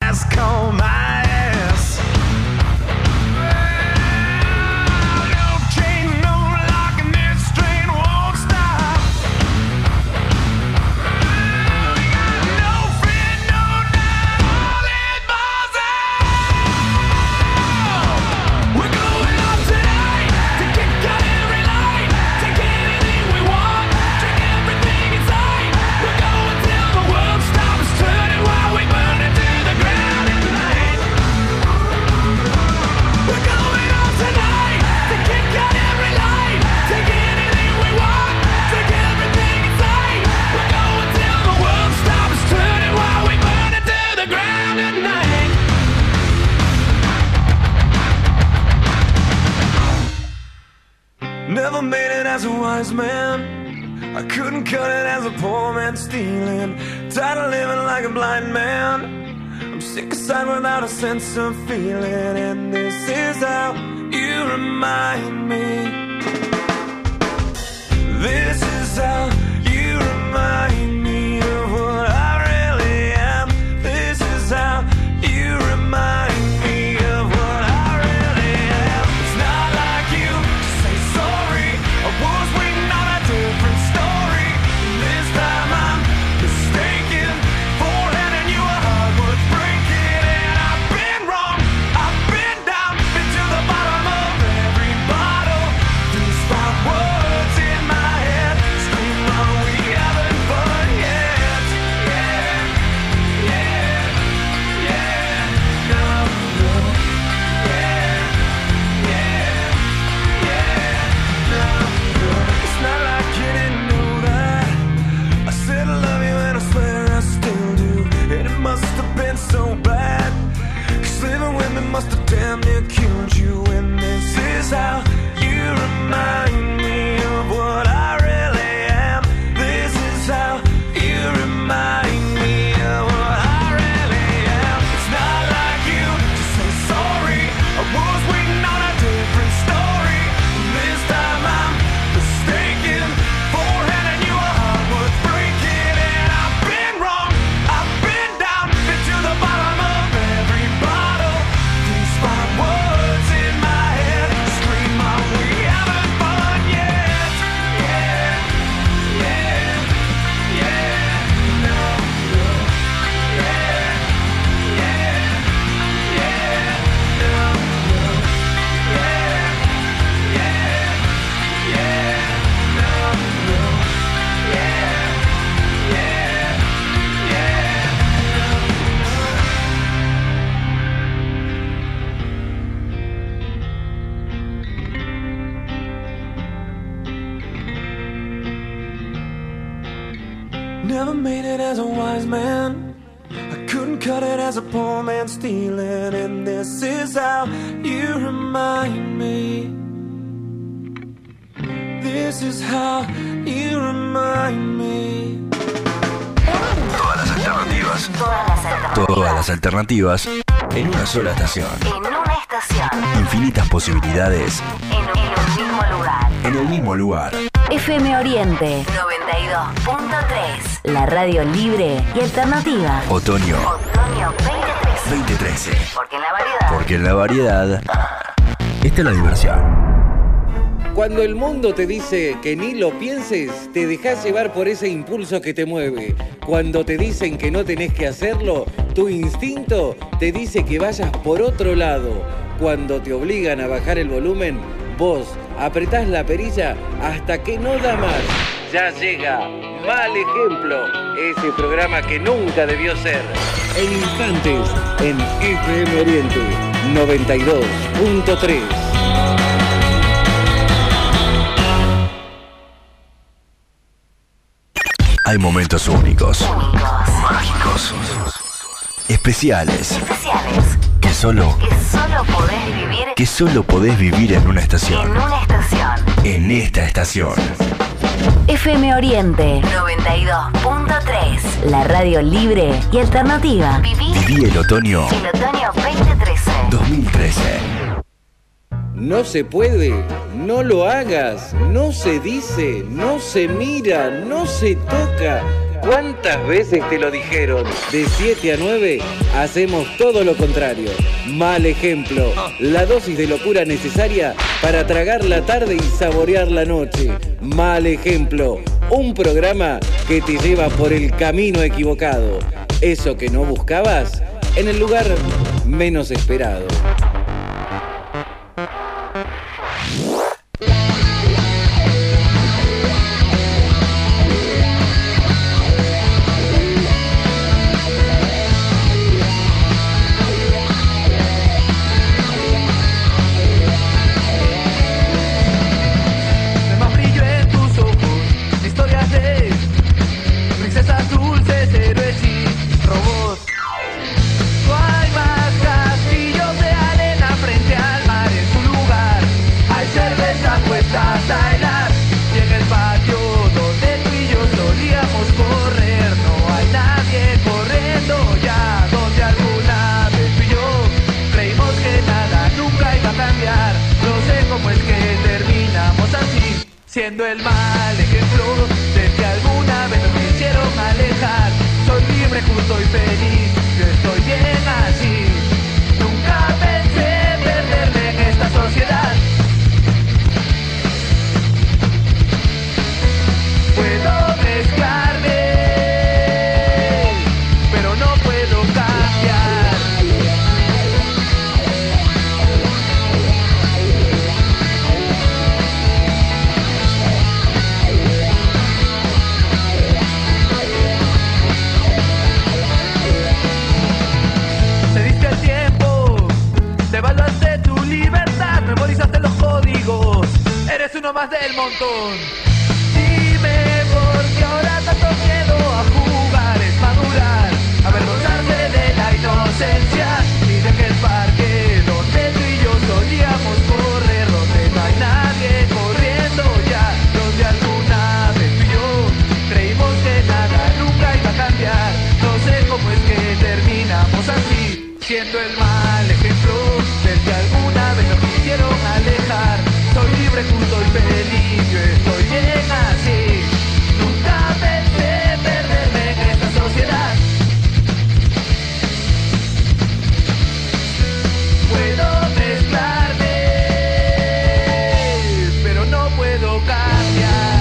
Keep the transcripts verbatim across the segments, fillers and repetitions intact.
mask on my ass. No chain, no lock, and this train won't stop. No friend, no doubt, all it balls out. We're going up tonight to kick out every light, take anything we want, drink everything inside. We're going till the world stops turning while we burn it to the ground at night. We're going up tonight to kick out every light, take anything we want, drink everything inside. We're going till the world stops turning while we burn it to the ground at night. Never made it as a wise man, I couldn't cut it as a poor man stealing. Tired of living like a blind man, I'm sick aside without a sense of feeling. And this is how you remind me. This is how you remind me of what I really am. This is how you remind me of what I really am. It's not like you to say sorry, I was waiting on a different story. This time I'm mistaken for handing you a heart worth breaking. And I've been wrong, I've been down, been to the bottom of every bottle. These five words in my head scream, are we having fun yet? Yeah, yeah, yeah, no, no, yeah, yeah, yeah, no, no. It's not like you didn't know that I said I love you and I swear I still do. And it must have been so bad, 'cause living with me must have damn near killed you. And this is how you remind me of what I really am. This is how you remind me of what I really am. It's not like you to say sorry, I was waiting on a different story. This time I'm mistaken for handing you a heart worth breaking. And I've been wrong, I've been down, been to the bottom of every bottle. These five words in my head scream, are we having fun yet? Yeah, yeah, yeah, no, no, yeah, yeah, yeah, no, no, yeah, yeah, yeah, no, no, yeah, yeah, yeah, Never made it as a wise man, I couldn't cut it as a poor man stealing. And this is how you remind me. This is how you remind me. Todas las alternativas. Todas las alternativas. Todas las alternativas en una sola estación. En una estación. Infinitas posibilidades En, en un mismo lugar. en el mismo lugar. F M Oriente noventa y dos punto tres. La radio libre y alternativa. Otoño Otoño veinte trece. veinte trece. Porque en la variedad. Porque en la variedad está la diversión. Cuando el mundo te dice que ni lo pienses, te dejas llevar por ese impulso que te mueve. Cuando te dicen que no tenés que hacerlo, tu instinto te dice que vayas por otro lado. Cuando te obligan a bajar el volumen, vos apretás la perilla hasta que no da más. Ya llega Mal Ejemplo, ese programa que nunca debió ser. En instantes, en F M Oriente noventa y dos punto tres. Hay momentos únicos, Únicos. mágicos, especiales, Especiales. que solo, Que solo podés vivir que solo podés vivir en una en estación. una estación. En esta estación. F M Oriente noventa y dos punto tres. La radio libre y alternativa. Viví Viví el otoño el otoño veinte trece. dos mil trece. No se puede, no lo hagas, no se dice, no se mira, no se toca. ¿Cuántas veces te lo dijeron? De siete a nueve hacemos todo lo contrario. Mal ejemplo. La dosis de locura necesaria para tragar la tarde y saborear la noche. Mal ejemplo. Un programa que te lleva por el camino equivocado. Eso que no buscabas en el lugar menos esperado. Siendo el mal ejemplo de que alguna vez nos quisieron alejar. Soy libre, justo y feliz, yo estoy bien así. Nunca pensé perderme en esta sociedad. Puedo mezclarme, pero no puedo cambiar. Evaluaste tu libertad, memorizaste los códigos. Eres uno más del montón. Dime por qué ahora tanto miedo a jugar es madurar, avergonzarse de la inocencia y de que el parque donde tú y yo solíamos correr, donde no hay nadie corriendo ya, donde alguna vez tú y yo creímos que nada nunca iba a cambiar. No sé cómo es que terminamos así, siendo el mal ejemplo del que alguna vez nos quisieron alejar. Soy libre, justo y feliz, yo estoy bien así. Nunca pensé perderme en esta sociedad. Puedo mezclarme, pero no puedo cambiar.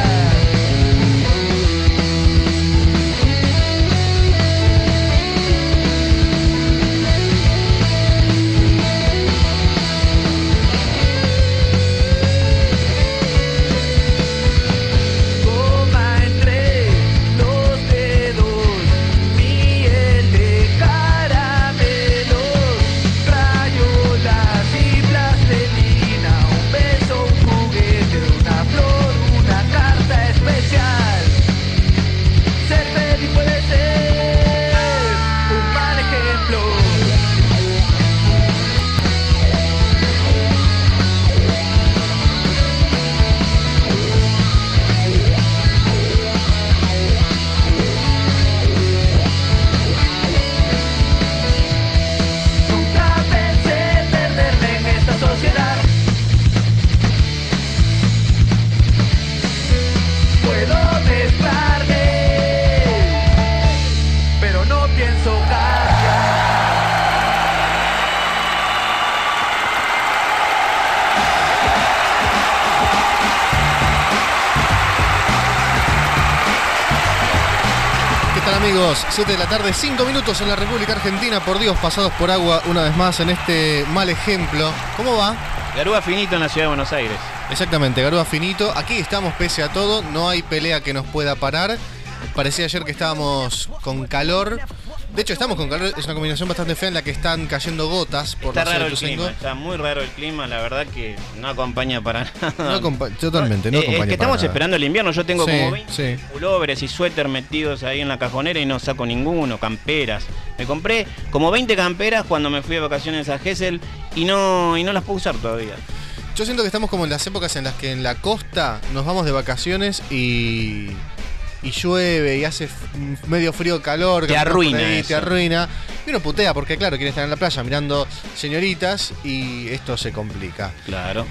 Amigos, siete de la tarde, cinco minutos en la República Argentina. Por Dios, pasados por agua una vez más en este mal ejemplo. ¿Cómo va? Garúa finito en la ciudad de Buenos Aires. Exactamente, Garúa finito. Aquí estamos pese a todo, no hay pelea que nos pueda parar. Parecía ayer que estábamos con calor. De hecho, estamos con calor, es una combinación bastante fea en la que están cayendo gotas por Está la raro ciudad de el Ituzaingó. clima, está muy raro el clima, la verdad que no acompaña para nada. No acompa- totalmente, no Eh, acompaña Es que para estamos nada. esperando el invierno, yo tengo Sí, como veinte sí. pulóveres y suéter metidos ahí en la cajonera y no saco ninguno, camperas. Me compré como veinte camperas cuando me fui de vacaciones a Gesell y no, y no las puedo usar todavía. Yo siento que estamos como en las épocas en las que en la costa nos vamos de vacaciones y... y llueve y hace f- medio frío, calor, Te arruina ahí, eso. te arruina. Y uno putea porque, claro, quiere estar en la playa mirando señoritas y esto se complica. Claro.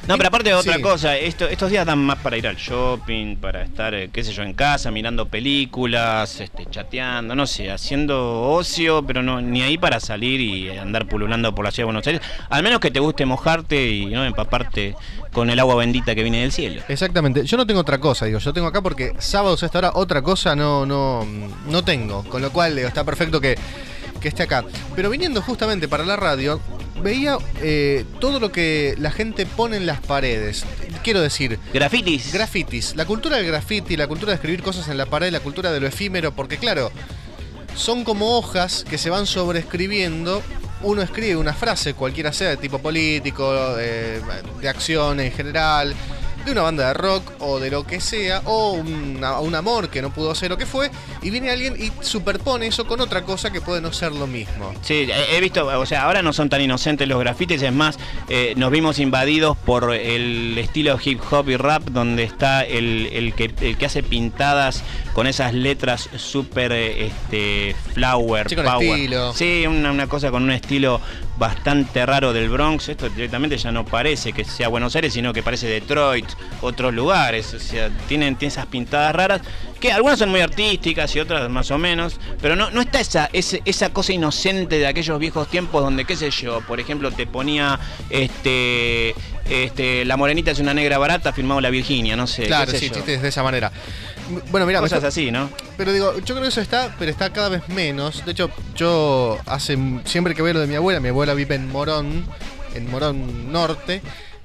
No, pero aparte de otra Sí. cosa, esto, estos días dan más para ir al shopping, para estar, eh, qué sé yo, en casa, mirando películas, este, chateando, no sé, haciendo ocio, pero no ni ahí para salir y andar pululando por la ciudad de Buenos Aires. Al menos que te guste mojarte y no empaparte con el agua bendita que viene del cielo. Exactamente, yo no tengo otra cosa, digo, yo tengo acá porque sábados a esta hora otra cosa no, no, no tengo, con lo cual digo, está perfecto que, que esté acá. Pero viniendo justamente para la radio, veía eh, todo lo que la gente pone en las paredes. Quiero decir, Grafitis. grafitis, la cultura del graffiti, la cultura de escribir cosas en la pared, la cultura de lo efímero, porque claro, son como hojas que se van sobreescribiendo. Uno escribe una frase, cualquiera sea, de tipo político, eh, de acción en general, de una banda de rock o de lo que sea, o una- un amor que no pudo ser lo que fue, y viene alguien y superpone eso con otra cosa que puede no ser lo mismo. Sí, he he visto, o sea, ahora no son tan inocentes los grafitis, es más, eh, nos vimos invadidos por el estilo hip hop y rap, donde está el, el, que, el que hace pintadas con esas letras súper eh, este, flower, Sí, con power. estilo. Sí, una, una cosa con un estilo bastante raro del Bronx. Esto directamente ya no parece que sea Buenos Aires, sino que parece Detroit, otros lugares. O sea, tienen, tienen esas pintadas raras, que algunas son muy artísticas y otras más o menos, pero no, no está esa, ese- esa cosa inocente de aquellos viejos tiempos donde, qué sé yo, por ejemplo, te ponía este, este la morenita es una negra barata, firmado La Virginia, no sé. Claro, qué sé sí, yo. chistes de esa manera. M- Bueno, mira, Cosas así, ¿no? pero digo, yo creo que eso está, pero está cada vez menos. De hecho, yo hace siempre que veo lo de mi abuela, mi abuela vive en Morón, en Morón Norte,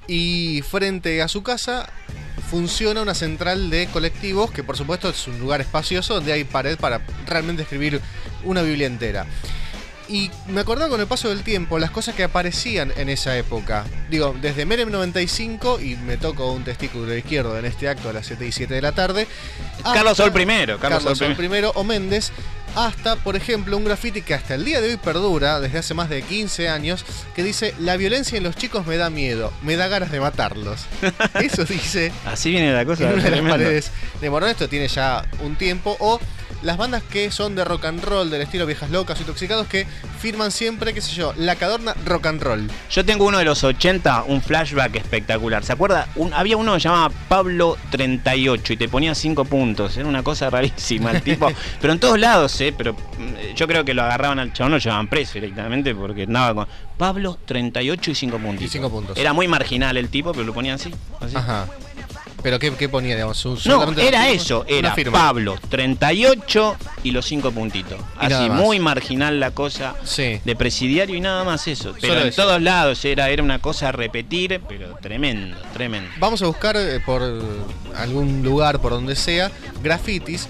y frente a su casa funciona una central de colectivos, que por supuesto es un lugar espacioso donde hay pared para realmente escribir una Biblia entera. Y me acordaba con el paso del tiempo las cosas que aparecían en esa época. Digo, desde Menem noventa y cinco, y me toco un testículo izquierdo en este acto a las siete y siete de la tarde. Carlos hasta- Sol primero, Carlos Carlos Sol Sol primero o Méndez, hasta, por ejemplo, un graffiti que hasta el día de hoy perdura, desde hace más de quince años, que dice: la violencia en los chicos me da miedo, me da ganas de matarlos. Eso dice Así viene la cosa. en una de las tremendo. paredes de Morón. Esto tiene ya un tiempo. O las bandas que son de rock and roll, del estilo Viejas Locas y Intoxicados, que firman siempre, qué sé yo, la cadorna rock and roll. Yo tengo uno de los ochenta, un flashback espectacular. ¿Se acuerda? Un- había uno que se llamaba Pablo treinta y ocho y te ponía cinco puntos. Era una cosa rarísima el tipo. Pero en todos lados, ¿eh? Pero mm, yo creo que lo agarraban al chabón, lo llevaban preso directamente porque andaba con Pablo treinta y ocho y cinco puntos. Y cinco puntos. Era muy marginal el tipo, pero lo ponían así. así. Ajá. ¿Pero qué, qué ponía, digamos? Su- No, solamente era la firma? eso, Una era firma. Pablo treinta y ocho y los cinco puntitos. Y nada Así, más. muy marginal la cosa Sí. de presidiario y nada más eso. Pero Solo en eso. todos lados era, era una cosa a repetir, pero tremendo, tremendo. Vamos a buscar eh, por algún lugar, por donde sea, grafitis.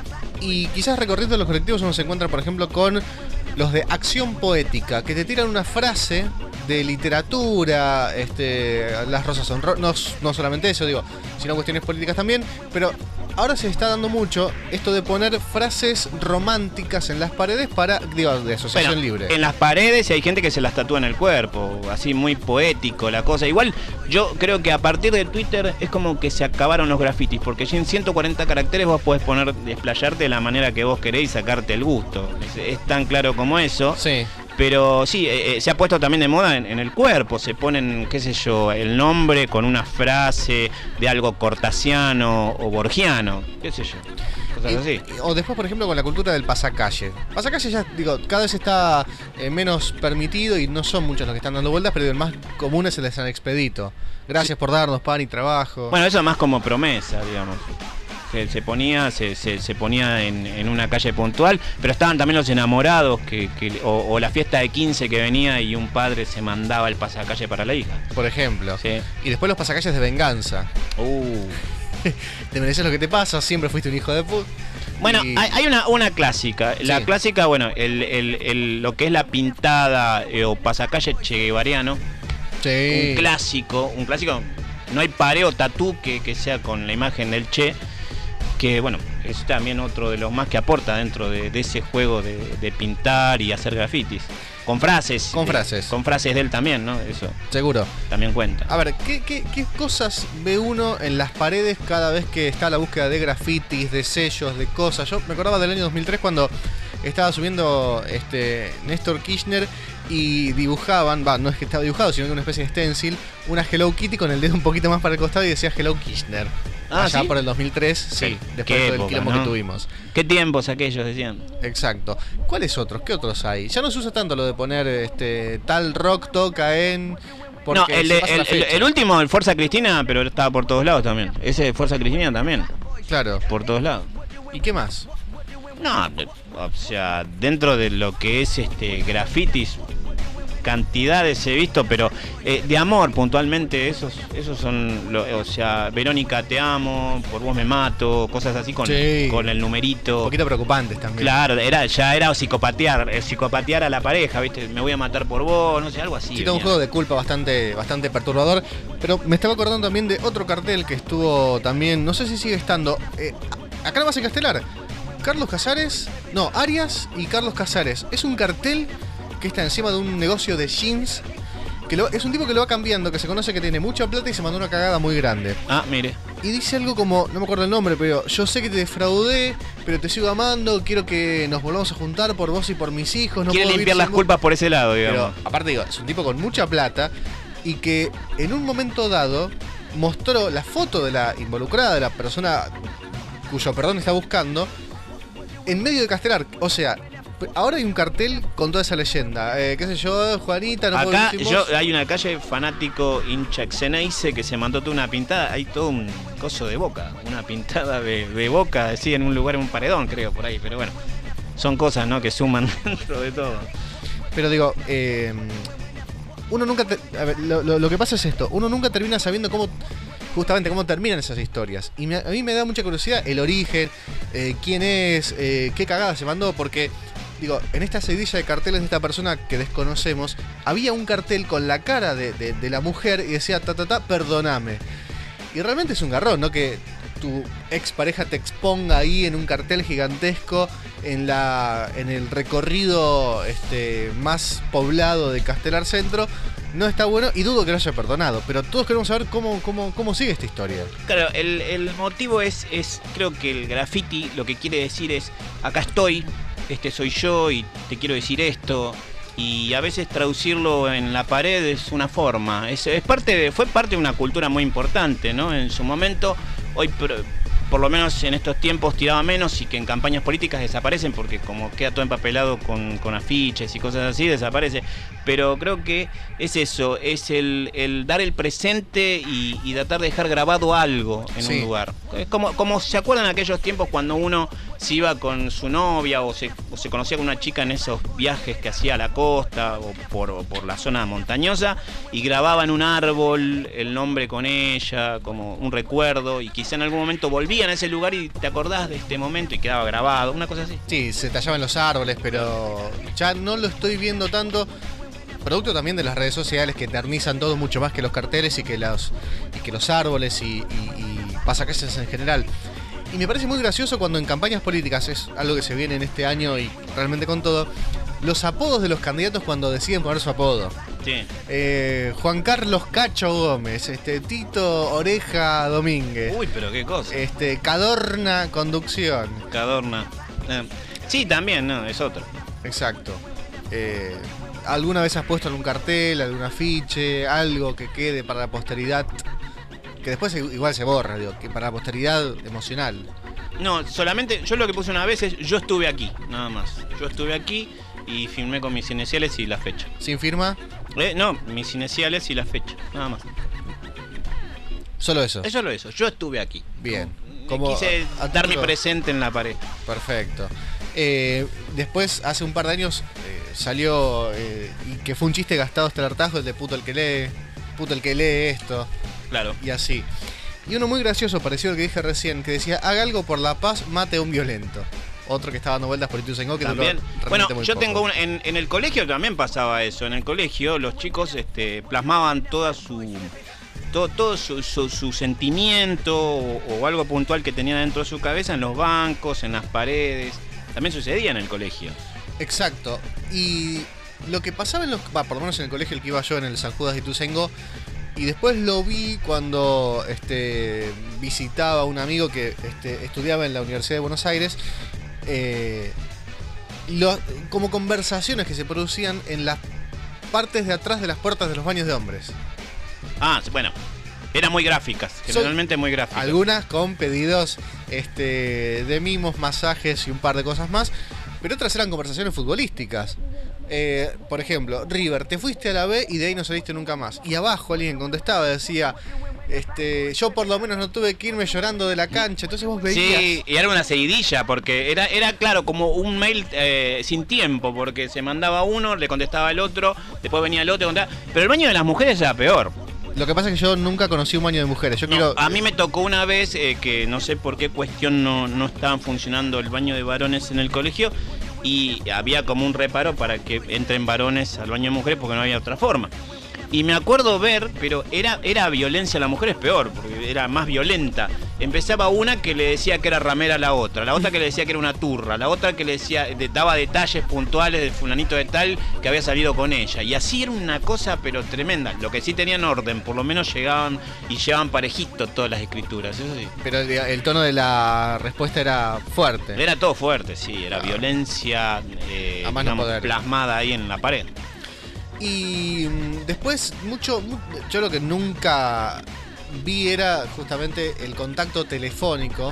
Y quizás recorriendo los colectivos uno se encuentra, por ejemplo, con los de acción poética, que te tiran una frase de literatura, este, las rosas son ro- no, no solamente eso, digo, sino cuestiones políticas también, pero ahora se está dando mucho esto de poner frases románticas en las paredes para, digo, de asociación Bueno, libre. en las paredes hay gente que se las tatúa en el cuerpo, así muy poético la cosa. Igual yo creo que a partir de Twitter es como que se acabaron los grafitis, porque ya en ciento cuarenta caracteres vos podés poner, desplayarte de la manera que vos querés y sacarte el gusto. Es, es tan claro como eso. Sí. Pero sí, eh, eh, se ha puesto también de moda en, en el cuerpo. Se ponen, qué sé yo, el nombre con una frase de algo cortasiano o borgiano, qué sé yo. Cosas Y- así. y- o después, por ejemplo, con la cultura del pasacalle. Pasacalle ya, digo, cada vez está eh, menos permitido y no son muchos los que están dando vueltas, pero el más común es el de San Expedito. Gracias por darnos pan y trabajo. Bueno, eso más como promesa, digamos. Se, se ponía, se, se, se ponía en, en una calle puntual, pero estaban también los enamorados, que, que o, o la fiesta de quince que venía y un padre se mandaba el pasacalle para la hija. por ejemplo. Sí. Y después los pasacalles de venganza. Uh. Te mereces lo que te pasa, siempre fuiste un hijo de puta. Bueno, Y- hay, hay una, una clásica. La Sí. clásica, bueno, el, el, el- lo que es la pintada eh, o pasacalle cheguevariano. Sí. Un clásico, un clásico. No hay pareo tatú que, que sea con la imagen del Che. Que bueno, es también otro de los más que aporta dentro de, de ese juego de, de pintar y hacer grafitis. Con frases. Con eh, frases. con frases de él también, ¿no? Eso Seguro. también cuenta. A ver, ¿qué, qué, qué cosas ve uno en las paredes cada vez que está la búsqueda de grafitis, de sellos, de cosas? Yo me acordaba del año dos mil tres cuando estaba subiendo este Néstor Kirchner y dibujaban, va, no es que estaba dibujado, sino que una especie de stencil, una Hello Kitty con el dedo un poquito más para el costado y decía Hello Kirchner. Ah, Allá ¿sí? por el dos mil tres, sí, después Qué de todo el época, quilombo ¿no? que tuvimos. ¿Qué tiempos aquellos decían? Exacto. ¿Cuáles otros? ¿Qué otros hay? Ya no se usa tanto lo de poner este tal rock toca en... porque No, el, se de- pasa el, la el- fecha. el último, el Fuerza Cristina, pero estaba por todos lados también. Ese de Fuerza Cristina también, Claro. por todos lados. ¿Y qué más? No, de- o sea, dentro de lo que es este grafitis, cantidades he visto, pero eh, de amor puntualmente, esos esos son, lo- o sea, Verónica te amo, por vos me mato, cosas así con, Sí. con el Un numerito. poquito preocupantes también. Claro, era, ya era psicopatear, eh, psicopatear a la pareja, ¿viste? Me voy a matar por vos, no sé, algo así. Sí, todo un venía. juego de culpa bastante, bastante perturbador. Pero me estaba acordando también de otro cartel que estuvo también, no sé si sigue estando. eh, acá nomás en Castelar. Carlos Casares, no, Arias y Carlos Casares. Es un cartel que está encima de un negocio de jeans. Que lo- es un tipo que lo va cambiando, que se conoce que tiene mucha plata y se mandó una cagada muy grande. Ah, mire. Y dice algo como, no me acuerdo el nombre, pero yo sé que te defraudé, pero te sigo amando, quiero que nos volvamos a juntar por vos y por mis hijos. No Quiere puedo vivir limpiar las sin vos". culpas por ese lado, Pero digamos. aparte digo, es un tipo con mucha plata y que en un momento dado mostró la foto de la involucrada, de la persona cuyo perdón está buscando, en medio de Castelar. O sea, ahora hay un cartel con toda esa leyenda. Eh, qué sé yo, Juanita, no puedo Acá vivir sin yo, vos. hay una calle fanático hincha Xeneize que se mandó toda una pintada. Hay todo un coso de Boca, una pintada de, de Boca, así en un lugar, en un paredón, creo, por ahí. Pero bueno, son cosas, ¿no?, que suman dentro de todo. Pero digo, eh, uno nunca... te- a ver, lo, lo- lo que pasa es esto. Uno nunca termina sabiendo cómo... Justamente cómo terminan esas historias. Y me- a mí me da mucha curiosidad el origen, eh, quién es, eh, qué cagada se mandó, porque, digo, en esta seguidilla de carteles de esta persona que desconocemos, había un cartel con la cara de, de- de la mujer y decía, ta, ta, ta, perdóname. Y realmente es un garrón, ¿no? Que tu expareja te exponga ahí en un cartel gigantesco en la en el recorrido este, más poblado de Castelar Centro. No está bueno y dudo que lo haya perdonado, pero todos queremos saber cómo, cómo, cómo sigue esta historia. Claro, el, el motivo es, es, creo que el graffiti lo que quiere decir es, acá estoy, este soy yo y te quiero decir esto. Y a veces traducirlo en la pared es una forma, es, es parte de, fue parte de una cultura muy importante, ¿no? En su momento, hoy por, por lo menos en estos tiempos tiraba menos y que en campañas políticas desaparecen porque como queda todo empapelado con, con afiches y cosas así, desaparece. Pero creo que es eso, es el, el dar el presente y, y tratar de dejar grabado algo en Sí. un lugar. Es como, como se acuerdan aquellos tiempos cuando uno se iba con su novia o se, o se conocía con una chica en esos viajes que hacía a la costa o por, o por la zona montañosa y grababa en un árbol el nombre con ella como un recuerdo y quizá en algún momento volvían a ese lugar y te acordás de este momento y quedaba grabado, una cosa así. Sí, se tallaban los árboles, pero ya no lo estoy viendo tanto. Producto también de las redes sociales que eternizan todo mucho más que los carteles y que los, y que los árboles y, y, y pasacalles en general. Y me parece muy gracioso cuando en campañas políticas, es algo que se viene en este año y realmente con todo, los apodos de los candidatos cuando deciden poner su apodo. Sí. Eh, Juan Carlos Cacho Gómez, este Tito Oreja Domínguez, Uy, pero qué cosa. este Cadorna Conducción. Cadorna. Eh, sí, también, no, es otro. Exacto. Eh, ¿Alguna vez has puesto algún cartel, algún afiche, algo que quede para la posteridad? Que después igual se borra, digo, que para la posteridad emocional. No, solamente yo lo que puse una vez es yo estuve aquí, nada más. Yo estuve aquí y firmé con mis iniciales y la fecha. ¿Sin firma? Eh, no, mis iniciales y la fecha, nada más. Solo eso. Eso es lo eso, yo estuve aquí. Bien. Como, Como quise a- a dar mi título- presente en la pared. Perfecto. Eh, después, hace un par de años, eh, salió eh, y que fue un chiste gastado hasta el hartazgo, el de puto el que lee, puto el que lee esto, Claro. y así. Y uno muy gracioso, parecido al que dije recién, que decía, haga algo por la paz, mate a un violento. Otro que estaba dando vueltas por Ituzaingó, que duró También. realmente Bueno, muy yo poco. tengo un, en, en el colegio también pasaba eso. En el colegio los chicos este, plasmaban toda su todo, todo su, su, su sentimiento o, o algo puntual que tenían dentro de su cabeza en los bancos, en las paredes. También sucedía en el colegio. Exacto. Y lo que pasaba en los... Va, por lo menos en el colegio el que iba yo, en el San Judas de Ituzaingó, y después lo vi cuando este, visitaba a un amigo que este, estudiaba en la Universidad de Buenos Aires, eh, lo- como conversaciones que se producían en las partes de atrás de las puertas de los baños de hombres. Ah, bueno. Eran muy gráficas, generalmente muy gráficas. Algunas con pedidos este, de mimos, masajes y un par de cosas más. Pero otras eran conversaciones futbolísticas. Eh, por ejemplo, River, te fuiste a la B y de ahí no saliste nunca más. Y abajo alguien contestaba, decía... Este, yo por lo menos no tuve que irme llorando de la cancha. Entonces vos veías... Sí, y era una seguidilla, porque era, era claro, como un mail eh, sin tiempo, porque se mandaba uno, le contestaba el otro, después venía el otro, contestaba. Pero el baño de las mujeres era peor. Lo que pasa es que yo nunca conocí un baño de mujeres. Yo No, quiero... a mí me tocó una vez eh, que no sé por qué cuestión no, no estaban funcionando el baño de varones en el colegio, y había como un reparo para que entren varones al baño de mujeres porque no había otra forma. Y me acuerdo ver, pero era, era violencia a la mujer, es peor, porque era más violenta. Empezaba una que le decía que era ramera a la otra, la otra que le decía que era una turra, la otra que le decía, de, daba detalles puntuales del fulanito de tal que había salido con ella. Y así era una cosa, pero tremenda. Lo que sí tenían orden, por lo menos llegaban y llevaban parejito todas las escrituras, eso sí. Pero el, el tono de la respuesta era fuerte. Era todo fuerte, sí, era ah. violencia eh, a más no digamos, poder. plasmada ahí en la pared. Y después, mucho, yo lo que nunca vi era justamente el contacto telefónico,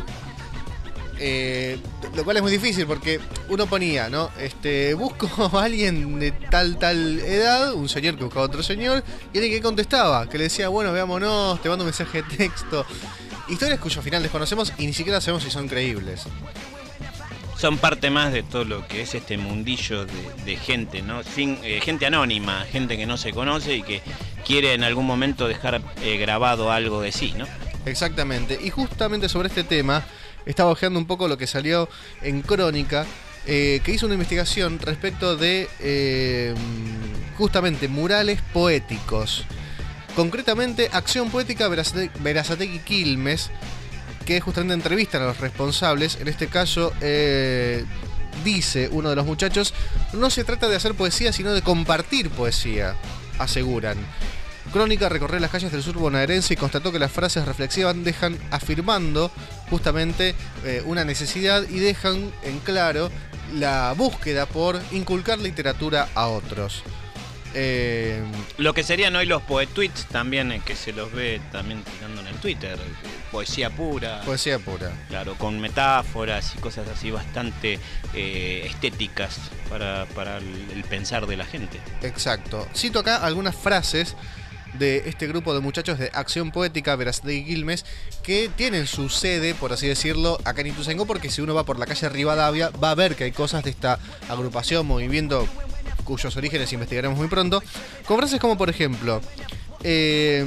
eh, lo cual es muy difícil porque uno ponía, ¿no? Este, busco a alguien de tal, tal edad, un señor que buscaba a otro señor, y alguien que contestaba, que le decía, bueno, veámonos, te mando un mensaje de texto. Historias cuyo final desconocemos y ni siquiera sabemos si son creíbles. Son parte más de todo lo que es este mundillo de, de gente, ¿no? Sin, eh, gente anónima, gente que no se conoce y que quiere en algún momento dejar eh, grabado algo de sí, ¿no? Exactamente. Y justamente sobre este tema estaba hojeando un poco lo que salió en Crónica, eh, que hizo una investigación respecto de eh, justamente murales poéticos. Concretamente, Acción Poética Berazategui Quilmes, que justamente entrevistan a los responsables. En este caso, eh, dice uno de los muchachos, no se trata de hacer poesía, sino de compartir poesía, aseguran. Crónica recorrió las calles del sur bonaerense y constató que las frases reflexivas dejan afirmando justamente eh, una necesidad y dejan en claro la búsqueda por inculcar literatura a otros. Eh, Lo que serían hoy los poetweets también, eh, que se los ve también tirando en el Twitter, eh, poesía pura. Poesía pura. Claro, con metáforas y cosas así bastante eh, estéticas para, para el, el pensar de la gente. Exacto. Cito acá algunas frases de este grupo de muchachos de Acción Poética Berazategui Quilmes, que tienen su sede, por así decirlo, acá en Ituzaingó, porque si uno va por la calle Rivadavia va a ver que hay cosas de esta agrupación, movimiento, cuyos orígenes investigaremos muy pronto, con frases como por ejemplo, eh,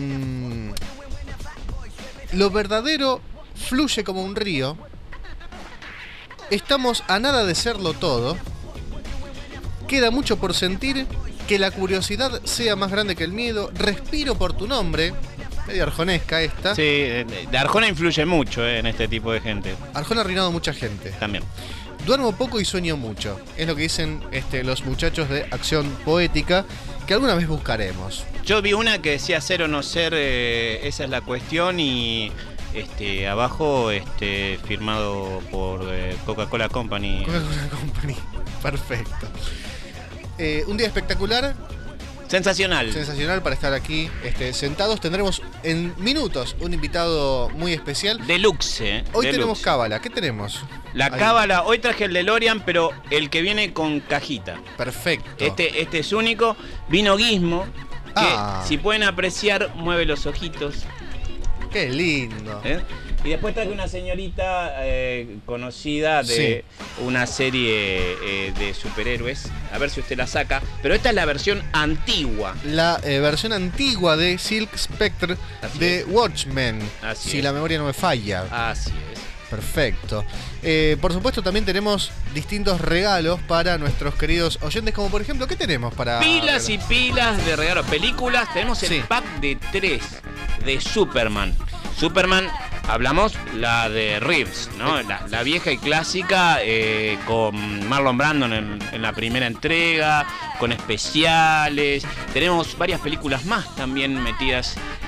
lo verdadero fluye como un río, estamos a nada de serlo todo, queda mucho por sentir, que la curiosidad sea más grande que el miedo, respiro por tu nombre, medio arjonesca esta. Sí, de Arjona influye mucho eh, en este tipo de gente. Arjona ha arruinado mucha gente. También. Duermo poco y sueño mucho. Es lo que dicen este, los muchachos de Acción Poética, que alguna vez buscaremos. Yo vi una que decía ser o no ser, eh, esa es la cuestión, y este abajo este firmado por eh, Coca-Cola Company. Coca-Cola Company, perfecto. Eh, un día espectacular. Sensacional. Sensacional para estar aquí este, sentados. Tendremos en minutos un invitado muy especial. Deluxe. Eh, Hoy deluxe. Tenemos cábala. ¿Qué tenemos? La Ahí. cábala, hoy traje el DeLorean, pero el que viene con cajita. Perfecto. Este, este es único. Vino Gizmo, que Ah. si pueden apreciar, mueve los ojitos. Qué lindo. ¿Eh? Y después traje una señorita eh, conocida de Sí. una serie eh, de superhéroes. A ver si usted la saca. Pero esta es la versión antigua. La eh, versión antigua de Silk Spectre Así de es. Watchmen. Así si es. la memoria no me falla. Así es. Perfecto. Eh, por supuesto, también tenemos distintos regalos para nuestros queridos oyentes, como por ejemplo, ¿qué tenemos para...? Pilas y pilas de regalos. Películas. Tenemos el Sí. pack de tres de Superman. Superman, hablamos la de Reeves, ¿no? La, la vieja y clásica, eh, con Marlon Brando en, en la primera entrega, con especiales. Tenemos varias películas más también metidas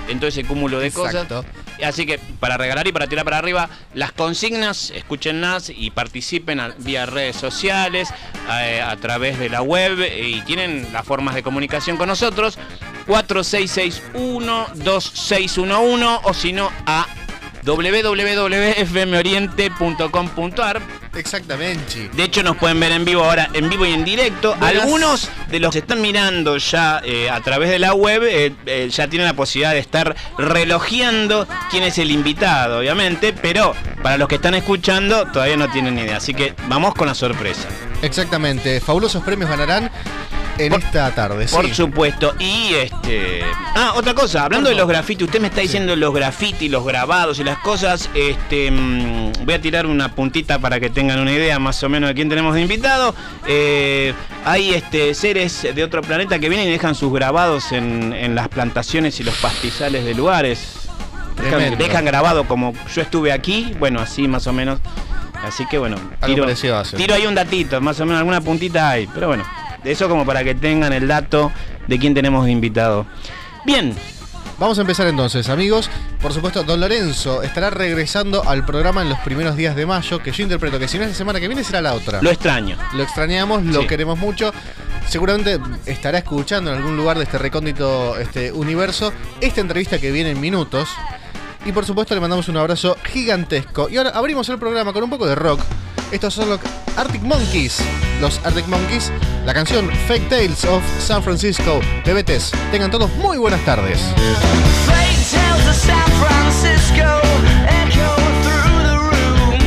en todo ese cúmulo de Exacto. cosas. Así que para regalar y para tirar para arriba, las consignas, escúchenlas y participen a, vía redes sociales, a, a través de la web, y tienen las formas de comunicación con nosotros, cuatro seis seis uno, dos seis uno uno, o si no a w w w punto f m oriente punto com punto a r. Exactamente. De hecho, nos pueden ver en vivo ahora, en vivo y en directo. Buenas. Algunos de los que están mirando ya eh, a través de la web eh, eh, ya tienen la posibilidad de estar relojeando quién es el invitado, obviamente, pero para los que están escuchando todavía no tienen ni idea. Así que vamos con la sorpresa. Exactamente. Fabulosos premios ganarán en Por- esta tarde. Por sí. supuesto. Y este. Ah, otra cosa, hablando de los grafitis, usted me está diciendo los grafitis, los grabados y las cosas. Este. mmm, voy a tirar una puntita para que tengan una idea más o menos de quién tenemos de invitado. Eh, hay este seres de otro planeta que vienen y dejan sus grabados en, en las plantaciones y los pastizales de lugares. Dejan, Tremendo. dejan grabado como yo estuve aquí, bueno, así más o menos. Así que bueno, Algo tiro, parecido hace. tiro ahí un datito, más o menos alguna puntita hay, pero bueno. Eso como para que tengan el dato de quién tenemos de invitado. Bien, Vamos a empezar entonces, amigos. Por supuesto, Don Lorenzo estará regresando al programa en los primeros días de mayo, que yo interpreto que si no es la semana que viene será la otra. lo extraño. Lo extrañamos, lo Sí. queremos mucho. Seguramente estará escuchando en algún lugar de este recóndito este universo esta entrevista que viene en minutos. Y por supuesto le mandamos un abrazo gigantesco. Y ahora abrimos el programa con un poco de rock. Estos son los Arctic Monkeys. Los Arctic Monkeys, la canción Fake Tales of San Francisco. Bebetes, tengan todos muy buenas tardes. Fake tales of San Francisco echo through the room.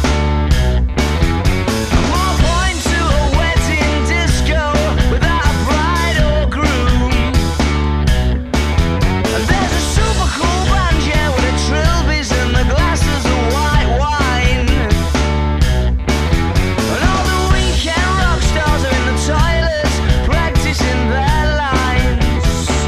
More point to a wedding disco without a bride or groom. And there's a super cool band, yeah, with the trilbies and the glasses of white wine. And all the weekend rock stars are in the toilets practicing their lines.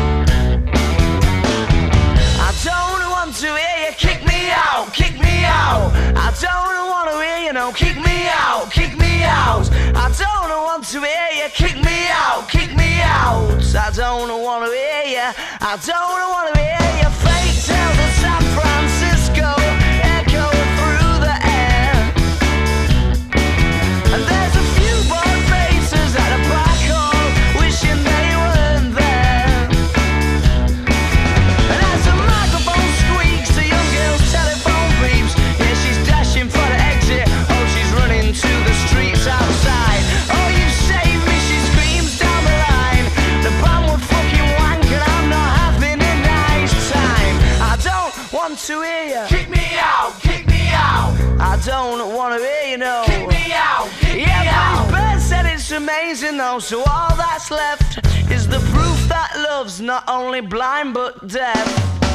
I don't want to hear you kick me out, kick me out. I don't want to hear you no kick me out, kick me out. I don't want to hear you kick me out, kick me out. I don't want to hear you, I don't want to hear you. Fake tales of San Francisco echo through the air. And there's a few bored faces at a black hole wishing they weren't there. And as the microphone squeaks, the young girl's telephone beeps. Yeah, she's dashing for the exit. Oh, she's running to the streets outside. Oh, you saved me, she screams down the line. The band were fucking wank and I'm not having a nice time. I don't want to hear you kick me out, kick me out. I don't want to hear you no kick me out, kick yeah, me out. But Bird said it's amazing though, so all that's left is the proof that love's not only blind but deaf.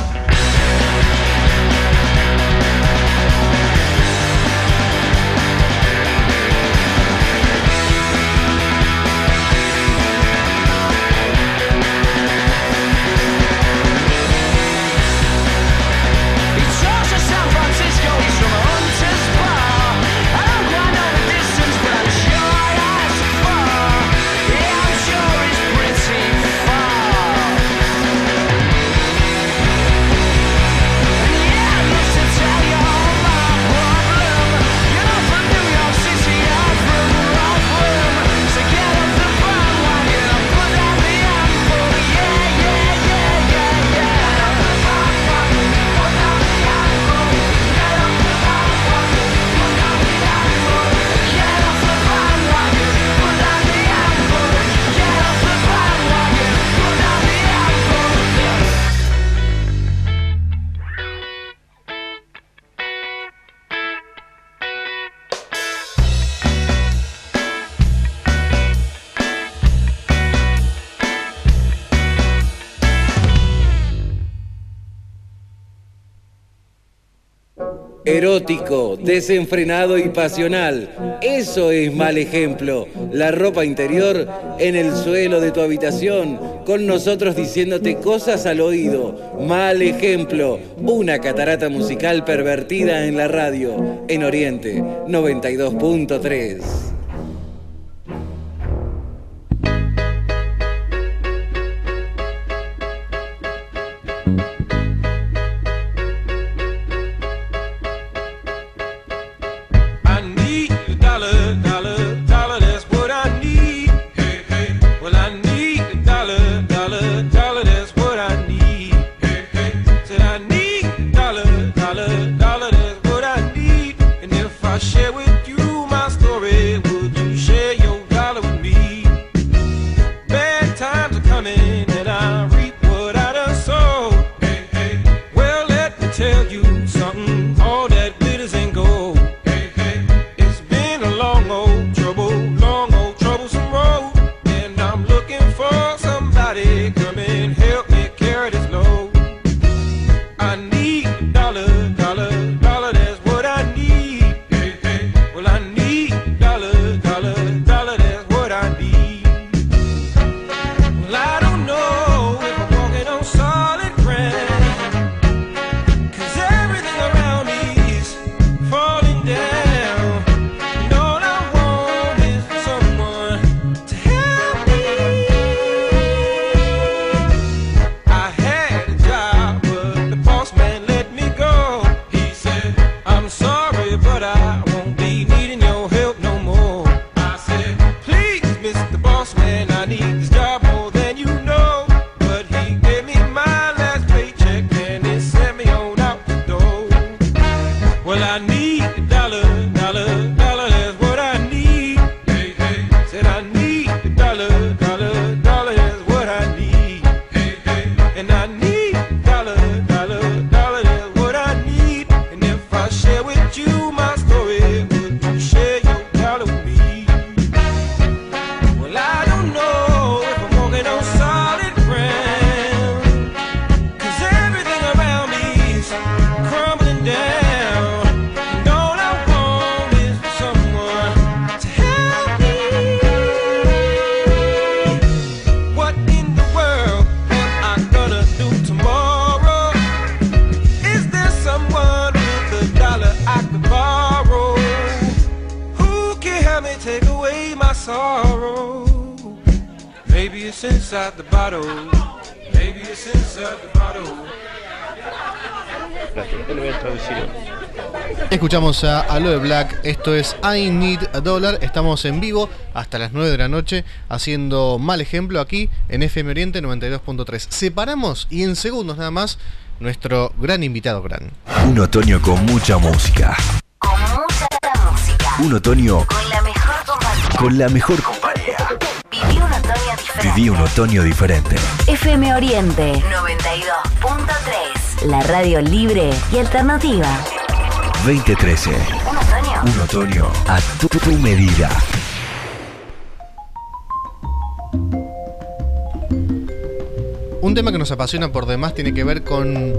He talks of San Francisco, he's from a hunter's bar. I don't quite know the distance, but I'm sure that's far. Yeah, I'm sure it's pretty far. And yeah, I must have tell you all my problem. You're not from New York City, I'm from Rockland. So get off the bandwagon and put out the ample. Yeah, yeah, yeah, yeah, yeah. Erótico, desenfrenado y pasional. Eso es mal ejemplo. La ropa interior en el suelo de tu habitación, con nosotros diciéndote cosas al oído. Mal ejemplo. Una catarata musical pervertida en la radio. En Oriente, noventa y dos punto tres. I reap what I done sow. Hey, hey. Well, let me tell you something. All that glitters ain't gold. Hey, hey. It's been a long old trouble, long old troublesome road, and I'm looking for somebody come and help me carry this load. I need a dollar, dollar, dollar. That's what I need. Hey, hey. Well, I need a dollar, dollar, dollar. That's what I need. Well, I don't know if I'm walking on solid ground, 'cause everything around me is falling down, and all I want is someone to help me. I had a job, but the boss man let me go. He said, I'm sorry, but I won't be needing your help no more. I said, please, Mister Boss Man, I need this job more than you know. But he gave me my last paycheck and he sent me on out the door. Well, I need a dollar, dollar, dollar, that's what I need. Hey, hey. Said I need a dollar, dollar, dollar, that's what I need. Hey, hey. And I need a dollar, dollar, dollar, that's what I need. And if I share with you my story, would you share your dollar with me? Well, I don't know if I'm walking on solid ground, 'cause everything around me is crumbling down, and all I want is someone to help me. What in the world am I gonna do tomorrow? Is there someone with a dollar I could borrow? Who can help me take away my sorrow? Maybe it's inside the bottle. Maybe it's inside the bottle. Te lo voy a traducir. Escuchamos a Aloe Black, esto es I Need a Dollar, estamos en vivo hasta las nueve de la noche haciendo Mal Ejemplo aquí en F M Oriente noventa y dos punto tres. Separamos y en segundos nada más nuestro gran invitado gran. Un otoño con mucha música. Con mucha música. Un otoño Con la mejor compañía. con la mejor compañía. Viví un otoño diferente. Viví un otoño diferente. F M Oriente noventa y dos punto tres. La radio libre y alternativa. veinte trece. Un otoño. Un otoño a tu, tu medida. Un tema que nos apasiona por demás tiene que ver con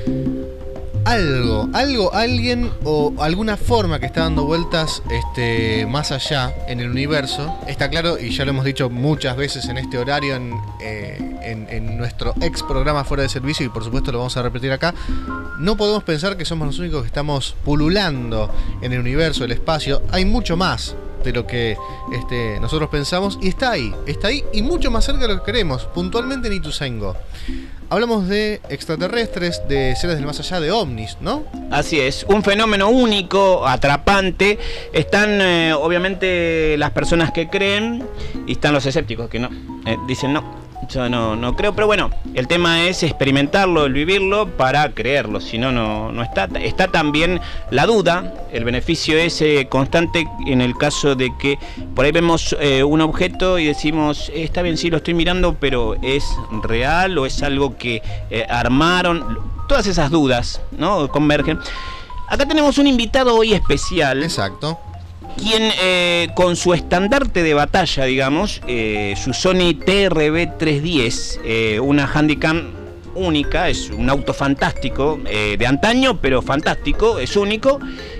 algo, algo, alguien o alguna forma que está dando vueltas este, más allá en el universo. Está claro, y ya lo hemos dicho muchas veces en este horario, en, eh, en, en nuestro ex programa Fuera de Servicio, y por supuesto lo vamos a repetir acá. No podemos pensar que somos los únicos que estamos pululando en el universo, el espacio. Hay mucho más de lo que este, nosotros pensamos, y está ahí, está ahí y mucho más cerca de lo que queremos, puntualmente en Ituzaingó. Hablamos de extraterrestres, de seres del más allá, de ovnis, ¿no? Así es, un fenómeno único, atrapante. Están eh, obviamente las personas que creen y están los escépticos que no, eh, dicen no, yo no, no creo, pero bueno, el tema es experimentarlo, el vivirlo para creerlo, si no, no, no está. Está también la duda, el beneficio ese constante en el caso de que por ahí vemos eh, un objeto y decimos, eh, está bien, sí, lo estoy mirando, pero ¿es real o es algo que eh, armaron? Todas esas dudas, ¿no?, convergen. Acá tenemos un invitado hoy especial. Exacto. Quien eh, con su estandarte de batalla, digamos, eh, su Sony T R B trescientos diez, eh, una Handycam única, es un auto fantástico, eh, de antaño, pero fantástico, es único,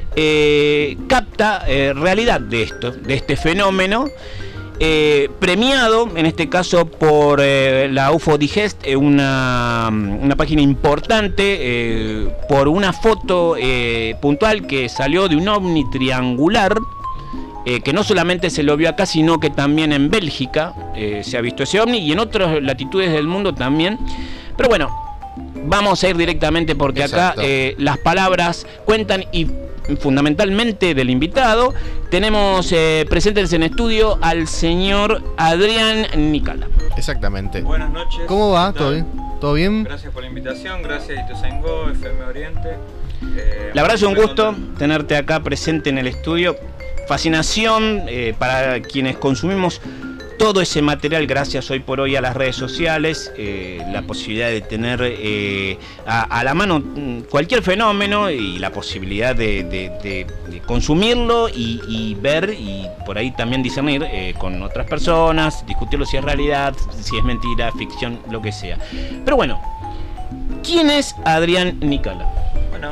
eh, capta eh, realidad de esto, de este fenómeno. Eh, premiado en este caso por eh, la U F O Digest, eh, una, una página importante, eh, por una foto eh, puntual que salió de un ovni triangular, eh, que no solamente se lo vio acá, sino que también en Bélgica eh, se ha visto ese ovni, y en otras latitudes del mundo también. Pero bueno, vamos a ir directamente porque Exacto. acá eh, las palabras cuentan, y fundamentalmente del invitado. Tenemos eh, presentes en estudio al señor Adrián Nicala. Exactamente. Buenas noches. ¿Cómo va? ¿Qué ¿Todo tal? bien? ¿Todo bien? Gracias por la invitación, gracias a Ituzaingó, F M Oriente. Eh, La verdad es un muy gusto contento. tenerte acá presente en el estudio. Fascinación eh, para quienes consumimos todo ese material gracias hoy por hoy a las redes sociales, eh, la posibilidad de tener eh, a, a la mano cualquier fenómeno y la posibilidad de, de, de, de consumirlo y, y ver y por ahí también discernir eh, con otras personas, discutirlo si es realidad, si es mentira, ficción, lo que sea. Pero bueno, ¿quién es Adrián Nicala? Bueno,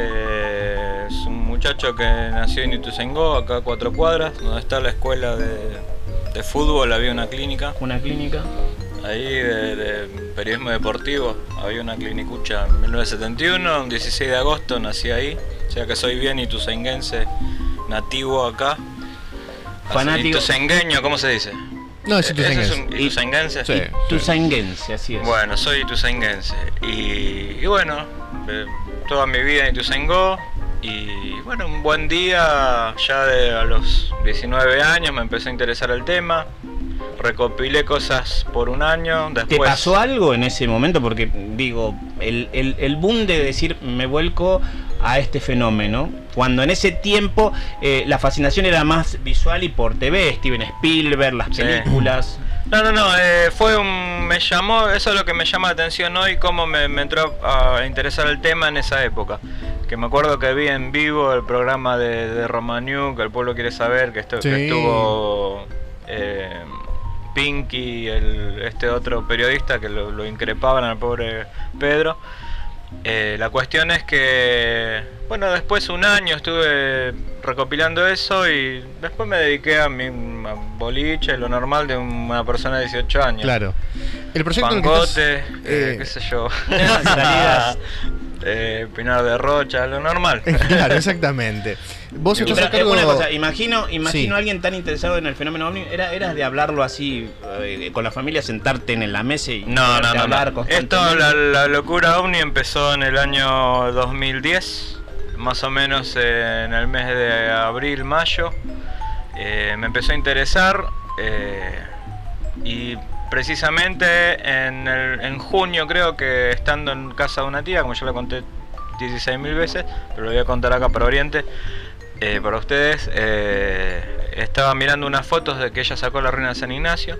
eh, es un muchacho que nació en Ituzaingó, acá a cuatro cuadras, donde está la escuela de, de fútbol, había una clínica. Una clínica. Ahí de, de periodismo deportivo, había una clinicucha en mil novecientos setenta y uno, un dieciséis de agosto nací ahí, o sea que soy bien ituzainguense, nativo acá. Fanático. Ituzaingueño, ¿cómo se dice? No, es ituzainguense. ¿Ese es un ituzainguense? Sí. Ituzainguense, así es. Bueno, soy ituzainguense y, y bueno, eh, toda mi vida en Ituzaingó y bueno, un buen día, ya de a los diecinueve años me empecé a interesar el tema, recopilé cosas por un año, después... ¿Te pasó algo en ese momento? Porque digo, el, el, el boom de decir me vuelco a este fenómeno, cuando en ese tiempo eh, la fascinación era más visual y por T V, Steven Spielberg, las Sí. películas... No, no, no, eh, fue un... me llamó, eso es lo que me llama la atención hoy, cómo me, me entró a interesar el tema en esa época. Que me acuerdo que vi en vivo el programa de, de Romaniuk, que el pueblo quiere saber, que, estu- Sí. que estuvo eh, Pinky, el, este otro periodista que lo, lo increpaban al pobre Pedro. Eh, la cuestión es que, bueno, después un año estuve recopilando eso y después me dediqué a mi a boliche, lo normal de una persona de dieciocho años. Claro. El proyecto en el que Pangote, estás, eh, eh, qué sé yo, Salidas. eh, Pinar de Rocha, lo normal. Claro, exactamente. Vos Y estás pero, a cargo... eh, una cosa, imagino, imagino Sí. a alguien tan interesado en el fenómeno ovni, era, eras de hablarlo así eh, con la familia, sentarte en la mesa y No, no, ponerte a no, hablar no. constantemente. Esto, la, la locura ovni empezó en el año dos mil diez, más o menos eh, en el mes de abril, mayo. Eh, me empezó a interesar eh, y precisamente en, el, en junio, creo que estando en casa de una tía, como yo le conté dieciséis mil veces, pero lo voy a contar acá para Oriente, eh, para ustedes, eh, estaba mirando unas fotos de que ella sacó la ruina de San Ignacio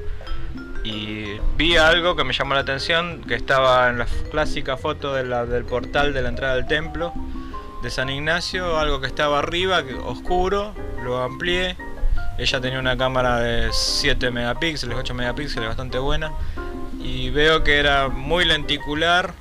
y vi algo que me llamó la atención, que estaba en la clásica foto de la, del portal de la entrada del templo de San Ignacio, algo que estaba arriba, que, oscuro, lo amplié. Ella tenía una cámara de siete megapíxeles, ocho megapíxeles, bastante buena, y veo que era muy lenticular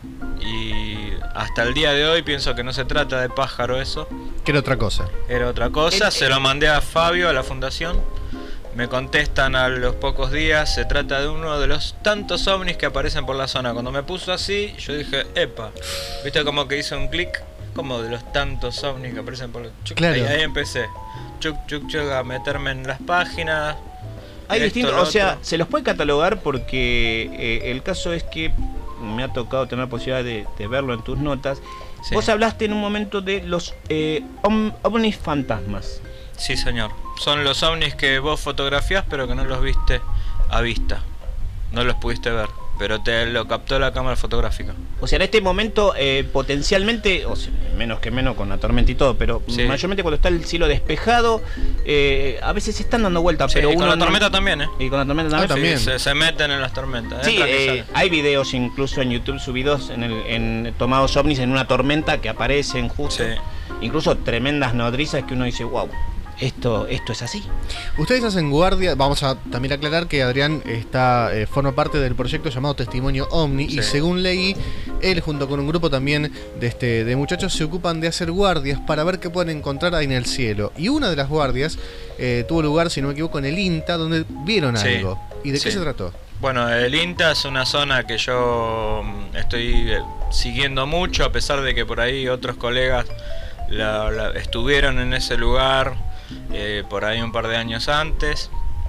y hasta el día de hoy pienso que no se trata de pájaro eso, Que era otra cosa. era otra cosa. El- Se lo mandé a Fabio, a la fundación, me contestan a los pocos días, se trata de uno de los tantos ovnis que aparecen por la zona. Cuando me puso así, yo dije, epa, viste como que hizo un clic, como de los tantos ovnis que aparecen por la... Chuc, Claro. y ahí empecé, chuc, chuc, chuc, a meterme en las páginas. Hay esto, distintos, lo o sea, otro. se los puede catalogar porque eh, el caso es que me ha tocado tener la posibilidad de, de verlo en tus notas. Sí. Vos hablaste en un momento de los eh, om- ovnis fantasmas. Sí, señor. Son los ovnis que vos fotografiás pero que no los viste a vista. No los pudiste ver, pero te lo captó la cámara fotográfica. O sea, en este momento eh, potencialmente, o sea, menos que menos con la tormenta y todo, pero Sí. mayormente cuando está el cielo despejado, eh, a veces se están dando vueltas, Sí, pero y uno con la no- tormenta también, ¿eh? Y con la tormenta también. Ah, también. Sí, se, se meten en las tormentas. Sí, entran y eh, salen. hay videos incluso en YouTube subidos en, el, en tomados ovnis en una tormenta que aparecen justo. Sí. Incluso tremendas nodrizas que uno dice, wow, esto, esto es así. Ustedes hacen guardia, vamos a también aclarar que Adrián está eh, forma parte del proyecto llamado Testimonio Omni y Sí. según leí, él junto con un grupo también de, este, de muchachos se ocupan de hacer guardias para ver qué pueden encontrar ahí en el cielo. Y una de las guardias eh, tuvo lugar, si no me equivoco, en el INTA, donde vieron Sí. algo. ¿Y de qué Sí. se trató? Bueno, el INTA es una zona que yo mm, estoy eh, siguiendo mucho, a pesar de que por ahí otros colegas la- la- estuvieron en ese lugar eh, por ahí un par de años antes.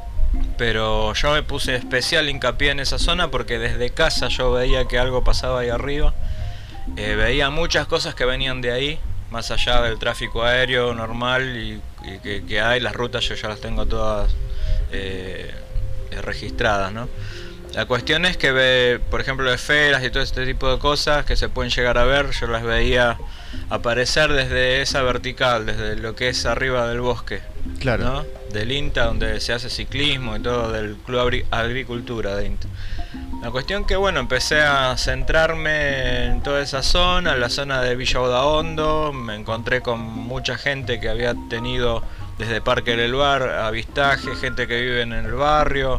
Pero yo me puse especial hincapié en esa zona porque desde casa yo veía que algo pasaba ahí arriba. Eh, veía muchas cosas que venían de ahí, más allá del tráfico aéreo normal y, y que, que hay, las rutas yo ya las tengo todas eh, eh, registradas, ¿no? La cuestión es que ve, por ejemplo, esferas y todo este tipo de cosas que se pueden llegar a ver, yo las veía aparecer desde esa vertical, desde lo que es arriba del bosque. Claro. ¿no? Del INTA, donde se hace ciclismo y todo, del Club Agri- Agricultura de INTA. La cuestión que, bueno, empecé a centrarme en toda esa zona, en la zona de Villa Bodaondo. Me encontré con mucha gente que había tenido desde Parque del Bar avistaje, gente que vive en el barrio,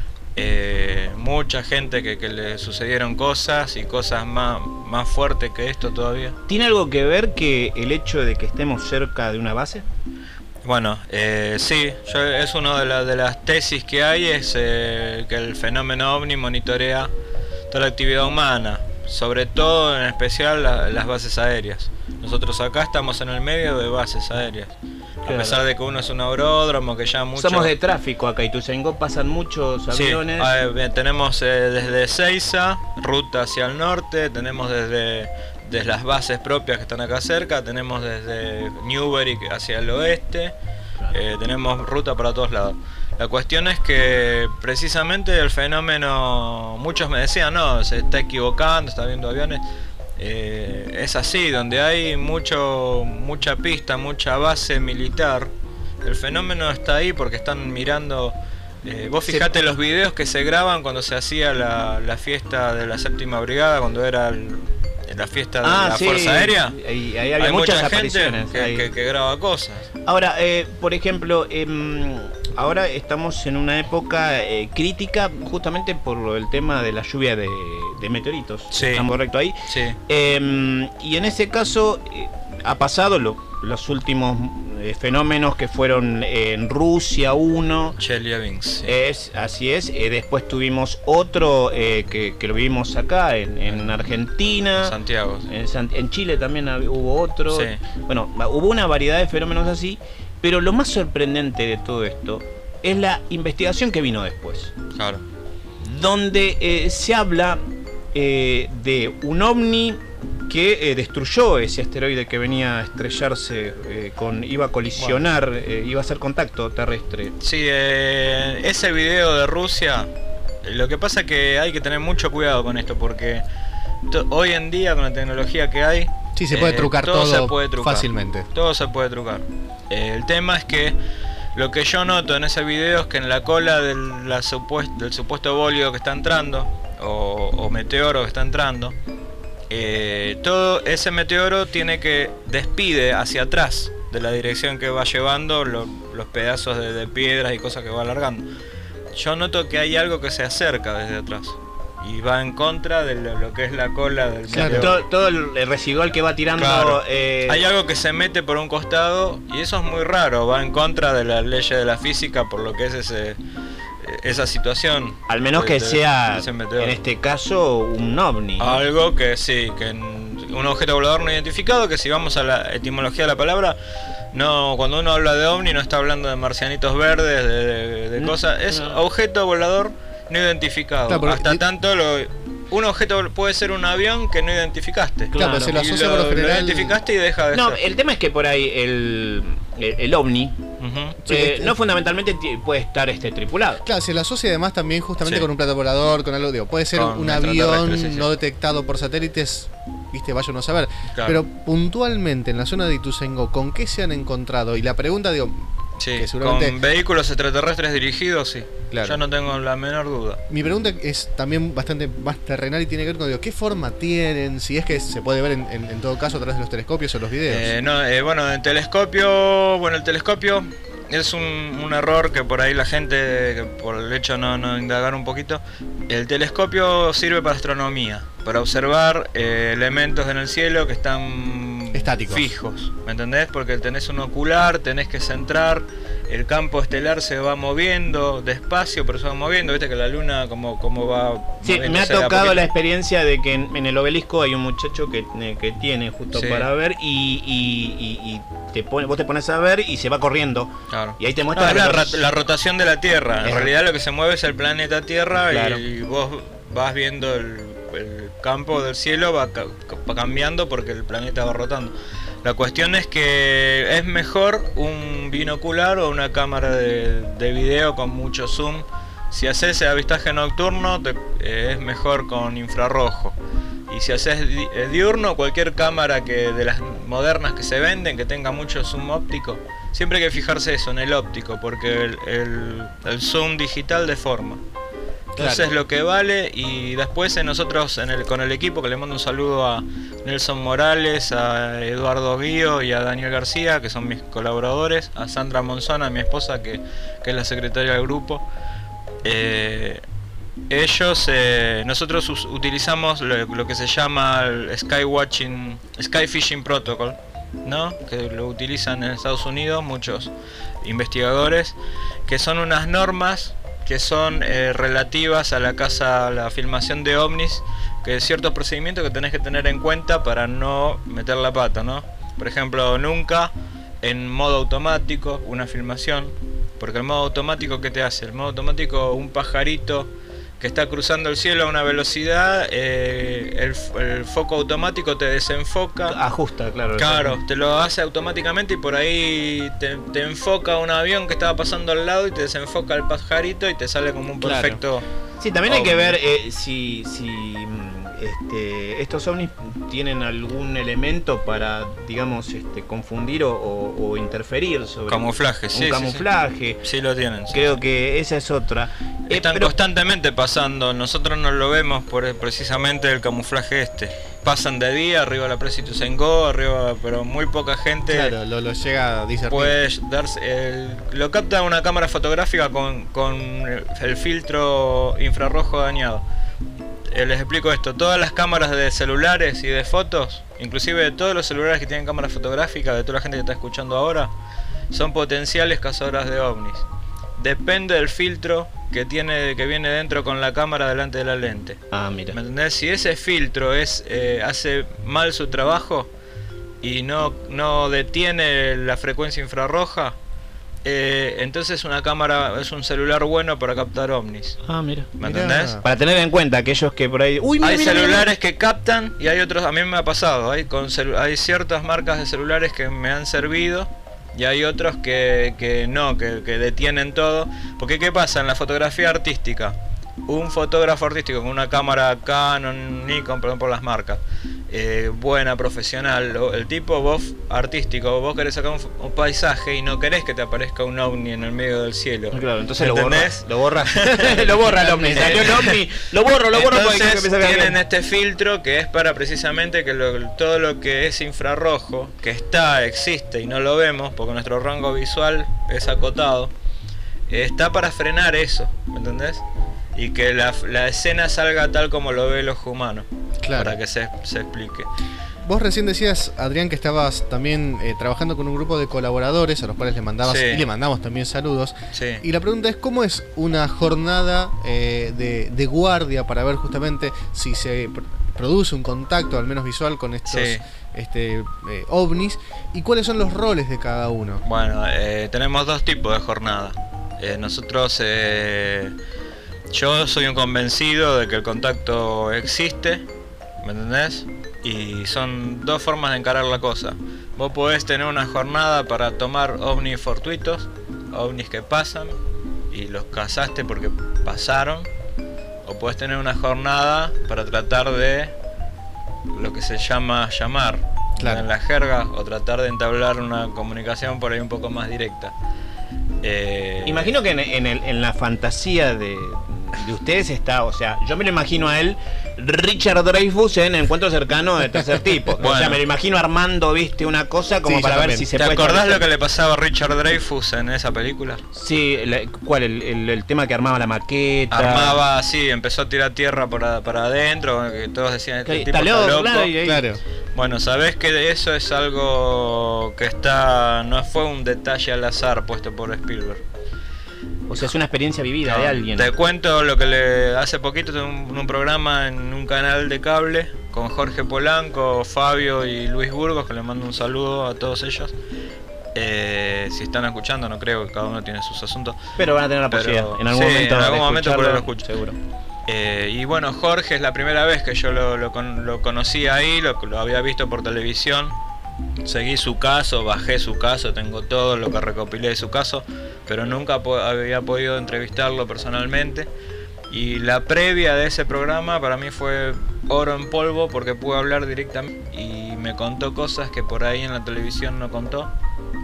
eh, mucha gente que, que le sucedieron cosas y cosas más, más fuertes que esto todavía. ¿Tiene algo que ver que el hecho de que estemos cerca de una base? Bueno, eh, sí, yo, es una de, la, de las tesis que hay, es eh, que el fenómeno ovni monitorea toda la actividad humana, sobre todo en especial la, las bases aéreas. Nosotros acá estamos en el medio de bases aéreas, a Claro. pesar de que uno es un aeródromo, que ya mucho... Somos de tráfico acá, Ituzaingó pasan muchos Sí, aviones. eh, tenemos eh, desde Ezeiza, ruta hacia el norte, tenemos desde, desde las bases propias que están acá cerca, tenemos desde Newbery hacia el oeste, eh, tenemos ruta para todos lados. La cuestión es que precisamente el fenómeno, muchos me decían, no, se está equivocando, está viendo aviones. Eh, es así, donde hay mucho, mucha pista, mucha base militar, el fenómeno está ahí porque están mirando. Eh, vos fijate los videos que se graban cuando se hacía la, la fiesta de la séptima brigada, cuando era el, la fiesta de Ah, la sí, Fuerza Aérea. ahí- ahí había hay muchas mucha gente apariciones, que, ahí. que- que graba cosas. Ahora, eh, por ejemplo, em, ahora estamos en una época eh, crítica justamente por el tema de la lluvia de, de meteoritos. Sí. ¿Estamos correcto ahí? Sí. Em, y en ese caso eh, ha pasado lo- los últimos eh, fenómenos que fueron en Rusia uno. Chelyabinsk, sí. Es, así es. Eh, después tuvimos otro eh, que, que lo vimos acá en, en Argentina. Santiago. En, San- en Chile también hab- hubo otro. Sí. Bueno, va- hubo una variedad de fenómenos así, pero lo más sorprendente de todo esto es la investigación que vino después, Claro. donde eh, se habla eh, de un ovni que eh, destruyó ese asteroide que venía a estrellarse, eh, con, iba a colisionar, eh, iba a hacer contacto terrestre. Sí, eh, ese video de Rusia, lo que pasa es que hay que tener mucho cuidado con esto porque to- hoy en día con la tecnología que hay, Sí, se puede eh, trucar todo, todo, se puede trucar. fácilmente. Todo se puede trucar. Eh, el tema es que lo que yo noto en ese video es que en la cola del, la supuest- del supuesto bólido que está entrando, o, o meteoro que está entrando, eh, todo ese meteoro tiene que despide hacia atrás de la dirección que va llevando lo- los pedazos de, de piedras y cosas que va alargando. Yo noto que hay algo que se acerca desde atrás y va en contra de lo, lo que es la cola del Claro. meteoro. Todo, todo el el residual que va tirando. Claro. eh, Hay algo que se mete por un costado y eso es muy raro, va en contra de las leyes de la física por lo que es ese esa situación. Al menos de- que de- sea, de ese meteoro. en este caso, un ovni. Algo que sí, que en- un objeto volador no identificado, que si vamos a la etimología de la palabra, no, cuando uno habla de ovni no está hablando de marcianitos verdes, de, de- de No, cosas, es no. objeto volador no identificado. Claro, pero Hasta di- tanto lo... Un objeto puede ser un avión que no identificaste. Claro, pero se lo Y asocia por lo general- identificaste y deja de No, ser. el tema es que por ahí el, el, el ovni Ujú. Sí, eh, este- no fundamentalmente ti- puede estar este tripulado. Claro, se lo asocia además también justamente Sí. con un plato volador, con algo, digo, puede ser Con un extraterrestre, avión sí, sí. no detectado por satélites, viste, vaya uno a saber. Claro. Pero puntualmente en la zona de Ituzaingó, ¿con qué se han encontrado? Y la pregunta, digo, Sí, que seguramente- con vehículos extraterrestres dirigidos, sí. Claro. Ya no tengo la menor duda. mi pregunta es también bastante más terrenal y tiene que ver con, digo, ¿qué forma tienen? Si es que se puede ver en, en- en todo caso a través de los telescopios o los videos. Eh, no, eh, bueno, el telescopio, bueno, el telescopio es un, un error que por ahí la gente, que por el hecho de no, no indagar un poquito, el telescopio sirve para astronomía, para observar eh, elementos en el cielo que están Estáticos. fijos, ¿me entendés? Porque tenés un ocular, tenés que centrar, el campo estelar se va moviendo despacio, pero se va moviendo, viste que la luna como, como va... Sí, me ha moviéndose de a tocado poquito. la experiencia de que en, en el obelisco hay un muchacho que, eh, que tiene justo Sí. para ver y, y- y- y te pone, vos te pones a ver y se va corriendo. Claro. Y ahí te No, muestra es la, los- ra- la rotación de la Tierra. En Es- realidad lo que se mueve es el planeta Tierra Claro. y vos vas viendo el, el campo del cielo va, ca- va cambiando porque el planeta va rotando. La cuestión es que es mejor un binocular o una cámara de, de video con mucho zoom. Si haces avistaje nocturno te- eh, es mejor con infrarrojo. Y si haces di- eh, diurno, cualquier cámara que de las modernas que se venden, que tenga mucho zoom óptico, siempre hay que fijarse eso, en el óptico, porque el, el, el zoom digital deforma. Entonces Claro. es lo que vale, y después en nosotros en el, con el equipo, que le mando un saludo a Nelson Morales, a Eduardo Guío y a Daniel García, que son mis colaboradores, a Sandra Monzona, mi esposa, que, que es la secretaria del grupo. Eh, ellos, eh, nosotros us- utilizamos lo, lo que se llama el Sky Watching, Sky Fishing Protocol, ¿no? Que lo utilizan en Estados Unidos muchos investigadores, que son unas normas que son eh, relativas a la caza, a la filmación de ovnis, que es ciertos procedimientos que tenés que tener en cuenta para no meter la pata, ¿no? Por ejemplo, nunca en modo automático una filmación, porque el modo automático, ¿qué te hace? El modo automático, un pajarito que está cruzando el cielo a una velocidad, eh, el, el foco automático te desenfoca. Ajusta, claro. Claro, te lo hace automáticamente y por ahí te, te enfoca un avión que estaba pasando al lado y te desenfoca el pajarito y te sale como un Claro. perfecto. Sí, también hay que ovni. ver eh, si, si mm, este, estos ovnis tienen algún elemento para, digamos, este, confundir o, o- o interferir sobre Camuflaje, un sí, sí, sí. camuflaje. Sí, lo tienen. sí. Creo que esa es otra. Eh, Están pero- constantemente pasando, nosotros no lo vemos por precisamente el camuflaje este. Pasan de día, arriba la presa Ituzaingó, arriba, pero muy poca gente Claro, lo, lo llega a discernir. puede darse. el- lo capta una cámara fotográfica con, con el filtro infrarrojo dañado. Eh, les explico esto, todas las cámaras de celulares y de fotos, inclusive de todos los celulares que tienen cámara fotográfica, de toda la gente que está escuchando ahora, son potenciales cazadoras de ovnis. Depende del filtro que tiene, que viene dentro con la cámara delante de la lente. Ah, mira. ¿Me entendés? Si ese filtro es eh, hace mal su trabajo y no, no detiene la frecuencia infrarroja, eh, entonces una cámara es un celular bueno para captar ovnis. Ah, mira. ¿Me Mirá. entendés? Para tener en cuenta aquellos que por ahí. Uy, mira, Hay mira, mira, celulares que captan y hay otros, a mí me ha pasado, hay, con celu- hay ciertas marcas de celulares que me han servido y hay otros que, que no, que, que detienen todo. Porque ¿qué pasa en la fotografía artística? Un fotógrafo artístico con una cámara Canon, Nikon, perdón por las marcas, eh, buena, profesional, o- el tipo vos artístico, vos querés sacar un, f- un paisaje y no querés que te aparezca un ovni en el medio del cielo. Claro, entonces lo borra. ¿Entendés? Lo borra. Lo borra el ovni. Salió el ovni. Lo borro, lo borro porque hay que Entonces empezar a tienen ver. este filtro que es para precisamente que lo- todo lo que es infrarrojo, que está, existe y no lo vemos porque nuestro rango visual es acotado, eh, está para frenar eso, ¿me entendés? Y que la, la escena salga tal como lo ve el ojo humano, Claro. para que se, se explique. Vos recién decías, Adrián, que estabas también eh, trabajando con un grupo de colaboradores a los cuales le mandabas Sí. y le mandamos también saludos. Sí. Y la pregunta es, ¿cómo es una jornada eh, de, de guardia para ver justamente si se pr- produce un contacto, al menos visual, con estos Sí. este, eh, ovnis? ¿Y cuáles son los roles de cada uno? Bueno, eh, tenemos dos tipos de jornada. Eh, nosotros, eh, yo soy un convencido de que el contacto existe, ¿me entendés? Y son dos formas de encarar la cosa. Vos podés tener una jornada para tomar ovnis fortuitos, ovnis que pasan y los cazaste porque pasaron, o podés tener una jornada para tratar de lo que se llama llamar, Claro. en la jerga, o tratar de entablar una comunicación por ahí un poco más directa. Eh, Imagino que en, en el- en la fantasía de, de ustedes está, o sea, yo me lo imagino a él, Richard Dreyfuss en Encuentro Cercano de Tercer Tipo. O Bueno. sea, me lo imagino armando, viste, una cosa como Sí, yo para ver también. si se ¿Te puede. acordás lo que le pasaba a Richard Dreyfuss en esa película? Sí, la- ¿cuál? El, el- el tema que armaba la maqueta. Armaba así, empezó a tirar tierra para, para adentro, que todos decían, este Claro, tipo está está loco, loco. claro, y ahí- Claro. Bueno, sabés que eso es algo que está, no fue un detalle al azar puesto por Spielberg. O sea, es una experiencia vivida No, de alguien. Te cuento lo que le hace poquito tuve un, un programa en un canal de cable con Jorge Polanco, Fabio y Luis Burgos, que le mando un saludo a todos ellos. Eh, si están escuchando, no creo que cada uno tiene sus asuntos. Pero van a tener la Pero- posibilidad. En algún sí, momento. en algún de momento por ahí lo escucharlo, escucho. Seguro. Eh, y bueno, Jorge es la primera vez que yo lo, lo, con- lo conocí ahí, lo, lo había visto por televisión. Seguí su caso, bajé su caso, tengo todo lo que recopilé de su caso, pero nunca po- había podido entrevistarlo personalmente. Y la previa de ese programa para mí fue oro en polvo porque pude hablar directamente y me contó cosas que por ahí en la televisión no contó.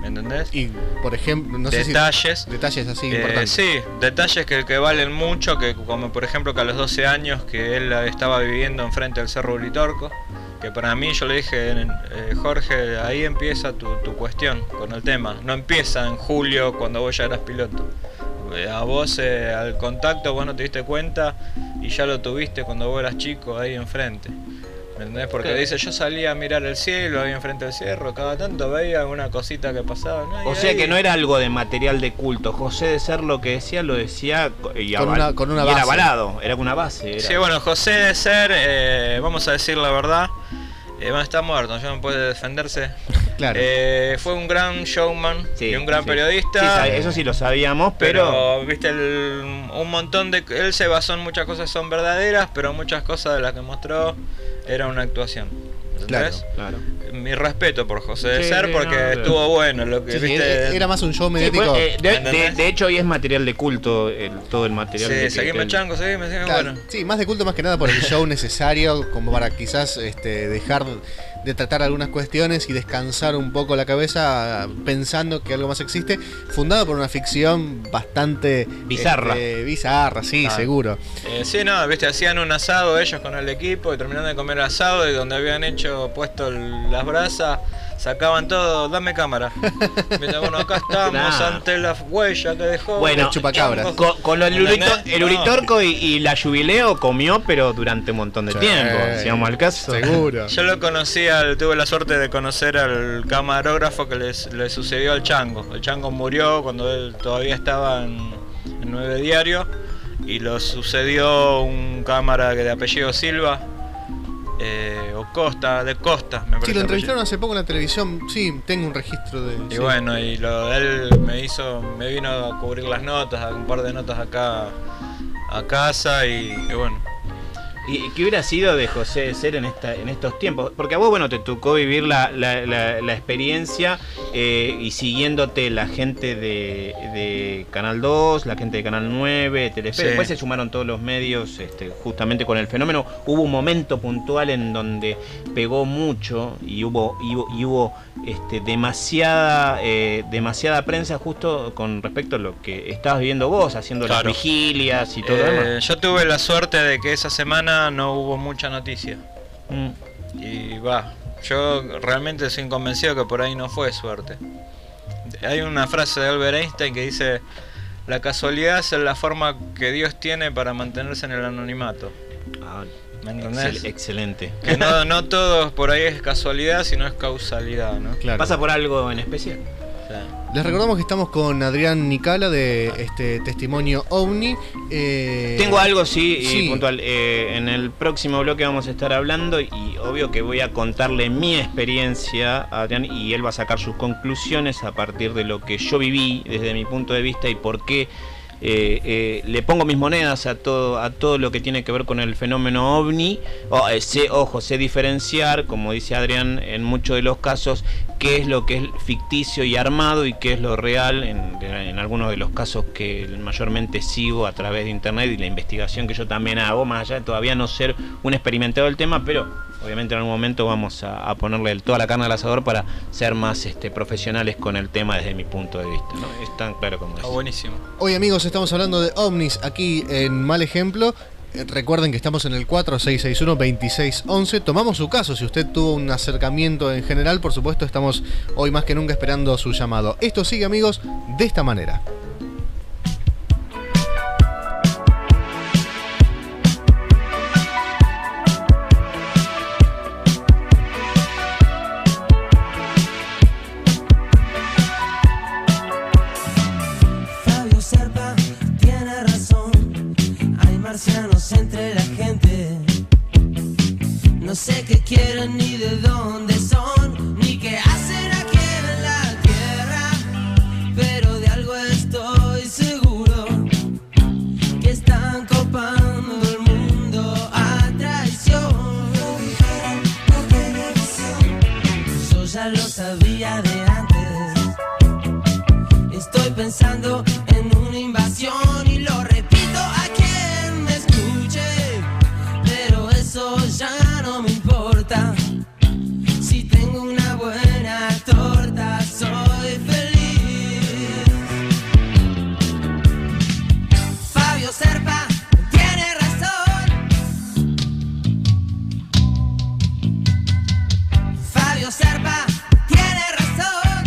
¿me entendés? Y, por ejemplo, no sé detalles, si... Detalles así eh, importantes. Sí, detalles que, que valen mucho, que como por ejemplo que a los doce años que él estaba viviendo enfrente del Cerro Uritorco, que para mí yo le dije, eh, Jorge, ahí empieza tu, tu cuestión con el tema, no empieza en julio cuando vos ya eras piloto. A vos eh, al contacto vos no te diste cuenta y ya lo tuviste cuando vos eras chico ahí enfrente. ¿Me entendés? Porque Claro. dice, yo salía a mirar el cielo ahí enfrente del cerro, cada tanto veía alguna cosita que pasaba. ¿no? O Y sea ahí- que no era algo de material de culto. José de Ser lo que decía, lo decía co- y, Con aval- una- con una y era base. avalado, era una base. Era... Sí, bueno, José de Ser, eh, vamos a decir la verdad, eh, bueno, está muerto, ya no puede defenderse. Claro. Eh, fue un gran showman Sí, y un gran sí. periodista. Sí, sabe- eso sí lo sabíamos, pero... Pero, viste, el- un montón de... Él se basó en muchas cosas que son verdaderas, pero muchas cosas de las que mostró era una actuación. ¿Entendés? Claro. Mi respeto por José de Sí, Ser sí, porque no, pero- estuvo bueno lo que Sí, sí, viste. era más un show Sí, mediático. pues, eh, de, de- ¿Entendés? de hecho hoy es material de culto el- todo el material. Sí, de que- seguime del- chango, seguime, seguime, Claro, bueno. sí, más de culto más que nada por el show necesario, como para quizás este, dejar de tratar algunas cuestiones y descansar un poco la cabeza pensando que algo más existe, fundado por una ficción bastante Bizarra. este, bizarra, sí, Ah. seguro. Eh, sí, no, viste, hacían un asado ellos con el equipo y terminaron de comer asado y donde habían hecho, puesto el- las brasas, sacaban todo, dame cámara. Viste, bueno, acá estamos Nah. ante la huella que dejó. Bueno, El chupacabras. Chango. Con, con lo del ¿Entendés? urito- el No. Uritorco y, y la Jubileo comió, pero durante un montón de Sí, tiempo, si vamos al caso. Seguro. Yo lo conocí, al, tuve la suerte de conocer al camarógrafo que les- le sucedió al Chango. El Chango murió cuando él todavía estaba en, en nueve Diario y lo sucedió un cámara que de apellido Silva, eh, o Costa, de Costa, me parece. Sí, lo el entrevistaron hace poco en la televisión, sí, tengo un registro de... apellido. Y sí. bueno, y lo, él me hizo, me vino a cubrir las notas, un par de notas acá a casa y, y bueno. ¿Y qué hubiera sido de José de Ser en esta en estos tiempos? Porque a vos, bueno, te tocó vivir la, la, la, la experiencia eh, y siguiéndote la gente de, de Canal dos, la gente de Canal nueve, Telefe. Sí. Después se sumaron todos los medios este, justamente con el fenómeno. Hubo un momento puntual en donde pegó mucho y hubo, y hubo, y hubo este, demasiada, eh, demasiada prensa justo con respecto a lo que estabas viviendo vos, haciendo Claro. las vigilias y todo lo Eh, demás. yo tuve la suerte de que esa semana no hubo mucha noticia. Mm. Y va, yo realmente soy convencido que por ahí no fue suerte. Hay una frase de Albert Einstein que dice: la casualidad es la forma que Dios tiene para mantenerse en el anonimato. Ah, ¿Me entendés? excel- excelente. Que no, no todo por ahí es casualidad, sino es causalidad, ¿no? Claro. ¿Pasa por algo en especial? O sea, Les recordamos que estamos con Adrián Nicala de este Testimonio OVNI. Eh, Tengo algo, sí, y sí. puntual. Eh, en el próximo bloque vamos a estar hablando y obvio que voy a contarle mi experiencia a Adrián y él va a sacar sus conclusiones a partir de lo que yo viví desde mi punto de vista y por qué eh, eh, le pongo mis monedas a todo a todo lo que tiene que ver con el fenómeno ovni. O, eh, sé, ojo, sé diferenciar, como dice Adrián, en muchos de los casos, qué es lo que es ficticio y armado y qué es lo real en, en algunos de los casos que mayormente sigo a través de internet y la investigación que yo también hago, más allá de todavía no ser un experimentado del tema, pero obviamente en algún momento vamos a, a ponerle toda la carne al asador para ser más este, profesionales con el tema desde mi punto de vista, ¿no? Es tan claro como está es. buenísimo. Hoy, amigos, estamos hablando de ovnis aquí en Mal Ejemplo. Eh, Recuerden que estamos en el cuatro seis seis uno, dos seis uno uno. Tomamos su caso. Si usted tuvo un acercamiento en general, por supuesto, estamos hoy más que nunca esperando su llamado. Esto sigue, amigos, de esta manera. Fabio Serpa tiene razón, hay marcianos entre la gente. No sé qué quieren ni de dónde son, ni qué hacen aquí en la tierra, pero de algo estoy seguro, que están copando el mundo a traición. Yo ya lo sabía de antes, estoy pensando en una invasión y lo repito a quien me escuche, pero eso ya no me importa. Si tengo una buena torta, soy feliz. Serpa tiene razón.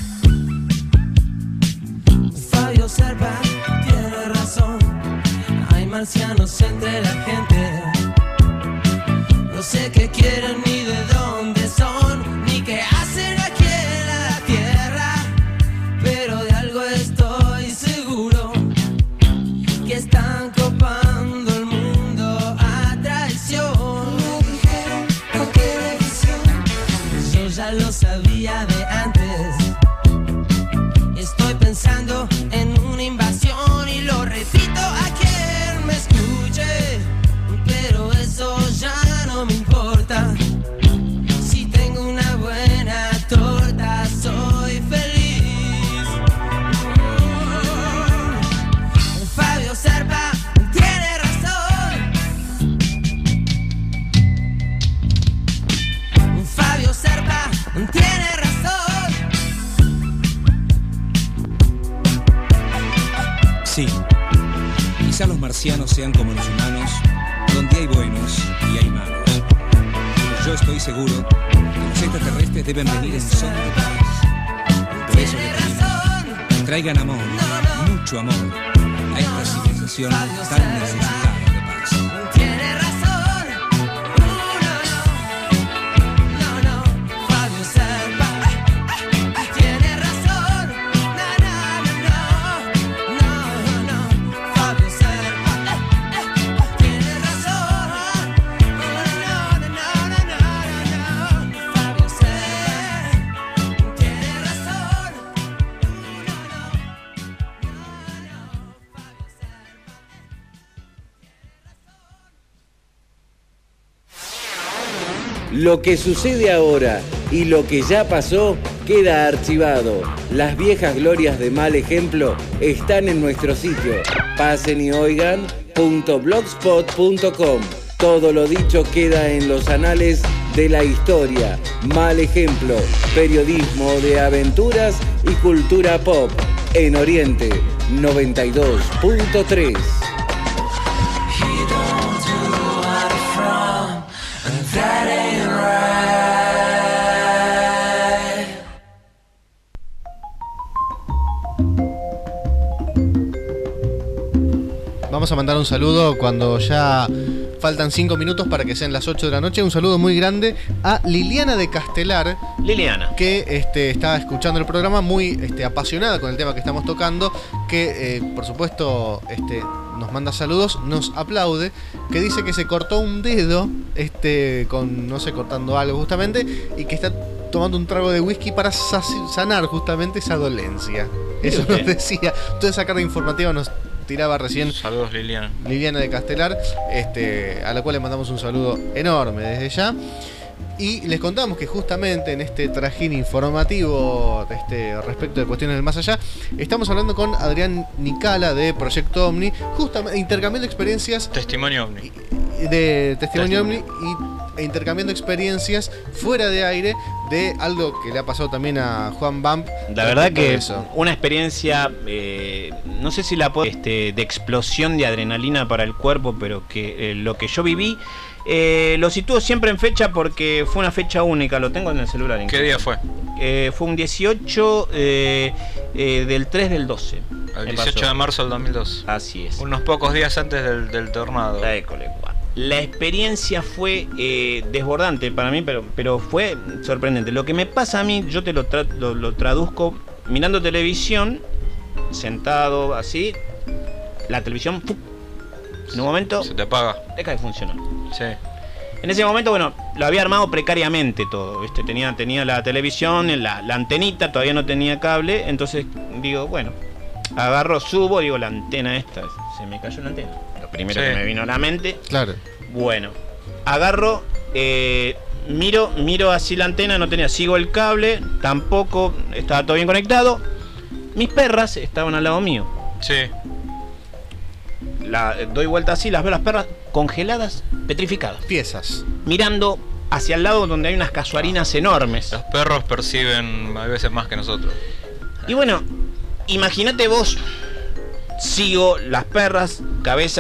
Fabio Serpa tiene razón. Hay marcianos entre la gente. No sé qué quieren ni de dónde son, ni qué hacen aquí en la tierra. Pero de algo estoy seguro, que están copando el mundo a traición. Me dijeron por televisión, yo ya lo sabía de antes. Estoy pensando en una invasión y lo repito a quien me escuche. Pero eso ya no me importa. Si tengo una buena torta, soy feliz. Fabio Serpa tiene razón. Fabio Serpa tiene razón. Sí, quizá los marcianos sean como los humanos, donde hay buenos y hay malos. Pero yo estoy seguro que los extraterrestres deben venir en son de paz. Por eso les digo, traigan amor, mucho amor, a esta civilización tan necesitada de paz. Tiene razón. No, no, no, no. Fabio Serpa tiene razón. No, no, no, no, no. Fabio Serpa tiene razón. No, no, no, no, no, no. Fabio Serpa tiene razón. Lo que sucede ahora y lo que ya pasó queda archivado. Las viejas glorias de Mal Ejemplo están en nuestro sitio pasen y oigan punto blogspot punto com. Todo lo dicho queda en los anales de la historia. Mal Ejemplo, periodismo de aventuras y cultura pop en Oriente noventa y dos punto tres. Vamos a mandar un saludo cuando ya faltan cinco minutos para que sean las ocho de la noche. Un saludo muy grande a Liliana de Castelar. Liliana. Que este, está escuchando el programa, muy este, apasionada con el tema que estamos tocando. Que, eh, por supuesto, este, nos manda saludos, nos aplaude. Que dice que se cortó un dedo, este, con, no sé, cortando algo justamente. Y que está tomando un trago de whisky para sanar justamente esa dolencia. Eso nos decía. Toda esa carga informativa nos tiraba recién. Saludos, Liliana. Liliana de Castelar, este, a la cual le mandamos un saludo enorme desde ya. Y les contamos que justamente en este trajín informativo este, respecto de cuestiones del más allá, estamos hablando con Adrián Nicala de Proyecto Omni, justamente intercambiando experiencias. Testimonio Omni. De Testimonio Omni y, e intercambiando experiencias fuera de aire de algo que le ha pasado también a Juan Bump. La verdad que es una experiencia, eh, no sé si la puedo, este, de explosión de adrenalina para el cuerpo, pero que eh, lo que yo viví, eh, lo sitúo siempre en fecha porque fue una fecha única, lo tengo en el celular. ¿Qué incluso. día fue? Eh, fue un dieciocho eh, eh, del tres del doce. El dieciocho de marzo del dos mil dos. Así es. Unos pocos días antes del, del tornado. École, guau. La experiencia fue eh, desbordante para mí, pero, pero fue sorprendente. Lo que me pasa a mí, yo te lo, tra lo, lo traduzco mirando televisión, sentado así, la televisión, ¡pum! En un momento se te apaga, deja de funcionar. Sí. En ese momento, bueno, lo había armado precariamente todo, ¿viste? Tenía, tenía la televisión, la, la antenita, todavía no tenía cable, entonces digo, bueno, agarro, subo, digo, la antena esta, se me cayó la antena. Lo primero Sí. que me vino a la mente. Claro. Bueno, agarro, eh, miro, miro así la antena, no tenía, sigo el cable, tampoco estaba todo bien conectado. Mis perras estaban al lado mío. Sí. La, doy vuelta así, las veo las perras congeladas, petrificadas. Piezas. Mirando hacia el lado donde hay unas casuarinas enormes. Los perros perciben a veces más que nosotros. Y bueno, imagínate vos, sigo las perras, cabezas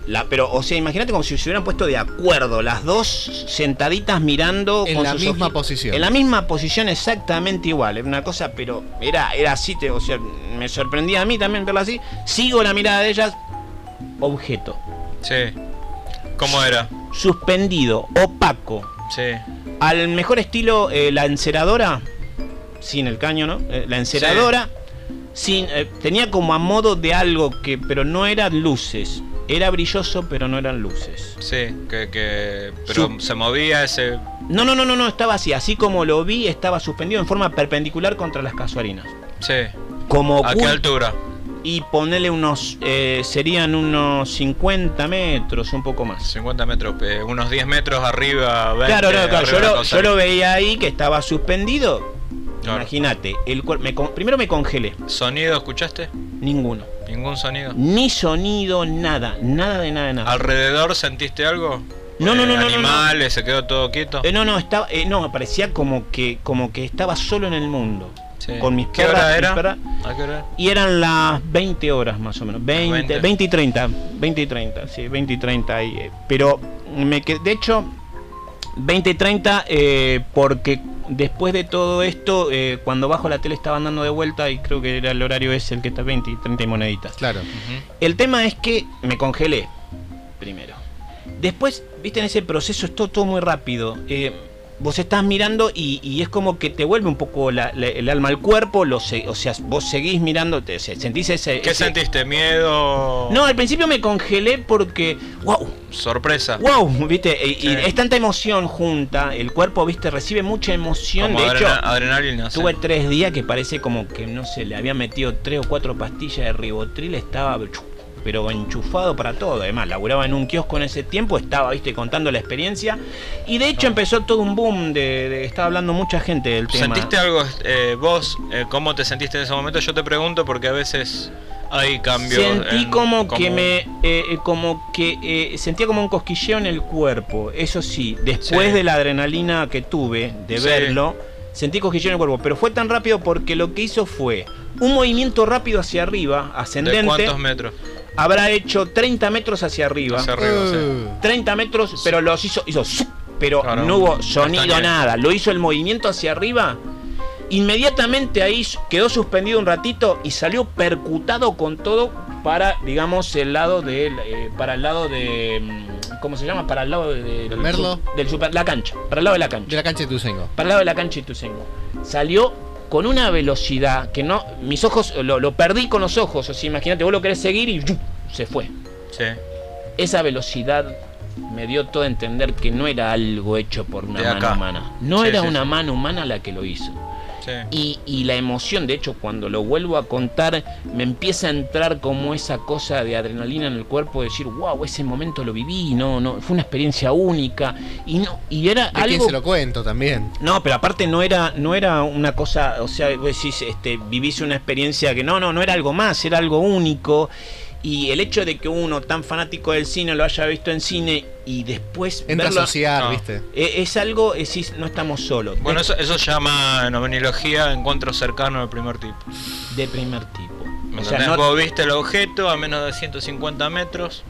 La, pero, o sea, imagínate como si se hubieran puesto de acuerdo, las dos sentaditas mirando En con la sus misma ojitos. posición. En la misma posición exactamente igual. Era una cosa, pero era, era así, te, o sea, me sorprendía a mí también verla así. Sigo la mirada de ellas, objeto. Sí. ¿Cómo era? Suspendido, opaco. Sí. Al mejor estilo, eh, la enceradora, sin el caño, ¿no? Eh, la enceradora, sin, eh, tenía como a modo de algo que, pero no eran luces. Era brilloso, pero no eran luces. Sí, que, que pero Su- se movía ese... No, no, no, no, no, estaba así. Así como lo vi, estaba suspendido en forma perpendicular contra las casuarinas. Sí. Como ¿A qué ocul- altura? Y ponerle unos, eh, serían unos cincuenta metros, un poco más. cincuenta metros, eh, unos diez metros arriba, veinte, Claro, no, claro, arriba yo de la lo, cosa. yo lo veía ahí que estaba suspendido. Claro. Imagínate, el cuer- me con- primero me congelé. ¿Sonido escuchaste? Ninguno. ¿Ningún sonido? Ni sonido, nada, nada de nada de nada. ¿Alrededor sentiste algo? No, no, no, no, no, no. ¿Animales? ¿Se quedó todo quieto? Eh, no, no, estaba, eh, no, parecía como que, como que estaba solo en el mundo. Sí. Con mis ¿Qué perras, hora mis era? perras. ¿A qué hora? Y eran las veinte horas más o menos. veinte, veinte. veinte y treinta. veinte y treinta, sí, veinte y treinta. Y, eh, pero me quedé, de hecho, veinte y treinta, eh, porque después de todo esto, eh, cuando bajo la tele estaban dando de vuelta y creo que era el horario ese el que está veinte y treinta y moneditas. Claro. El tema es que me congelé primero. Después, viste, en ese proceso es todo, todo muy rápido. Eh, vos estás mirando y, y es como que te vuelve un poco la- la- el alma al cuerpo. Lo se- o sea, vos seguís mirando, te, se- sentís ese... ¿Qué ese- sentiste? ¿Miedo? No, al principio me congelé porque... ¡Wow! ¿Sorpresa? ¡Wow! ¿Viste? Y, y Sí. es tanta emoción junta. El cuerpo, ¿viste? Recibe mucha emoción. Como De hecho, adrena- adrenalina. sí. tuve tres días que parece como que, no sé, le había metido tres o cuatro pastillas de ribotril. Estaba... pero enchufado para todo. Además, laburaba en un kiosco en ese tiempo, estaba, viste, contando la experiencia. Y de hecho empezó todo un boom de, de estaba hablando mucha gente del tema. ¿Sentiste algo eh, vos? Eh, ¿Cómo te sentiste en ese momento? Yo te pregunto porque a veces hay cambios. Sentí en- como, que me eh, eh, como que eh, sentía como un cosquilleo en el cuerpo. Eso sí, después Sí. de la adrenalina que tuve de Sí. verlo, sentí cosquilleo en el cuerpo. Pero fue tan rápido porque lo que hizo fue un movimiento rápido hacia arriba, ascendente. ¿De cuántos metros? Habrá hecho treinta metros hacia arriba. Hacia arriba, sí. treinta metros, pero los hizo, hizo ¡zup! Pero Claro, no hubo un sonido, castañeo. nada. Lo hizo el movimiento hacia arriba. Inmediatamente ahí quedó suspendido un ratito y salió percutado con todo para, digamos, el lado de eh, para el lado de mm, ¿cómo se llama? Para el lado de, de- del Merlo. su- del super, la cancha, para el lado de la cancha. De la cancha de Tuzengo. Para el lado de la cancha de Ituzaingó. Salió con una velocidad que no, mis ojos lo, lo perdí con los ojos. O sea, imagínate, vos lo querés seguir y ¡yum! Se fue. Sí. Esa velocidad me dio todo a entender que no era algo hecho por una De mano acá. humana. No Sí, era sí, una sí. mano humana la que lo hizo. Sí. Y, y la emoción, de hecho, cuando lo vuelvo a contar, me empieza a entrar como esa cosa de adrenalina en el cuerpo, de decir, wow, ese momento lo viví, no, no, fue una experiencia única. Y no, y era ¿De quién algo. se lo cuento también? No, pero aparte no era, no era una cosa, o sea, vos decís, este, vivís una experiencia que no, no, no era algo más, era algo único. Y el hecho de que uno tan fanático del cine lo haya visto en cine y después Entra verlo, a asociar, No. ¿viste? eh, es algo, es, no estamos solos. Bueno, de, eso, eso se llama en novenología encuentro cercano del primer tipo. de primer tipo. ¿Me O sea, entendés? no- Vos viste el objeto a menos de ciento cincuenta metros.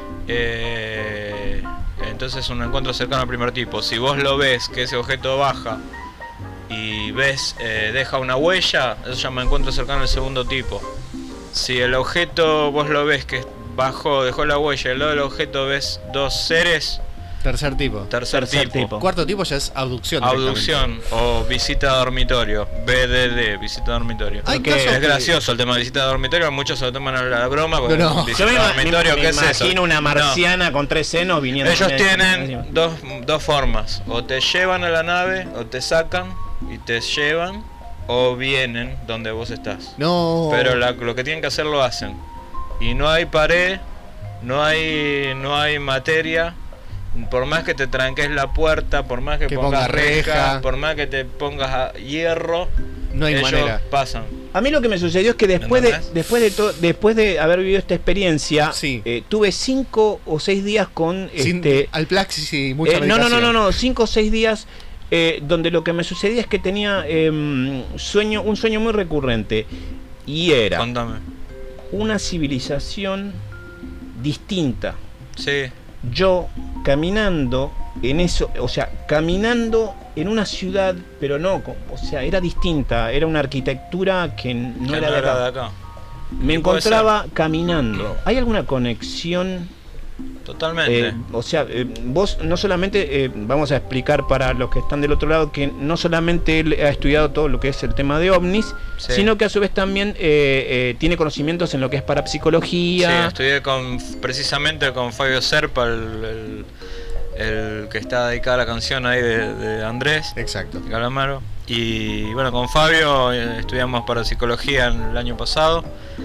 eh, entonces es un encuentro cercano al primer tipo. Si vos lo ves, que ese objeto baja y ves, eh, deja una huella, eso se llama encuentro cercano al segundo tipo. Si el objeto vos lo ves que bajó, dejó la huella, y al lado del objeto ves dos seres, Tercer tipo. tercer, Tercer tipo. tipo. Cuarto tipo ya es abducción. directamente. Abducción o visita a dormitorio, B D D, visita a dormitorio. Hay Porque casos Es que- gracioso el tema de visita a dormitorio, muchos se lo toman a la broma. porque No, no. visita Yo me, a ima- dormitorio, me- ¿qué me es eso? imagino una No. marciana con tres senos viniendo. Ellos encima. tienen dos, dos formas, o te llevan a la nave, o te sacan y te llevan, o vienen donde vos estás. No. Pero la- lo que tienen que hacer lo hacen. Y no hay pared, no hay, no hay materia. Por más que te tranques la puerta, por más que, Que pongas pongas reja. reja, por más que te pongas a hierro, No hay ellos manera. pasan. A mí lo que me sucedió es que después de, ¿Entendés? después de to- después de haber vivido esta experiencia, Sí. eh, tuve cinco o seis días con Sin, este. al plaxis y mucha eh, no, no, no, no, medicación. no, cinco o seis días eh, donde lo que me sucedía es que tenía em, sueño, un sueño muy recurrente y era Contame. una civilización distinta Sí. Yo caminando en eso, o sea, caminando en una ciudad, pero no, o sea, era distinta, era una arquitectura que no Que era no de era acá. de acá. Me Y puede encontraba caminando. ¿Hay alguna conexión? Totalmente. Eh, o sea, eh, vos no solamente, eh, vamos a explicar para los que están del otro lado, que no solamente él ha estudiado todo lo que es el tema de ovnis, Sí. sino que a su vez también eh, eh, tiene conocimientos en lo que es Sí, parapsicología. estudié con, precisamente con Fabio Serpa, el, el, el que está dedicada a la canción ahí de, de Andrés. Exacto. Calamaro. Y bueno, con Fabio eh, estudiamos parapsicología en el año pasado.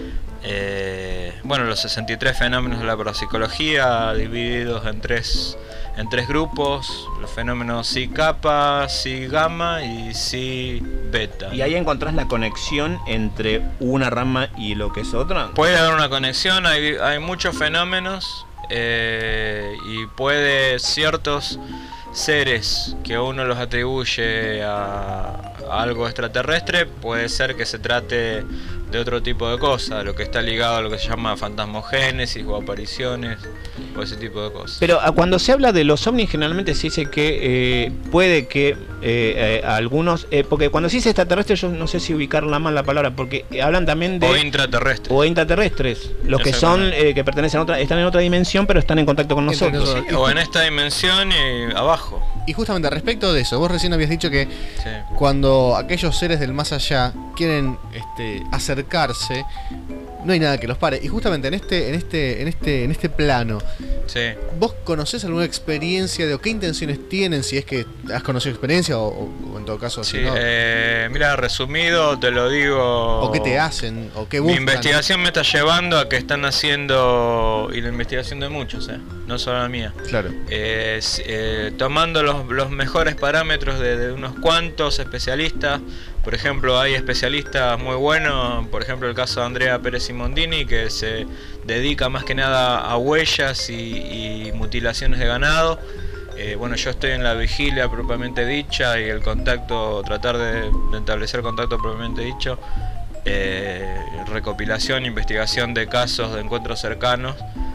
Eh, bueno, los sesenta y tres fenómenos de la parapsicología divididos en tres, en tres grupos: los fenómenos Psi Kappa, Psi Gamma y Psi Beta. Y ahí encontrás la conexión entre una rama y lo que es otra. Puede haber una conexión, hay, hay muchos fenómenos eh, y puede ciertos seres que uno los atribuye a, a algo extraterrestre, puede ser que se trate de otro tipo de cosas, lo que está ligado a lo que se llama fantasmogénesis o apariciones o ese tipo de cosas. Pero a- cuando se habla de los ovnis generalmente se dice que eh, puede que eh, eh, algunos, eh, porque cuando se dice extraterrestre yo no sé si ubicarla mal la palabra, porque hablan también de O intraterrestres. o intraterrestres, los que son Exactamente. eh, que pertenecen a otra, están en otra dimensión pero están en contacto con Entre nosotros. nosotros. Sí, o en esta dimensión y abajo. Y justamente respecto de eso, vos recién habías dicho que Sí. cuando aquellos seres del más allá quieren este, acercarse, no hay nada que los pare. Y justamente en este, en este, en este, en este plano, Sí. ¿vos conocés alguna experiencia de o qué intenciones tienen? Si es que has conocido experiencia o, o- o en todo caso si Sí, no, eh, mira, resumido te lo digo. o qué te hacen o qué Mi buscan. investigación me está llevando a que están haciendo, y la investigación de muchos, eh, no solo la mía, Claro. eh, s- eh, tomando los, los mejores parámetros de, de unos cuantos especialistas. Por ejemplo, hay especialistas muy buenos, por ejemplo el caso de Andrea Pérez Simondini, que se dedica más que nada a huellas y, y mutilaciones de ganado. Eh, bueno, yo estoy en la vigilia propiamente dicha y el contacto, tratar de, de establecer contacto propiamente dicho, eh, recopilación, investigación de casos de encuentros cercanos.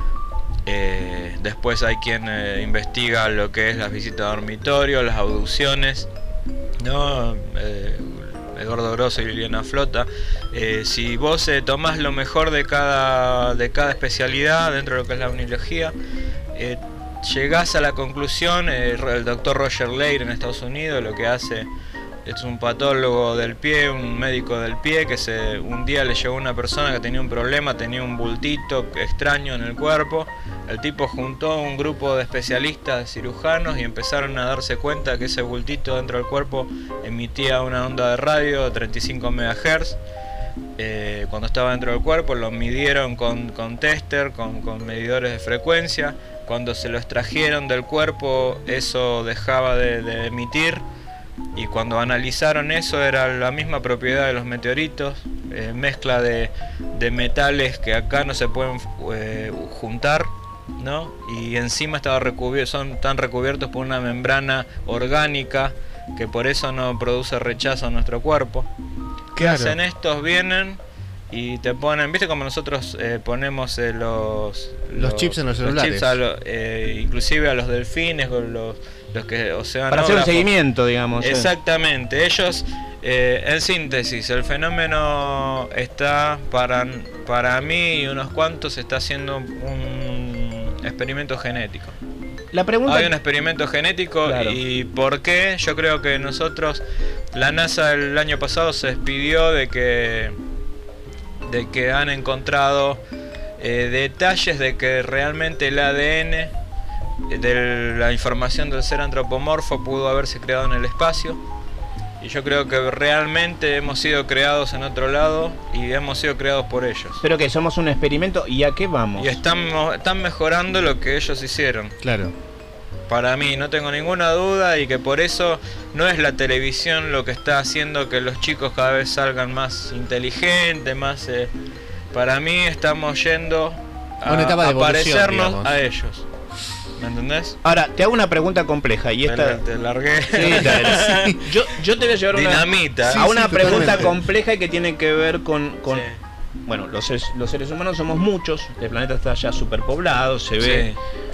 Eh, después hay quien eh, investiga lo que es las visitas a dormitorio, las abducciones, ¿no? Eh, Eduardo Grosso y Liliana Flota. Eh, si vos eh, tomás lo mejor de cada, de cada especialidad dentro de lo que es la omnilogía, eh, llegás a la conclusión, eh, el doctor Roger Leir en Estados Unidos lo que hace es un patólogo del pie, un médico del pie, que se, un día le llegó una persona que tenía un problema, tenía un bultito extraño en el cuerpo. El tipo juntó un grupo de especialistas, de cirujanos, y empezaron a darse cuenta que ese bultito dentro del cuerpo emitía una onda de radio de treinta y cinco megahertz. Eh, cuando estaba dentro del cuerpo lo midieron con, con tester, con, con medidores de frecuencia. Cuando se lo extrajeron del cuerpo eso dejaba de, de emitir, y cuando analizaron eso era la misma propiedad de los meteoritos, eh, mezcla de, de metales que acá no se pueden eh, juntar, ¿no? Y encima estaba recubier- son tan recubiertos por una membrana orgánica que por eso no produce rechazo en nuestro cuerpo. ¿Qué Claro. hacen estos? Vienen y te ponen, ¿viste como nosotros eh, ponemos eh, los, Los chips en los celulares. chips a lo- eh, inclusive a los delfines, o los, los que oceanógrafos. Para hacer un seguimiento, digamos. eh. Exactamente, ellos, eh, en síntesis, el fenómeno está para, para mí y unos cuantos está haciendo un experimento genético. La pregunta Hay un experimento genético. Claro. ¿Y por qué? Yo creo que nosotros, la NASA el año pasado se despidió de que, de que han encontrado eh, detalles de que realmente el A D N de la información del ser antropomorfo pudo haberse creado en el espacio. Y yo creo que realmente hemos sido creados en otro lado y hemos sido creados por ellos. pero que somos un experimento, ¿y a qué vamos? Y están, mo- están mejorando lo que ellos hicieron. Claro. Para mí, no tengo ninguna duda, y que por eso no es la televisión lo que está haciendo que los chicos cada vez salgan más inteligentes, más... eh, para mí estamos yendo a, Una etapa de a evolución, parecernos digamos. a ellos. ¿Me entendés? Ahora, te hago una pregunta compleja y esta... Te, te largué. Sí, dale. yo, yo te voy a llevar una- Dinamita. a Sí, una sí, pregunta totalmente. compleja y que tiene que ver con... con Sí. Bueno, los, seres- los seres humanos somos muchos, el planeta está ya superpoblado, se ve... Sí.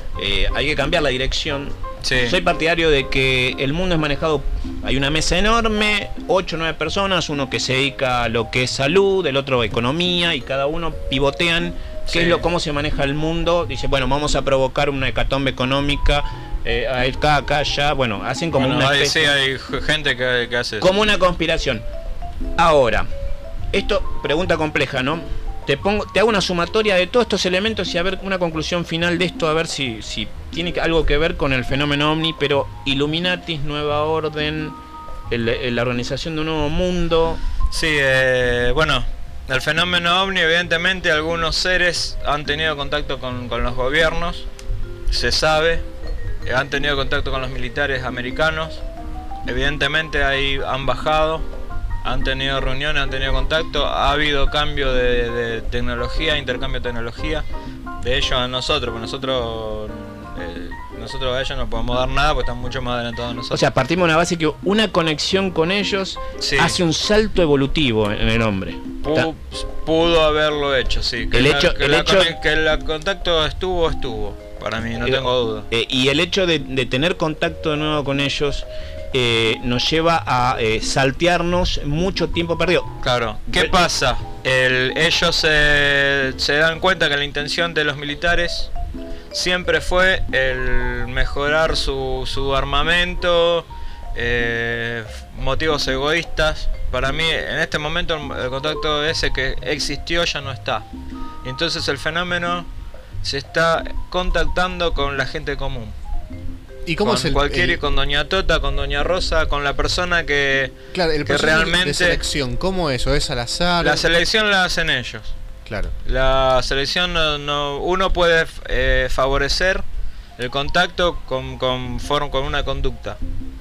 eh, hay que cambiar la dirección. Sí. Soy partidario de que el mundo es manejado, hay una mesa enorme, ocho o nueve personas, uno que se dedica a lo que es salud, el otro economía, y cada uno pivotean qué Sí. es lo, cómo se maneja el mundo. Dice, bueno, vamos a provocar una hecatombe económica, eh, acá, acá, allá, bueno, hacen como Bueno, una hay, especie, sí, hay gente que, que hace eso. como una conspiración. Ahora, esto, pregunta compleja, ¿no? Te pongo, te hago una sumatoria de todos estos elementos y a ver una conclusión final de esto, a ver si, si tiene algo que ver con el fenómeno ovni, pero Illuminatis, Nueva Orden, el, el- la organización de un nuevo mundo. Sí, eh, bueno, el fenómeno ovni, evidentemente algunos seres han tenido contacto con, con los gobiernos, se sabe, eh, han tenido contacto con los militares americanos, evidentemente ahí han bajado, han tenido reuniones, han tenido contacto, ha habido cambio de, de tecnología, intercambio de tecnología, de ellos a nosotros, porque nosotros, eh, nosotros a ellos no podemos dar nada porque están mucho más adelantados de nosotros. O sea, partimos de una base que una conexión con ellos Sí. hace un salto evolutivo en el hombre. Pu- pudo haberlo hecho, sí. Que El la- hecho- que el la hecho- cone- que el contacto estuvo, estuvo. Para mí, no Eh, tengo duda. eh, y el hecho de, de tener contacto de nuevo con ellos eh, nos lleva a eh, saltearnos mucho tiempo perdido. Claro. ¿Qué Pero- pasa? El- ellos se, se dan cuenta que la intención de los militares siempre fue el mejorar su, su armamento, eh, motivos egoístas. Para mí, en este momento, el contacto ese que existió ya no está. Y entonces el fenómeno se está contactando con la gente común. ¿Y cómo con es el, cualquier, el- con Doña Tota, con Doña Rosa, con la persona que, claro, el que proceso de- de realmente selección? ¿Cómo es? ¿O es al azar? la selección la hacen ellos. Claro. La selección no, no- uno puede eh, favorecer el contacto con, con, form- con una conducta,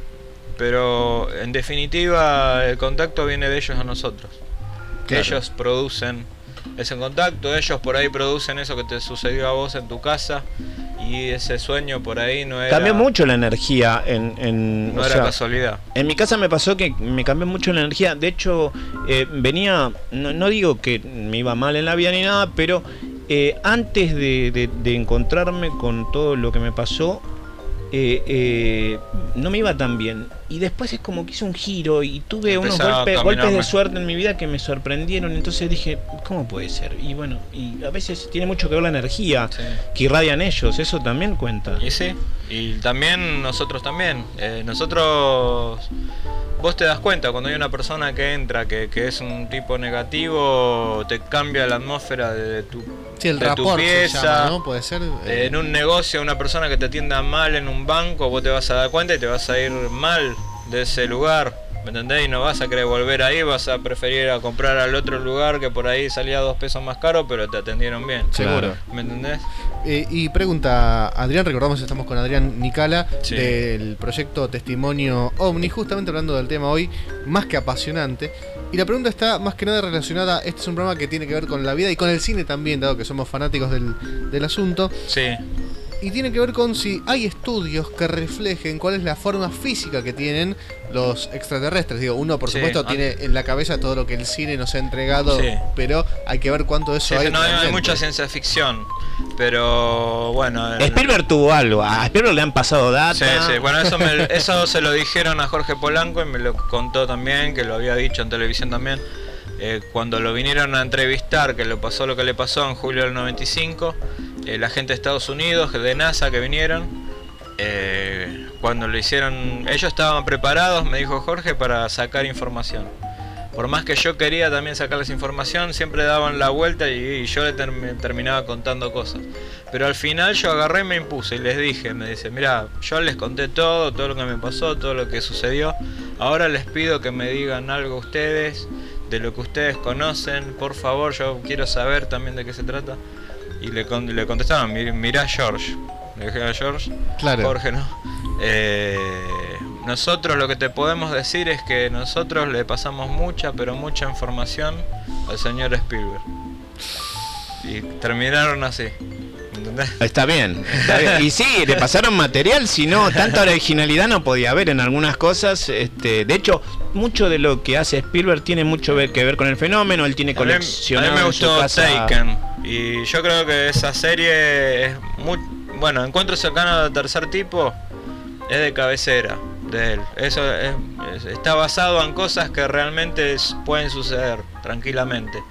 pero en definitiva el contacto viene de ellos a nosotros. Claro. Ellos producen ese contacto, ellos por ahí producen eso que te sucedió a vos en tu casa, y ese sueño por ahí no era, Cambió mucho la energía en... en no o era sea, casualidad. En mi casa me pasó que me cambió mucho la energía. De hecho, eh, venía, no, no digo que me iba mal en la vida ni nada, pero eh, antes de, de- de encontrarme con todo lo que me pasó, eh, eh, no me iba tan bien. Y después es como que hice un giro y tuve unos Empezaba a golpes, caminarme. golpes de suerte en mi vida que me sorprendieron. Entonces dije, ¿cómo puede ser? Y bueno, y a veces tiene mucho que ver la energía Sí. que irradian ellos. Eso también cuenta. Y sí, y también nosotros también. Eh, nosotros, vos te das cuenta cuando hay una persona que entra que, que es un tipo negativo, te cambia la atmósfera de tu, Sí, el de tu rapport se pieza. llama, ¿no? Puede ser. Eh, en un negocio, una persona que te atienda mal en un banco, vos te vas a dar cuenta y te vas a ir mal de ese lugar, ¿me entendés? Y no vas a querer volver ahí, vas a preferir ir a comprar al otro lugar que por ahí salía dos pesos más caro, pero te atendieron bien. Seguro. ¿Me entendés? Eh, y pregunta Adrián, recordamos que estamos con Adrián Nicala Sí. del proyecto Testimonio OVNI, justamente hablando del tema hoy, más que apasionante. Y la pregunta está más que nada relacionada, este es un programa que tiene que ver con la vida y con el cine también, dado que somos fanáticos del, del asunto. Sí. Y tiene que ver con si hay estudios que reflejen cuál es la forma física que tienen los extraterrestres. Digo, uno por Sí, supuesto ah. tiene en la cabeza todo lo que el cine nos ha entregado, Sí. pero hay que ver cuánto de eso Sí, hay. que no, hay realmente. mucha ciencia ficción, pero bueno. el- Spielberg tuvo algo. A Spielberg le han pasado data. Sí, sí, bueno, eso, me- eso se lo dijeron a Jorge Polanco y me lo contó también, que lo había dicho en televisión también. Eh, cuando lo vinieron a entrevistar, que le pasó lo que le pasó en julio del noventa y cinco, eh, la gente de Estados Unidos, de NASA que vinieron, eh, cuando lo hicieron, ellos estaban preparados, me dijo Jorge, para sacar información. Por más que yo quería también sacarles información, siempre daban la vuelta y, y yo le term- terminaba contando cosas. Pero al final yo agarré y me impuse y les dije, me dice, mira, yo les conté todo, todo lo que me pasó, todo lo que sucedió. Ahora les pido que me digan algo ustedes, de lo que ustedes conocen, por favor, yo quiero saber también de qué se trata. Y le, con- le contestaban, "Mir- mirá George". Le dije a George, Claro. Jorge, ¿no? Eh, nosotros lo que te podemos decir es que nosotros le pasamos mucha, pero mucha información al señor Spielberg. Y terminaron así. ¿Entendés? Está bien, está bien. Y sí, le pasaron material, si no, tanta originalidad no podía haber en algunas cosas. Este, de hecho, mucho de lo que hace Spielberg tiene mucho ver- que ver con el fenómeno. Él tiene A mí, a coleccionado mí me en su gustó casa. Taken. Y yo creo que esa serie es muy, bueno, Encuentro Cercano de Tercer Tipo es de cabecera de él. Eso es, es, está basado en cosas que realmente es, pueden suceder tranquilamente.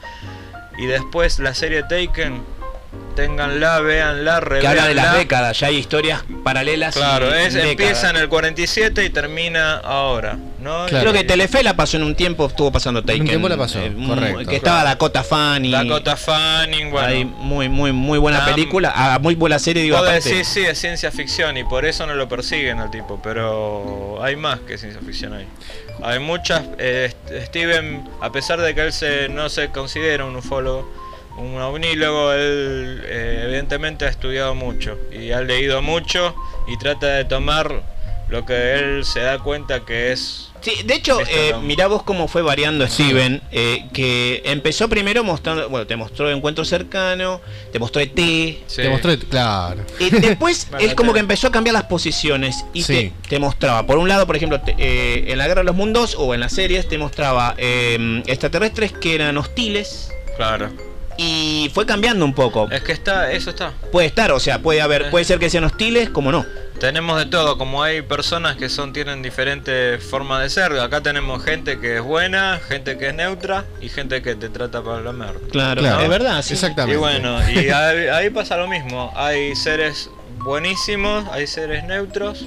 Y después la serie Taken, ténganla, véanla, revéanla. Que habla de las décadas, ya hay historias paralelas. Claro, y es, empieza en el cuarenta y siete y termina ahora, ¿no? Claro. Creo que Telefe la pasó en un tiempo, estuvo pasando Taken. Un tiempo la pasó, eh, correcto. Que claro. Estaba Dakota Fanning. Dakota Fanning, bueno. Hay muy, muy, muy buena Tam, película, ah, muy buena serie, digo, aparte. aparte. Sí, sí, es ciencia ficción y por eso no lo persiguen al tipo, pero hay más que ciencia ficción ahí. Hay muchas, eh, Steven, a pesar de que él se, no se considera un ufólogo, un ovnílogo, él eh, evidentemente ha estudiado mucho y ha leído mucho y trata de tomar lo que él se da cuenta que es. Sí, de hecho, eh, mirá vos cómo fue variando Steven, eh, que empezó primero mostrando, bueno, te mostró Encuentro Cercano, te mostró E T, sí. Te mostró, claro. Y después bueno, él como que empezó a cambiar las posiciones y sí. te, te mostraba, por un lado, por ejemplo, te, eh, en la Guerra de los Mundos o en las series te mostraba eh, extraterrestres que eran hostiles. Claro. Y fue cambiando un poco. Es que está, eso está. Puede estar, o sea, puede haber, puede ser que sean hostiles, como no. Tenemos de todo, como hay personas que son tienen diferentes formas de ser. Acá tenemos gente que es buena, gente que es neutra y gente que te trata para la merda. Claro, claro, es verdad, sí. Exactamente. Y bueno, y ahí, ahí pasa lo mismo. Hay seres buenísimos, hay seres neutros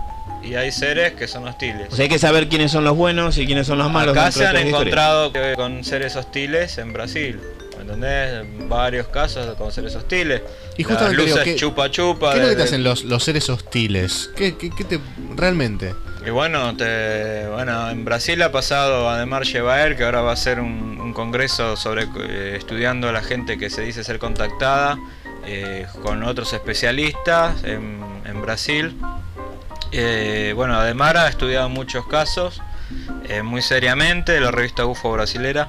y hay seres que son hostiles. O sea, hay que saber quiénes son los buenos y quiénes son los malos. Acá se han encontrado con seres hostiles en Brasil. ¿Entendés? Varios casos con seres hostiles. Y justamente las luces digo, ¿qué, chupa chupa. ¿Qué es lo que te de, hacen los, los seres hostiles? ¿Qué, qué, qué te realmente? Y bueno, te, bueno, en Brasil ha pasado Ademar Chevaer, que ahora va a hacer un, un congreso sobre eh, estudiando a la gente que se dice ser contactada eh, con otros especialistas en, en Brasil. Eh, bueno, Ademar ha estudiado muchos casos eh, muy seriamente, la revista U F O brasilera.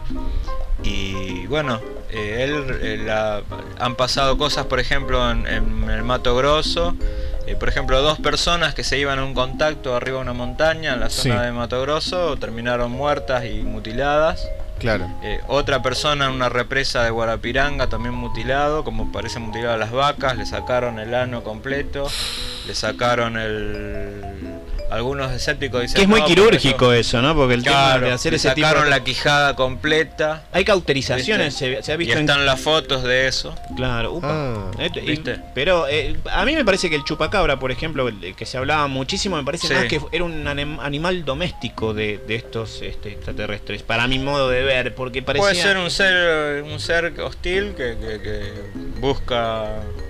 Y bueno, eh, él eh, la, han pasado cosas, por ejemplo, en, en el Mato Grosso. Eh, por ejemplo, dos personas que se iban a un contacto arriba de una montaña en la zona sí. de Mato Grosso terminaron muertas y mutiladas. Claro. Eh, otra persona en una represa de Guarapiranga también mutilado, como parece mutilado a las vacas, le sacaron el ano completo, le sacaron el... Algunos escépticos dicen que es muy no, quirúrgico eso, eso, ¿no? Porque el claro, tema de hacer ese sacaron tipo de... la quijada completa. Hay cauterizaciones, se, se ha visto. Y están en... las fotos de eso. Claro, upa. Ah, Esto, ¿viste? Y, pero eh, a mí me parece que el chupacabra, por ejemplo, el, que se hablaba muchísimo, me parece sí. más que era un anim, animal doméstico de, de estos este, extraterrestres, para mi modo de ver, porque parecía... Puede ser un ser, un ser hostil que, que, que busca...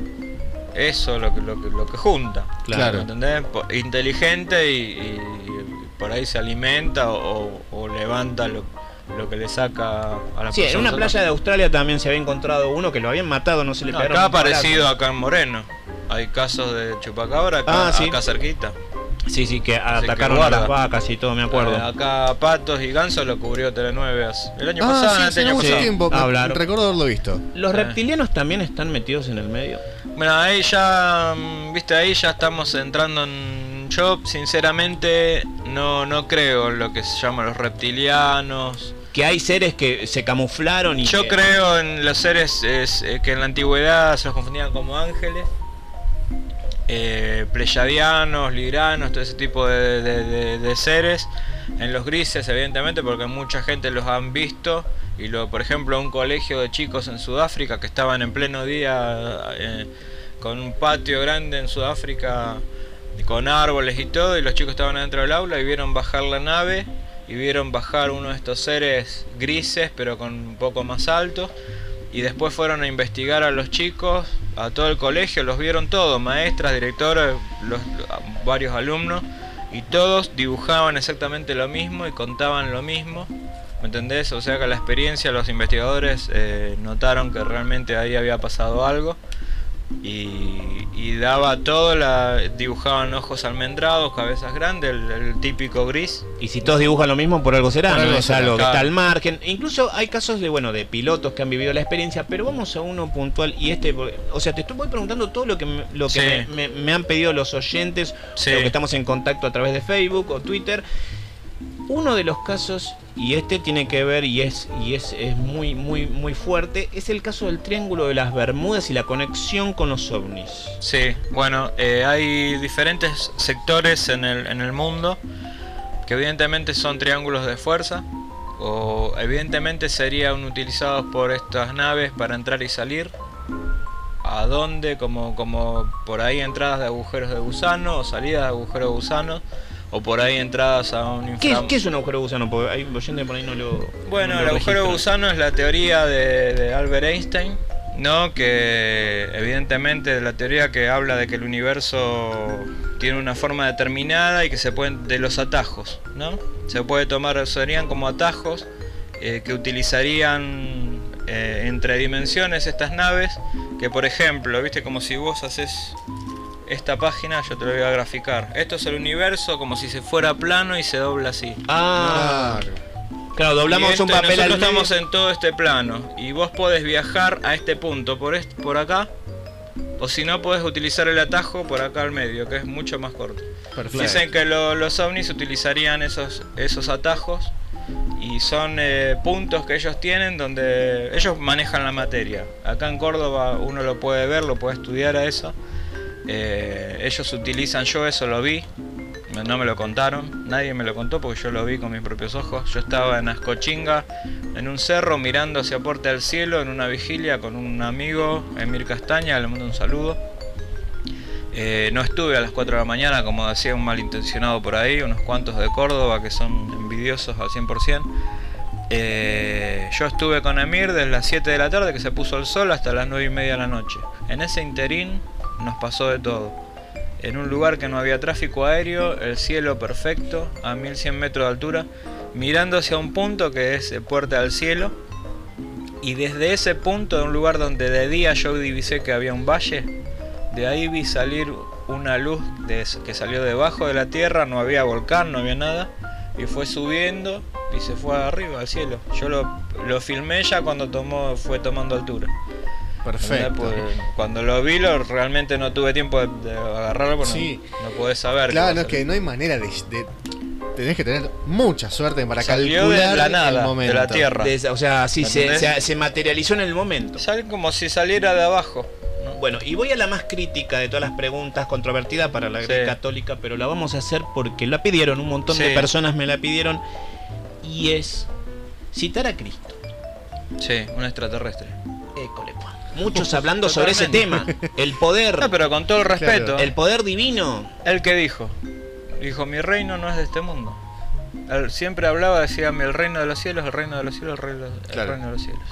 Eso lo que, lo que, lo que junta, claro, ¿entendés? Inteligente y, y por ahí se alimenta o, o levanta lo, lo que le saca a la sí, persona. En una playa de Australia también se había encontrado uno que lo habían matado, no se le no, pegaron. Acá ha aparecido acá en Moreno. Hay casos de chupacabra acá, ah, sí. acá cerquita. Sí, sí, que atacaron a las vacas y todo, me acuerdo. Eh, acá Patos y Gansos lo cubrió Telenueve el año ah, pasado, sí, el hace año mucho pasado. tiempo, Hablar. Recuerdo haberlo visto. ¿Los eh. reptilianos también están metidos en el medio? Bueno, ahí ya, viste, ahí ya estamos entrando en... Yo, sinceramente, no, no creo en lo que se llama los reptilianos. Que hay seres que se camuflaron y Yo que... creo en los seres es, eh, que en la antigüedad se los confundían como ángeles. Eh, pleyadianos, libranos, todo ese tipo de, de, de, de seres. En los grises, evidentemente, porque mucha gente los han visto. Y lo, por ejemplo, un colegio de chicos en Sudáfrica que estaban en pleno día eh, con un patio grande en Sudáfrica con árboles y todo, y los chicos estaban dentro del aula y vieron bajar la nave y vieron bajar uno de estos seres grises pero con un poco más alto, y después fueron a investigar a los chicos, a todo el colegio, los vieron todos, maestras, directores, los, varios alumnos, y todos dibujaban exactamente lo mismo y contaban lo mismo. ¿Me entendés? O sea que la experiencia, los investigadores eh, notaron que realmente ahí había pasado algo y, y daba todo, la, dibujaban ojos almendrados, cabezas grandes, el, el típico gris. Y si todos dibujan lo mismo, por algo será, por no algo es será, algo claro. que está al margen. Incluso hay casos de bueno de pilotos que han vivido la experiencia, pero vamos a uno puntual y este, o sea, te estoy voy preguntando todo lo que me, lo que sí. me, me, me han pedido los oyentes, sí. o que estamos en contacto a través de Facebook o Twitter. Uno de los casos y este tiene que ver y es y es, es muy muy muy fuerte, es el caso del Triángulo de las Bermudas y la conexión con los ovnis. Sí, bueno, eh, hay diferentes sectores en el, en el mundo que evidentemente son triángulos de fuerza, o evidentemente serían utilizados por estas naves para entrar y salir. ¿A dónde? Como, como por ahí entradas de agujeros de gusano o salidas de agujeros de gusano, o por ahí entradas a un infra... ¿Qué es, ¿Qué es un agujero de gusano? Porque hay oyentes por ahí no lo... Bueno, no el lo agujero de registran. gusano es la teoría de, de Albert Einstein, ¿no? Que evidentemente la teoría que habla de que el universo tiene una forma determinada y que se pueden, de los atajos, ¿no? Se puede tomar, serían como atajos eh, que utilizarían eh, entre dimensiones estas naves, que por ejemplo, viste, como si vos haces esta página, yo te lo voy a graficar. Esto es el universo como si se fuera plano y se dobla así. Ah, claro, doblamos Y esto, un papel al nosotros medio. estamos en todo este plano y vos podés viajar a este punto por este, por acá, o si no podés utilizar el atajo por acá al medio, que es mucho más corto. Perfecto. Dicen que lo- los ovnis utilizarían esos, esos atajos y son eh, puntos que ellos tienen donde ellos manejan la materia. Acá en Córdoba uno lo puede ver, lo puede estudiar a eso. Eh, ellos utilizan, yo eso lo vi, no me lo contaron, nadie me lo contó porque yo lo vi con mis propios ojos. Yo estaba en Ascochinga, en un cerro, mirando hacia Puerta del Cielo, en una vigilia con un amigo, Emir Castaña, le mando un saludo. Eh, no estuve a las cuatro de la mañana, como decía un malintencionado por ahí, unos cuantos de Córdoba que son envidiosos al cien por ciento. Eh, yo estuve con Emir desde las siete de la tarde, que se puso el sol, hasta las nueve y media de la noche. En ese interín nos pasó de todo. En un lugar que no había tráfico aéreo, el cielo perfecto, a mil cien metros de altura, mirando hacia un punto que es eh, Puerta del Cielo. Y desde ese punto, de un lugar donde de día yo divisé que había un valle, de ahí vi salir una luz de, que salió debajo de la tierra, no había volcán, no había nada, y fue subiendo y se fue arriba al cielo. Yo lo, lo filmé ya cuando tomó, fue tomando altura. Perfecto. Pues, cuando lo vi, lo, realmente no tuve tiempo de, de agarrarlo porque Sí. no, no podés saber. Claro, qué no, va es a que no hay manera de, de- tenés que tener mucha suerte para Salió calcular de la nada, el de momento. la tierra. De- o sea, sí, se, ¿Entendés? se, se materializó en el momento. Sale como si saliera de abajo. Bueno, y voy a la más crítica de todas las preguntas, controvertida para la Iglesia Sí. Católica, pero la vamos a hacer porque la pidieron, un montón de Sí. personas me la pidieron, y es citar a Cristo. Sí, un extraterrestre. École, Juan. Muchos hablando sobre ese tema, Totalmente. el poder, No, pero con todo el respeto. el poder divino. ¿El que dijo? Dijo, mi reino no es de este mundo. Él siempre hablaba, decía, el reino de los cielos, el reino de los cielos, el reino, el Claro. reino de los cielos.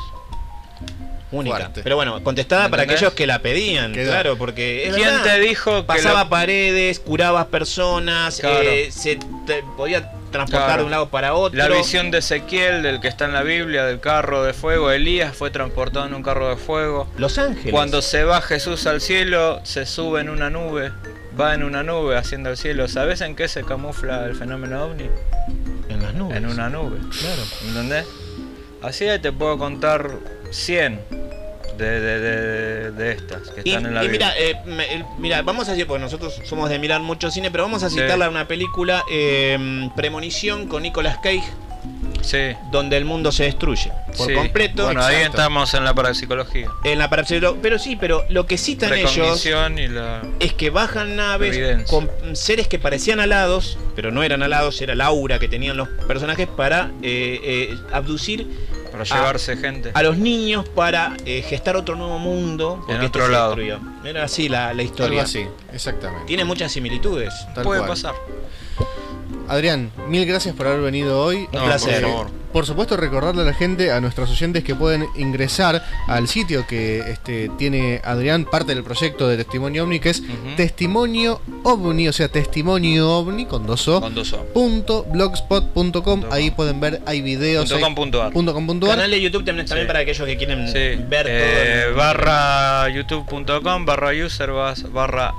Única. Fuerte. Pero bueno, contestada para ¿Entendés? aquellos que la pedían, Quedó. claro, porque es ¿Quién verdad. te dijo que Pasaba lo- paredes, curabas personas, Claro. eh, se te podía transportar Claro. de un lado para otro. La visión de Ezequiel, del que está en la Biblia, del carro de fuego, Elías fue transportado en un carro de fuego. Los ángeles. Cuando se va Jesús al cielo, se sube en una nube, va en una nube haciendo el cielo. ¿Sabes en qué se camufla el fenómeno ovni? En las nubes. En una nube. Claro. ¿Entendés? Así te puedo contar cien de, de, de, de estas que Y, están en la y Biblia. mira, eh, me- el- mira, vamos a decir, porque nosotros somos de mirar mucho cine, pero vamos a Sí. citarla una película, eh, Premonición, con Nicolas Cage, Sí. donde el mundo se destruye por Sí. completo. Bueno, ahí Exacto. estamos en la parapsicología. En la parapsicología. Pero sí, pero lo que citan ellos Precognición y la... es que bajan naves Evidencia. con seres que parecían alados, pero no eran alados, era la aura que tenían los personajes para eh, eh, abducir para llevarse gente. a los niños para eh, gestar otro nuevo mundo. Porque En este otro se lado. destruyó. Era así la, la Algo historia. así, exactamente. Tiene muchas similitudes. Tal Puede cual. pasar. Adrián, mil gracias por haber venido hoy. Un placer. Por favor. Por supuesto, recordarle a la gente, a nuestros oyentes, que pueden ingresar al sitio que este, tiene Adrián, parte del proyecto de Testimonio OVNI, que es Ujú. Testimonio OVNI, o sea, Testimonio OVNI con dos O, Con dos O. punto blogspot punto com. Punto com. Ahí pueden ver, hay videos. Punto hay- com punto ar. punto com punto ar. Canal de YouTube también, también Sí. para aquellos que quieren Sí, ver eh, todo. el- barra youtube.com barra user vas- barra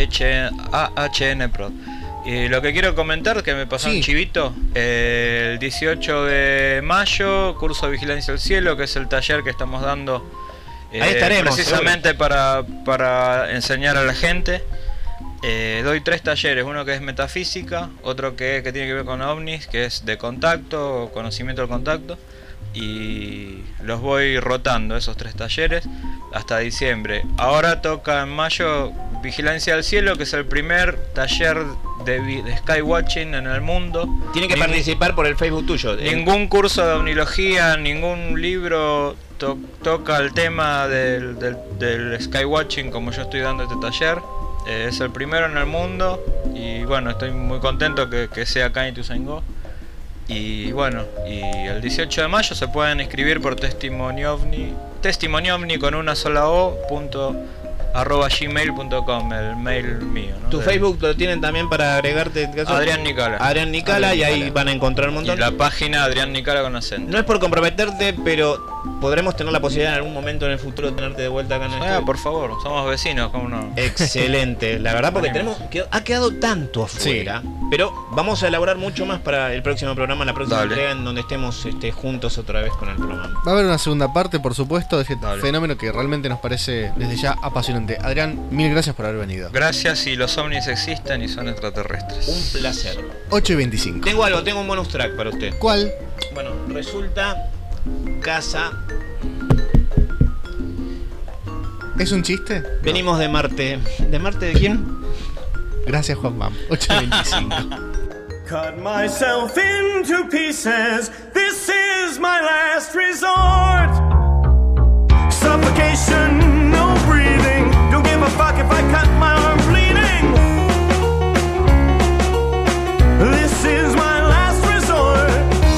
AHNprod. Y lo que quiero comentar, que me pasó Sí. un chivito, eh, el dieciocho de mayo, curso de Vigilancia del Cielo, que es el taller que estamos dando eh, Ahí estaremos, precisamente para, para enseñar a la gente. Eh, doy tres talleres, uno que es metafísica, otro que, que tiene que ver con ovnis, que es de contacto, conocimiento del contacto, y los voy rotando esos tres talleres hasta diciembre. Ahora toca en mayo Vigilancia del Cielo, que es el primer taller de, de Skywatching en el mundo. Tiene que Ningún, participar por el Facebook tuyo. Ningún curso de ovnilogía, ningún libro to, toca el tema del, del, del Skywatching como yo estoy dando este taller. Eh, es el primero en el mundo y bueno, estoy muy contento que, que sea acá en Ituzaingó. Y bueno, y el dieciocho de mayo se pueden inscribir por Testimonio OVNI, Testimonio OVNI con una sola o, punto, arroba gmail punto com, el mail mío, ¿no? Tu de... Facebook lo tienen también para agregarte. En caso Adrián Nicala. Adrián Nicala, Adrián y ahí Nicala. van a encontrar un montón. Y la página Adrián Nicala con acento. No es por comprometerte, pero podremos tener la posibilidad en algún momento en el futuro de tenerte de vuelta acá en el Ah, estudio. por favor, somos vecinos, ¿cómo no? Excelente, la verdad, porque Venimos. tenemos quedó- ha quedado tanto afuera, pero vamos a elaborar mucho más para el próximo programa, la próxima Dale. entrega en donde estemos este, juntos otra vez con el programa. Va a haber una segunda parte, por supuesto, de este Dale. fenómeno que realmente nos parece desde ya apasionante. Adrián, mil gracias por haber venido. Gracias, y los ovnis existen y son extraterrestres. Un placer. ocho y veinticinco. Tengo algo, tengo un bonus track para usted. ¿Cuál? Bueno, resulta casa. ¿Es un chiste? Venimos de Marte. ¿De Marte de quién? Gracias, Juan Bam. ocho y veinticinco. Cut myself into pieces. This is my last resort. Suffocation, no breathing. Don't give a fuck if I cut my arm bleeding. This is my last resort.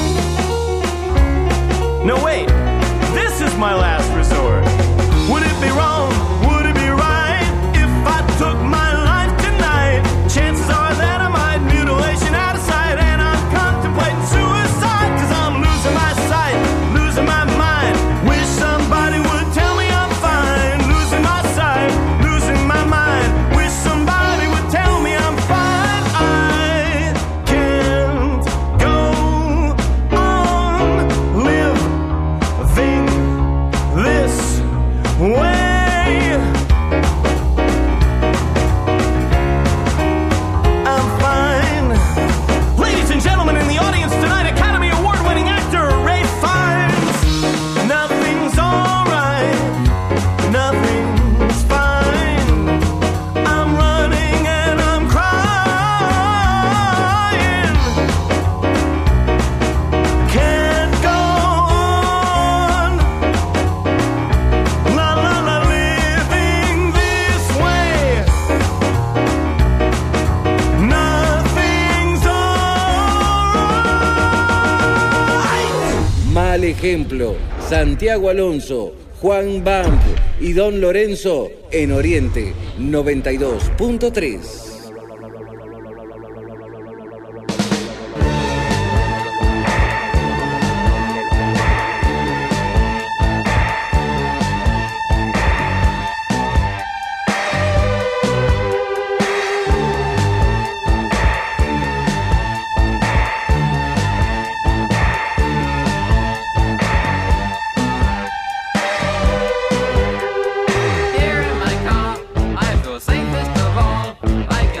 No, wait. This is my last resort. Would it be wrong? Would it be right if I took my life tonight? Chances are that I might mutilation out of sight, and I'm contemplating suicide, cause I'm losing my sight, losing my mind. Wish somebody would tell me I'm fine. Losing my sight, losing my mind. Wish somebody would tell me I'm fine. I can't go on living this way. I'm fine. Ladies and gentlemen in the audience tonight, Academy Award winning actor Ray Fiennes. Nothing's alright. Nothing's fine. I'm running and I'm crying. Can't go on. La la la, living this way. Nothing's alright. Mal ejemplo. Santiago Alonso, Juan Bamp y Don Lorenzo en Oriente noventa y dos punto tres. Here in my car, I feel safest of all. Like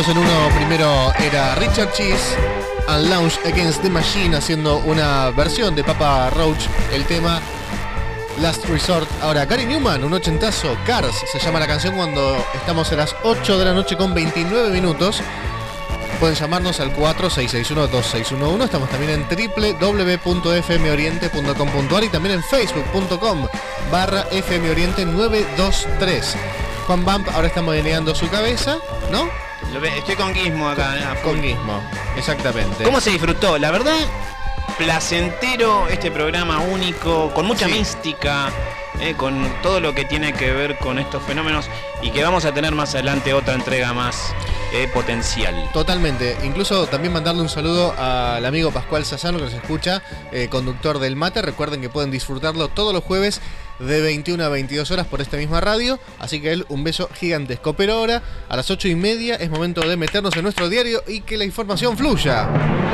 dos en uno. Primero era Richard Cheese and Launch Against the Machine haciendo una versión de Papa Roach, el tema Last Resort. Ahora Gary Newman, un ochentazo, Cars se llama la canción, cuando estamos a las ocho de la noche con veintinueve minutos. Pueden llamarnos al cuatro seis seis uno, dos seis uno uno. Estamos también en doble u doble u doble u punto f m oriente punto com punto a r y también en facebook punto com barra f m oriente nueve dos tres. Juan Bump ahora está modeneando su cabeza, ¿no? Lo ve- Estoy con Gizmo acá. a full. Con Gizmo, exactamente. ¿Cómo se disfrutó? La verdad, placentero este programa único, con mucha Sí. mística, eh, con todo lo que tiene que ver con estos fenómenos, y que vamos a tener más adelante otra entrega más eh, potencial. Totalmente. Incluso también mandarle un saludo al amigo Pascual Sassano, que nos escucha, eh, conductor del Mate. Recuerden que pueden disfrutarlo todos los jueves de veintiuna a veintidós horas por esta misma radio. Así que él, un beso gigantesco. Pero ahora, a las ocho y media, es momento de meternos en nuestro diario y que la información fluya.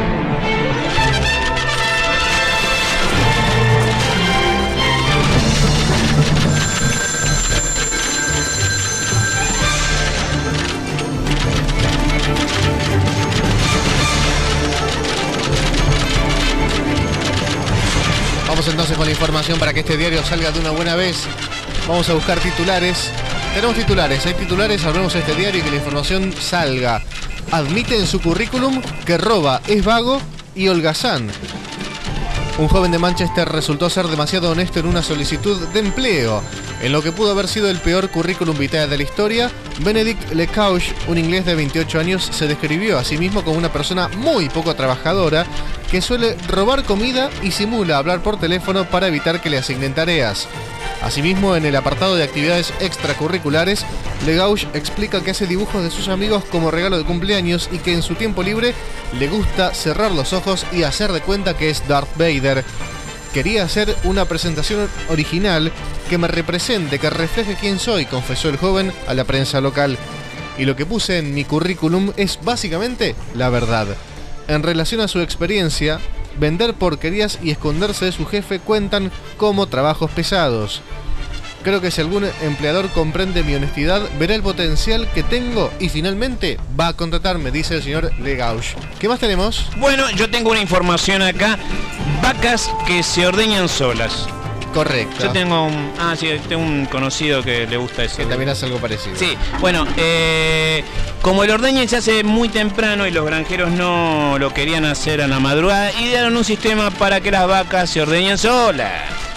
Vamos entonces con la información para que este diario salga de una buena vez. Vamos a buscar titulares. Tenemos titulares, hay titulares, hablemos de este diario y que la información salga. Admite en su currículum que roba, es vago y holgazán. Un joven de Manchester resultó ser demasiado honesto en una solicitud de empleo. En lo que pudo haber sido el peor currículum vitae de la historia, Benedict Lecouch, un inglés de veintiocho años, se describió a sí mismo como una persona muy poco trabajadora que suele robar comida y simula hablar por teléfono para evitar que le asignen tareas. Asimismo, en el apartado de actividades extracurriculares, Lecouch explica que hace dibujos de sus amigos como regalo de cumpleaños y que en su tiempo libre le gusta cerrar los ojos y hacer de cuenta que es Darth Vader. Quería hacer una presentación original que me represente, que refleje quién soy, confesó el joven a la prensa local. Y lo que puse en mi currículum es básicamente la verdad. En relación a su experiencia, vender porquerías y esconderse de su jefe cuentan como trabajos pesados. Creo que si algún empleador comprende mi honestidad, verá el potencial que tengo y finalmente va a contratarme, dice el señor Lecouch. ¿Qué más tenemos? Bueno, yo tengo una información acá. Vacas que se ordeñan solas. Correcto. Yo tengo un... Ah, sí, tengo un conocido que le gusta eso. Que también hace algo parecido. Sí, bueno, eh, como el ordeño se hace muy temprano y los granjeros no lo querían hacer a la madrugada, idearon un sistema para que las vacas se ordeñen solas.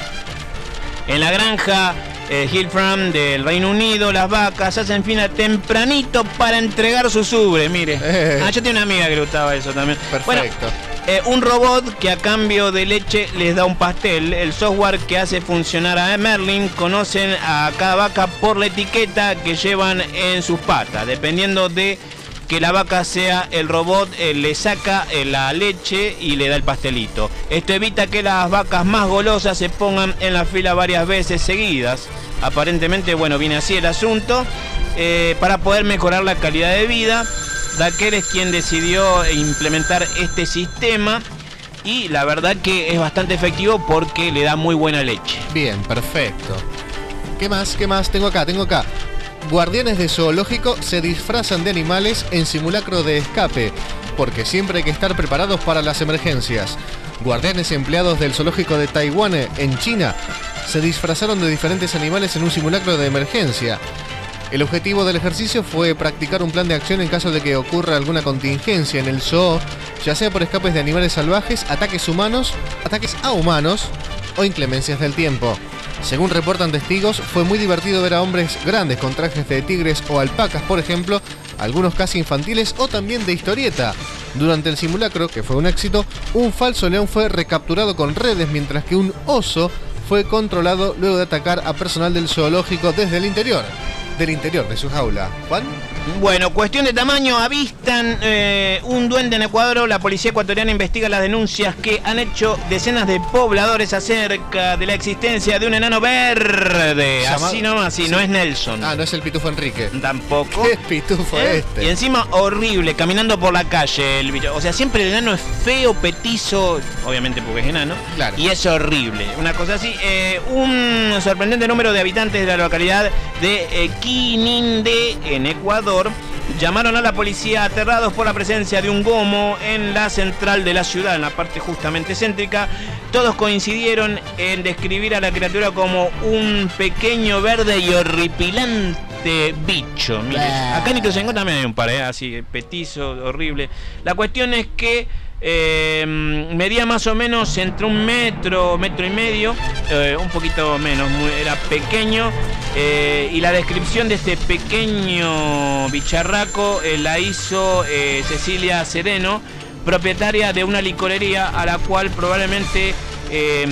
En la granja eh, Hill Farm del Reino Unido, las vacas hacen fila tempranito para entregar sus ubres, mire. Eh. Ah, yo tenía una amiga que le gustaba eso también. Perfecto. Bueno, Eh, un robot que a cambio de leche les da un pastel. El software que hace funcionar a Merlin conocen a cada vaca por la etiqueta que llevan en sus patas. Dependiendo de que la vaca sea, el robot eh, le saca eh, la leche y le da el pastelito. Esto evita que las vacas más golosas se pongan en la fila varias veces seguidas. Aparentemente, bueno, viene así el asunto. Eh, para poder mejorar la calidad de vida, Daquer es quien decidió implementar este sistema y la verdad que es bastante efectivo porque le da muy buena leche. Bien, perfecto. ¿Qué más? ¿Qué más? Tengo acá, tengo acá. Guardianes de zoológico se disfrazan de animales en simulacro de escape, porque siempre hay que estar preparados para las emergencias. Guardianes empleados del zoológico de Taiwán en China se disfrazaron de diferentes animales en un simulacro de emergencia. El objetivo del ejercicio fue practicar un plan de acción en caso de que ocurra alguna contingencia en el zoo, ya sea por escapes de animales salvajes, ataques humanos, ataques a humanos o inclemencias del tiempo. Según reportan testigos, fue muy divertido ver a hombres grandes con trajes de tigres o alpacas, por ejemplo, algunos casi infantiles o también de historieta. Durante el simulacro, que fue un éxito, un falso león fue recapturado con redes, mientras que un oso fue controlado luego de atacar a personal del zoológico desde el interior. Del interior de su jaula. ¿Juan? Bueno, cuestión de tamaño, avistan eh, un duende en Ecuador. La policía ecuatoriana investiga las denuncias que han hecho decenas de pobladores acerca de la existencia de un enano verde. Llamado- Así nomás, sí, sí. no es Nelson. Ah, no es el pitufo Enrique. Tampoco. ¿Qué pitufo ¿Eh? este? Y encima horrible, caminando por la calle el bicho. O sea, siempre el enano es feo, petizo, obviamente porque es enano. Claro. Y es horrible. Una cosa así. Eh, un sorprendente número de habitantes de la localidad de eh, Quinindé, en Ecuador, llamaron a la policía aterrados por la presencia de un gomo en la central de la ciudad, en la parte justamente céntrica. Todos coincidieron en describir a la criatura como un pequeño, verde y horripilante bicho. Mire, acá en Ituzaingó también hay un par, ¿eh? Así, petizo, horrible. La cuestión es que Eh, medía más o menos entre un metro, metro y medio, eh, un poquito menos, muy, era pequeño, eh, y la descripción de este pequeño bicharraco eh, la hizo eh, Cecilia Sereno, propietaria de una licorería a la cual probablemente eh,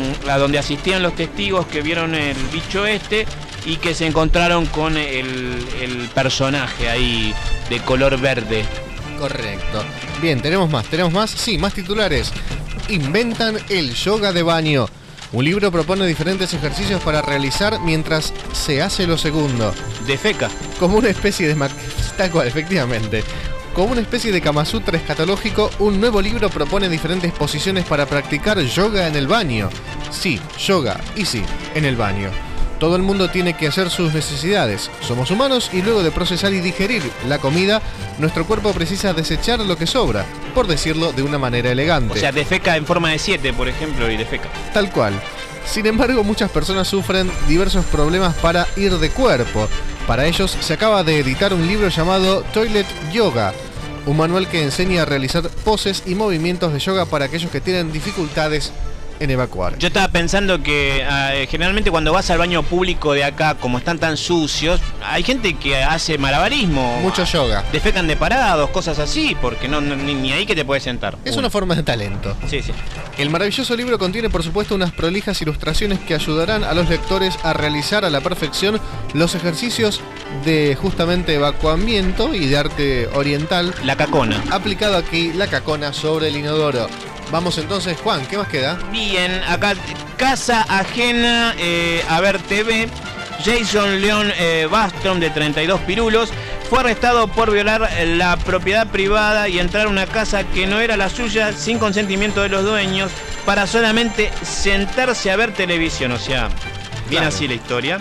a donde asistían los testigos que vieron el bicho este y que se encontraron con el, el personaje ahí de color verde. Correcto. Bien, tenemos más, tenemos más, sí, más titulares. Inventan el yoga de baño. Un libro propone diferentes ejercicios para realizar mientras se hace lo segundo. Defeca. Como una especie de... ma- Tal cual, efectivamente. Como una especie de Kama Sutra escatológico, un nuevo libro propone diferentes posiciones para practicar yoga en el baño. Sí, yoga, y sí, en el baño. Todo el mundo tiene que hacer sus necesidades. Somos humanos y luego de procesar y digerir la comida, nuestro cuerpo precisa desechar lo que sobra, por decirlo de una manera elegante. O sea, defeca en forma de siete, por ejemplo, y defeca. Tal cual. Sin embargo, muchas personas sufren diversos problemas para ir de cuerpo. Para ellos, se acaba de editar un libro llamado Toilet Yoga, un manual que enseña a realizar poses y movimientos de yoga para aquellos que tienen dificultades en evacuar. Yo estaba pensando que uh, generalmente cuando vas al baño público de acá, como están tan sucios, hay gente que hace malabarismo. Mucho yoga. Defecan de parados, cosas así, porque no, no ni, ni ahí que te puedes sentar. Es Uno. una forma de talento. Sí, sí. El maravilloso libro contiene, por supuesto, unas prolijas ilustraciones que ayudarán a los lectores a realizar a la perfección los ejercicios de justamente evacuamiento y de arte oriental. La cacona. Aplicado aquí, la cacona sobre el inodoro. Vamos entonces, Juan, ¿qué más queda? Bien, acá, casa ajena eh, a ver T V. Jason Leon eh, Bastrom, de treinta y dos pirulos, fue arrestado por violar la propiedad privada y entrar a una casa que no era la suya sin consentimiento de los dueños para solamente sentarse a ver televisión. O sea, bien Claro. así la historia.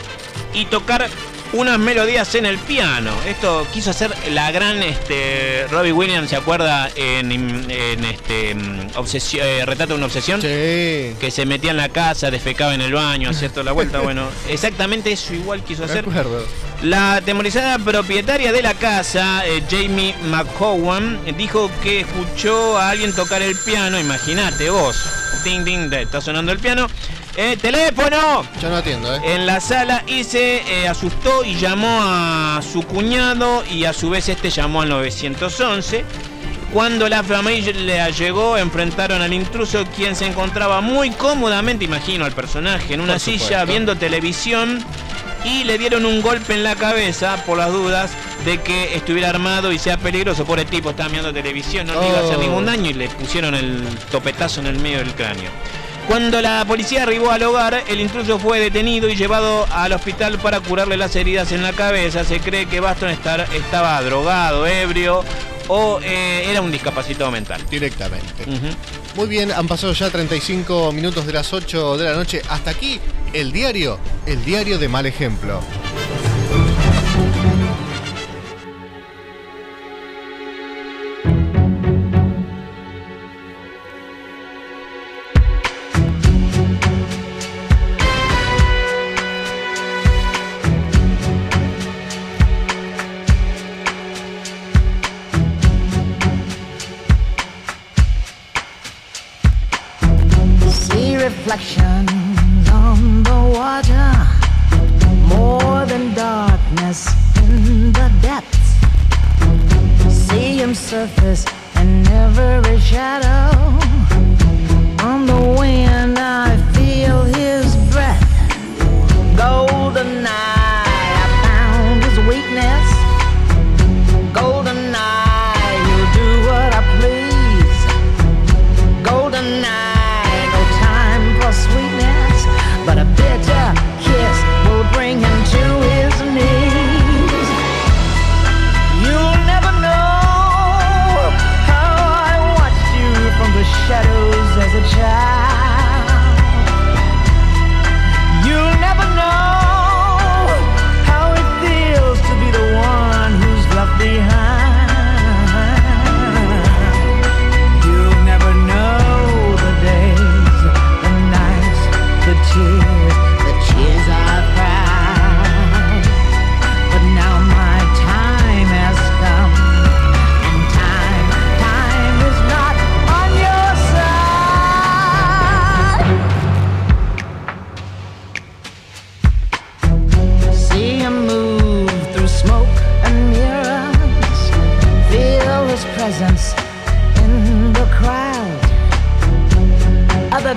Y tocar unas melodías en el piano. Esto quiso hacer la gran este, Robbie Williams, ¿se acuerda? En, en este obsesión, eh, Retrato de una obsesión. Sí. Que se metía en la casa, defecaba en el baño, hacía toda la vuelta. Bueno, exactamente eso igual quiso hacer. De acuerdo. La atemorizada propietaria de la casa, eh, Jamie McCowan, dijo que escuchó a alguien tocar el piano. Imagínate vos, ding ding, está sonando el piano. Eh, ¡Teléfono! Yo no atiendo, ¿eh? En la sala y se eh, asustó y llamó a su cuñado y a su vez este llamó al nueve once. Cuando la familia llegó, enfrentaron al intruso, quien se encontraba muy cómodamente, imagino al personaje, en una Por silla supuesto. viendo televisión, y le dieron un golpe en la cabeza por las dudas de que estuviera armado y sea peligroso. Pobre tipo, estaba mirando televisión, no le iba a hacer Oh. ningún daño y le pusieron el topetazo en el medio del cráneo. Cuando la policía arribó al hogar, el intruso fue detenido y llevado al hospital para curarle las heridas en la cabeza. Se cree que Baston estar, estaba drogado, ebrio o eh, era un discapacitado mental. Directamente. Uh-huh. Muy bien, han pasado ya treinta y cinco minutos de las ocho de la noche. Hasta aquí, el diario, el diario de Mal Ejemplo. See reflections on the water, more than darkness in the depths. See him surface in every shadow. On the wind I feel his breath. Golden eye, I found his weakness. Golden eye, he'll do what I please. Golden eye, no time for sweetness, but a bitter kiss will bring him to his knees. You'll never know how I watched you from the shadows as a child. You'll never know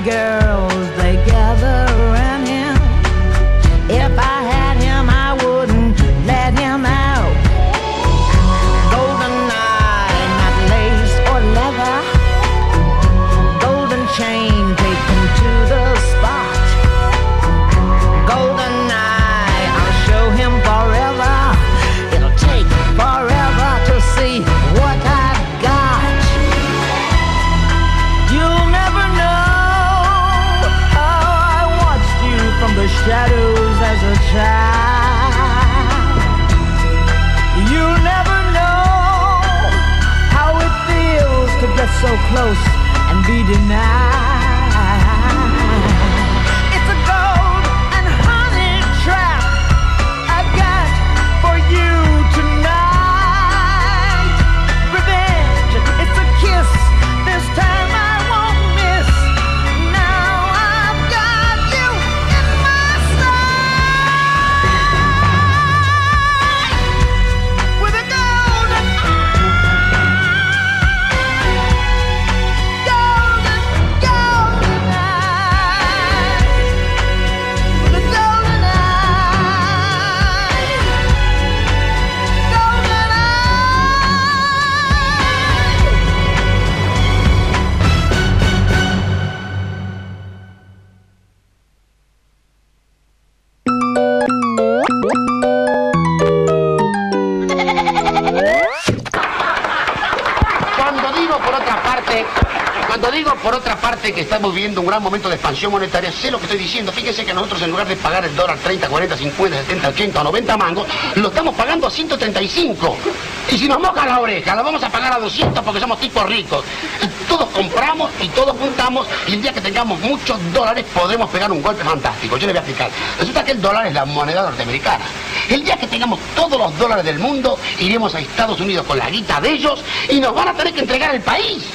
girls, they gather around him. If I had him, I wouldn't let him out. Golden eye, not lace or leather. Golden chain taken to the spot. Golden eye, I'll show him forever. It'll take forever to see what I've got. You'll never know how I watched you from the shadows as a child. You'll never know how it feels to get so close and be denied. It's a gold and honey trap I got for you tonight. Revenge, it's a kiss. This time I won't miss. Now I've got you in my sight. With a golden golden, golden eye. With a golden eye. Golden Cuando digo por otra parte, cuando digo por otra parte que estamos viviendo un gran momento de expansión monetaria, sé lo que estoy diciendo. Fíjense que nosotros en lugar de pagar el dólar treinta, cuarenta, cincuenta, setenta, ochenta o noventa mangos, lo estamos pagando a ciento treinta y cinco. Y si nos moja la oreja, lo vamos a pagar a doscientos porque somos tipos ricos. Y todos compramos y todos juntamos y el día que tengamos muchos dólares podremos pegar un golpe fantástico. Yo les voy a explicar. Resulta que el dólar es la moneda norteamericana. El día que tengamos todos los dólares del mundo, iremos a Estados Unidos con la guita de ellos y nos van a tener que entregar el país.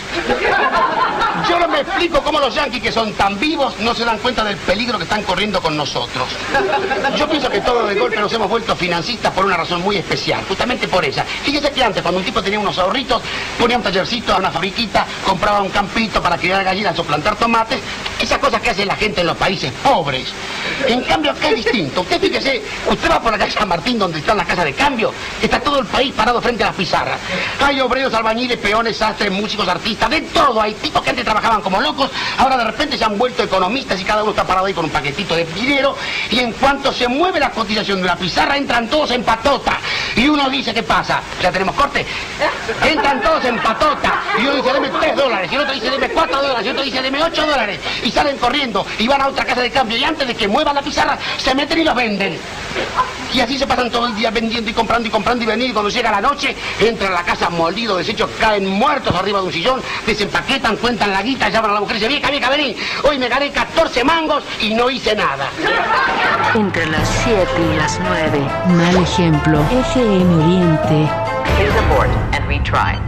Yo no me explico cómo los yanquis, que son tan vivos, no se dan cuenta del peligro que están corriendo con nosotros. Yo pienso que todos de golpe nos hemos vuelto financistas por una razón muy especial, justamente por ella. Fíjese que antes, cuando un tipo tenía unos ahorritos, ponía un tallercito a una fabriquita, compraba un campito para criar gallinas o plantar tomates, esas cosas que hace la gente en los países pobres. En cambio, acá es distinto. Usted fíjese, usted va por la calle San Martín, donde están las casas de cambio, está todo el país parado frente a las pizarras. Hay obreros, albañiles, peones, sastres, músicos, artistas, de todo. Hay tipos que antes trabajaban como locos, ahora de repente se han vuelto economistas y cada uno está parado ahí con un paquetito de dinero, y en cuanto se mueve la cotización de la pizarra, entran todos en patota. Y uno dice, ¿qué pasa? ¿Ya tenemos corte? Entran todos en patota. Y uno dice, deme tres dólares. Y el otro dice, deme cuatro dólares. Y otro dice, deme ocho dólares. Y salen corriendo y van a otra casa de cambio. Y antes de que muevan la pizarra, se meten y los venden. Y así se pasan todo el día vendiendo y comprando y comprando y vendiendo. Y cuando llega la noche, entran a la casa molidos, deshechos, caen muertos arriba de un sillón, desempaquetan, cuentan la guita, llaman a la mujer y dicen, vieja, vieja, vení. Hoy me gané catorce mangos y no hice nada. Entre las siete y las nueve. Mal ejemplo. F M Oriente. Please abort and retry.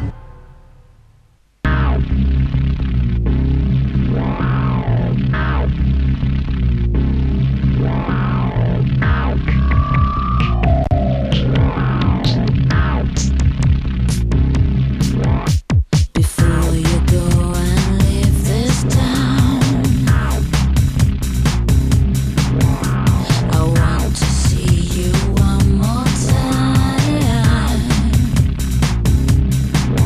I want to see you one more time.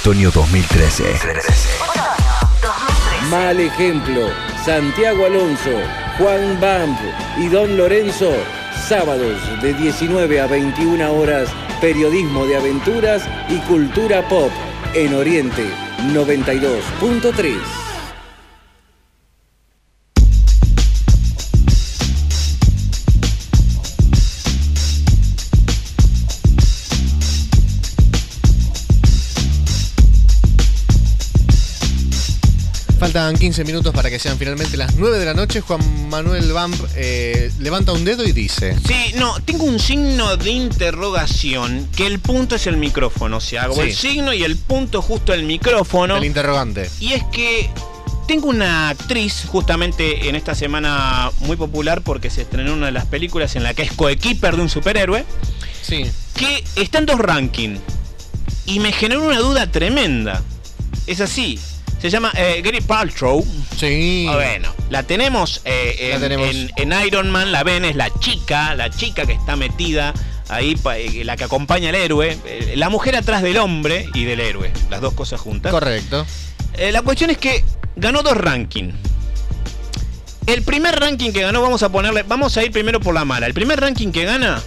Otoño dos mil trece. Mal Ejemplo, Santiago Alonso, Juan Bamp y Don Lorenzo. Sábados de diecinueve a veintiuna horas, periodismo de aventuras y cultura pop en Oriente noventa y dos punto tres. Faltan quince minutos para que sean finalmente las nueve de la noche. Juan Manuel Bamp eh, levanta un dedo y dice: Sí, no, tengo un signo de interrogación, que el punto es el micrófono. O sea, hago Sí. el signo y el punto justo el micrófono. El interrogante. Y es que tengo una actriz justamente en esta semana muy popular porque se estrenó una de las películas en la que es coequiper de un superhéroe. Sí. Que está en dos rankings. Y me generó una duda tremenda. Es así. Se llama eh, Gwyneth Paltrow. Sí. Ah, bueno, la tenemos, eh, en, La tenemos. En, en Iron Man, la ven, es la chica, la chica que está metida ahí, pa- eh, la que acompaña al héroe, eh, la mujer atrás del hombre y del héroe, las dos cosas juntas. Correcto. Eh, la cuestión es que ganó dos rankings. El primer ranking que ganó, vamos a ponerle, vamos a ir primero por la mala. El primer ranking que gana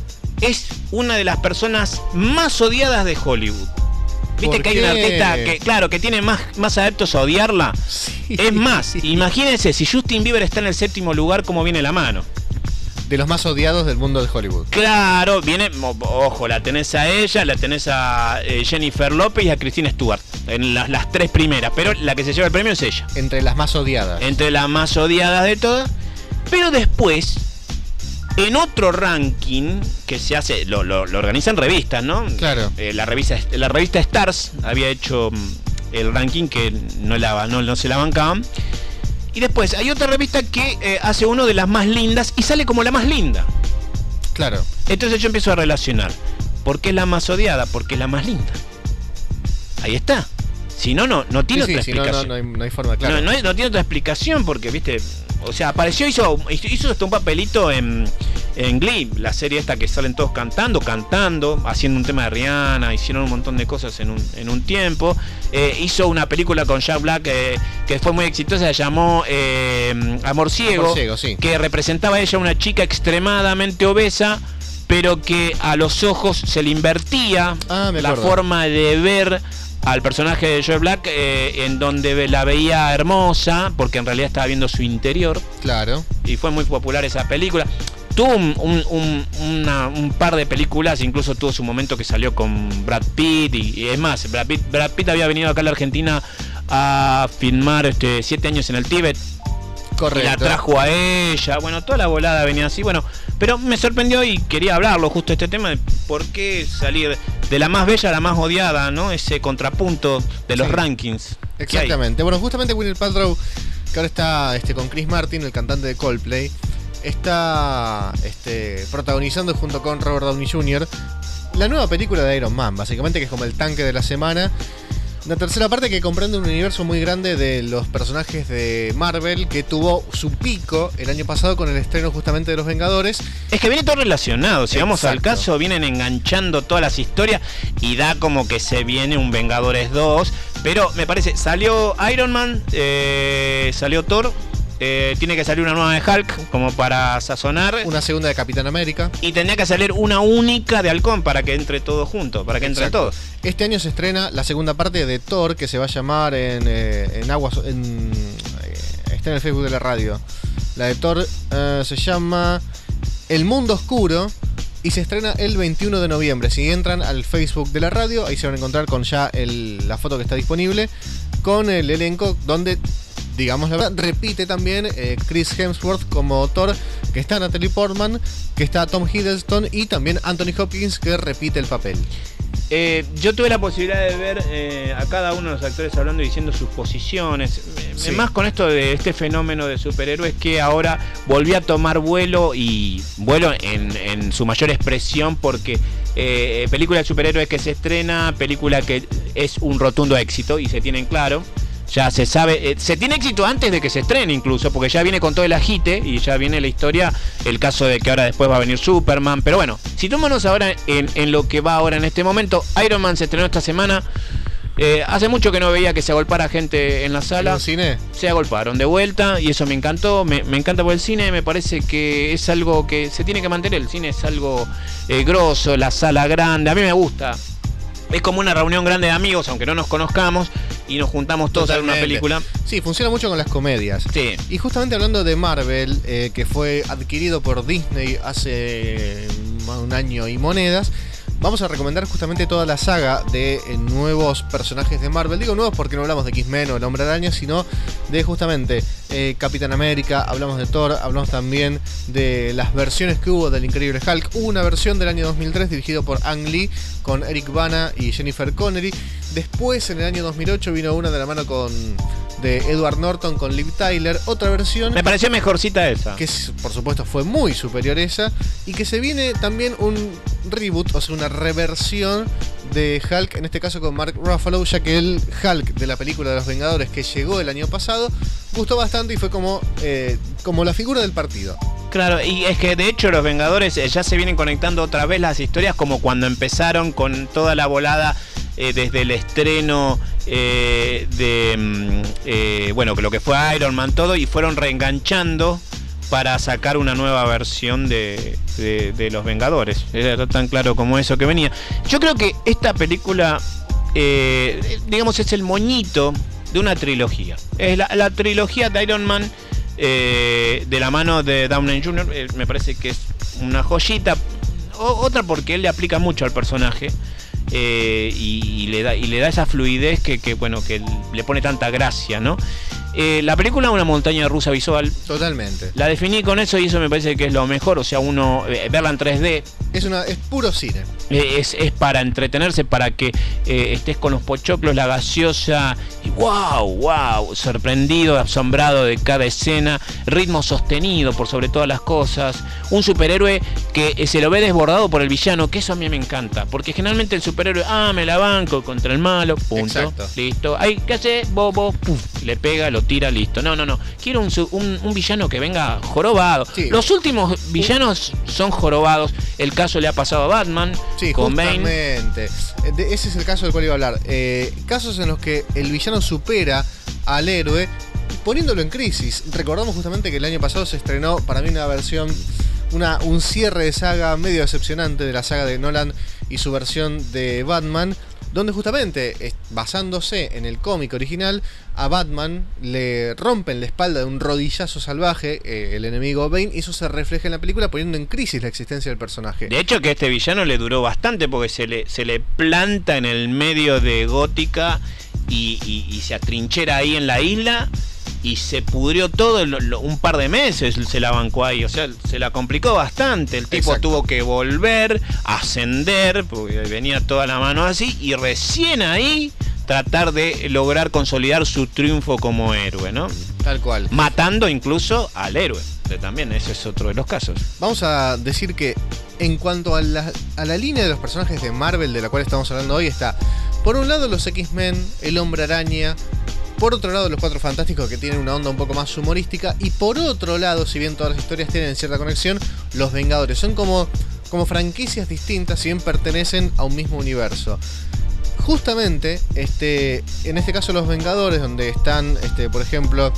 es una de las personas más odiadas de Hollywood. Viste ¿Por que hay una qué? artista que, claro, que tiene más, más adeptos a odiarla. Sí. Es más, imagínense, si Justin Bieber está en el séptimo lugar, ¿cómo viene la mano? De los más odiados del mundo de Hollywood. Claro, viene, o- ojo, la tenés a ella, la tenés a eh, Jennifer López y a Kristen Stewart. En las, las tres primeras, pero la que se lleva el premio es ella. Entre las más odiadas. Entre las más odiadas de todas. Pero después, en otro ranking que se hace, lo, lo, lo organizan revistas, ¿no? Claro. Eh, la, revista, la revista Stars había hecho mm, el ranking que no, la, no, no se la bancaban. Y después hay otra revista que eh, hace uno de las más lindas y sale como la más linda. Claro. Entonces yo empiezo a relacionar. ¿Por qué es la más odiada? Porque es la más linda. Ahí está. Si no, no, no tiene Sí, otra sí, si no, explicación. no, no hay, no hay forma, claro. No, no, hay- no tiene otra explicación porque, viste, o sea, apareció, hizo, hizo hasta un papelito en, en Glee, la serie esta que salen todos cantando, cantando, haciendo un tema de Rihanna, hicieron un montón de cosas en un, en un tiempo. Eh, hizo una película con Jack Black eh, que fue muy exitosa, se llamó eh, Amor Ciego, Amor Ciego, sí. que representaba a ella una chica extremadamente obesa, pero que a los ojos se le invertía Ah, me la acuerdo. forma de ver al personaje de Joe Black, eh, en donde la veía hermosa, porque en realidad estaba viendo su interior. Claro. Y fue muy popular esa película. Tuvo un, un- un- una- un par de películas, incluso tuvo su momento que salió con Brad Pitt. Y, y es más, Brad Pitt, Brad Pitt había venido acá a la Argentina a filmar este, siete años en el Tíbet. Correcto. Y la trajo a ella. Bueno, toda la volada venía así. Bueno, pero me sorprendió y quería hablarlo justo este tema de por qué salir de la más bella a la más odiada, ¿no? Ese contrapunto de los Sí. rankings. que hay. Exactamente. Bueno, justamente Gwyneth Paltrow, que ahora está este, con Chris Martin, el cantante de Coldplay, está este, protagonizando junto con Robert Downey junior la nueva película de Iron Man, básicamente, que es como el tanque de la semana. Una tercera parte que comprende un universo muy grande de los personajes de Marvel, que tuvo su pico el año pasado con el estreno justamente de Los Vengadores. Es que viene todo relacionado, si vamos al Exacto. caso, vienen enganchando todas las historias y da como que se viene un Vengadores dos, pero me parece, salió Iron Man, eh, salió Thor, eh, tiene que salir una nueva de Hulk como para sazonar, Una segunda de Capitán América. y tendría que salir una única de Halcón para que entre todo junto, para que entre Exacto. todo. Este año se estrena la segunda parte de Thor, que se va a llamar en, eh, en aguas. En, eh, está en el Facebook de la radio. La de Thor eh, se llama El Mundo Oscuro y se estrena el veintiuno de noviembre. Si entran al Facebook de la radio, ahí se van a encontrar con ya el- la foto que está disponible, con el elenco donde, digamos la verdad, repite también eh, Chris Hemsworth como Thor, que está Natalie Portman, que está Tom Hiddleston y también Anthony Hopkins, que repite el papel. Eh, yo tuve la posibilidad de ver eh, a cada uno de los actores hablando y diciendo sus posiciones. Eh, Sí. Más con esto de este fenómeno de superhéroes que ahora volvió a tomar vuelo y vuelo en, en su mayor expresión porque eh, película de superhéroes que se estrena, película que es un rotundo éxito y se tienen claro. Ya se sabe, eh, se tiene éxito antes de que se estrene incluso, porque ya viene con todo el agite y ya viene la historia, el caso de que ahora después va a venir Superman, pero bueno, si tomanos ahora en, en lo que va ahora en este momento, Iron Man se estrenó esta semana, Eh, hace mucho que no veía que se agolpara gente en la sala. ¿En el cine? Se agolparon de vuelta y eso me encantó. Me, me encanta por el cine, me parece que es algo que se tiene que mantener. El cine es algo eh, grosso, la sala grande. A mí me gusta. Es como una reunión grande de amigos, aunque no nos conozcamos, y nos juntamos todos Totalmente. a ver una película. Sí, funciona mucho con las comedias. Sí. Y justamente hablando de Marvel, eh, que fue adquirido por Disney hace un año y monedas, vamos a recomendar justamente toda la saga de eh, nuevos personajes de Marvel. Digo nuevos porque no hablamos de X-Men o el Hombre Araña, sino de justamente eh, Capitán América, hablamos de Thor, hablamos también de las versiones que hubo del Increíble Hulk. Hubo una versión del año dos mil tres dirigido por Ang Lee con Eric Bana y Jennifer Connelly. Después, en el año dos mil ocho, vino una de la mano con de Edward Norton con Liv Tyler. Otra versión... Me pareció mejorcita esa. Que por supuesto fue muy superior esa. Y que se viene también un reboot, o sea, una reversión de Hulk, en este caso con Mark Ruffalo, ya que el Hulk de la película de los Vengadores que llegó el año pasado gustó bastante y fue como, eh, como la figura del partido. Claro, y es que de hecho los Vengadores eh, ya se vienen conectando otra vez las historias, como cuando empezaron con toda la volada eh, desde el estreno eh, de, eh, bueno, lo que fue Iron Man, todo, y fueron reenganchando para sacar una nueva versión de, de, de los Vengadores. Era tan claro como eso que venía. Yo creo que esta película, eh, digamos, es el moñito de una trilogía. Es la, la trilogía de Iron Man, eh, de la mano de Downey junior Eh, me parece que es una joyita. O, otra porque él le aplica mucho al personaje. Eh, y, y le da y le da esa fluidez que, que bueno que le pone tanta gracia, ¿no? Eh, la película es una montaña rusa visual. Totalmente. La definí con eso y eso me parece que es lo mejor. O sea, uno eh, verla en tres D. Es una es puro cine. Eh, es, es para entretenerse, para que eh, estés con los pochoclos, la gaseosa y wow, wow, sorprendido, asombrado de cada escena. Ritmo sostenido por sobre todas las cosas. Un superhéroe que eh, se lo ve desbordado por el villano, que eso a mí me encanta. Porque generalmente el superhéroe, ah, me la banco contra el malo, punto. Exacto. Listo. Ay, ¿qué hace? Bobo, puf, le pega, lo tira, listo. No, no, no. Quiero un, un, un villano que venga jorobado. Sí. Los últimos villanos son jorobados. El caso le ha pasado a Batman. Sí, con justamente. Bane. De, ese es el caso del cual iba a hablar. Eh, casos en los que el villano supera al héroe poniéndolo en crisis. Recordamos justamente que el año pasado se estrenó para mí una versión, una, un cierre de saga medio decepcionante de la saga de Nolan y su versión de Batman, donde justamente, basándose en el cómic original, a Batman le rompen la espalda de un rodillazo salvaje, eh, el enemigo Bane, y eso se refleja en la película poniendo en crisis la existencia del personaje. De hecho que este villano le duró bastante porque se le, se le planta en el medio de Gótica y, y, y se atrinchera ahí en la isla y se pudrió todo lo, lo, un par de meses se la bancó ahí, o sea, se la complicó bastante. El tipo Exacto. tuvo que volver, ascender, porque venía toda la mano así, y recién ahí tratar de lograr consolidar su triunfo como héroe, ¿no? Tal cual. Matando incluso al héroe, que también ese es otro de los casos. Vamos a decir que en cuanto a la, a la línea de los personajes de Marvel de la cual estamos hablando hoy, está por un lado los X-Men, el Hombre Araña, por otro lado los Cuatro Fantásticos, que tienen una onda un poco más humorística, y por otro lado, si bien todas las historias tienen cierta conexión, los Vengadores son como, como franquicias distintas, si bien pertenecen a un mismo universo. Justamente, este, en este caso los Vengadores, donde están, este, por ejemplo,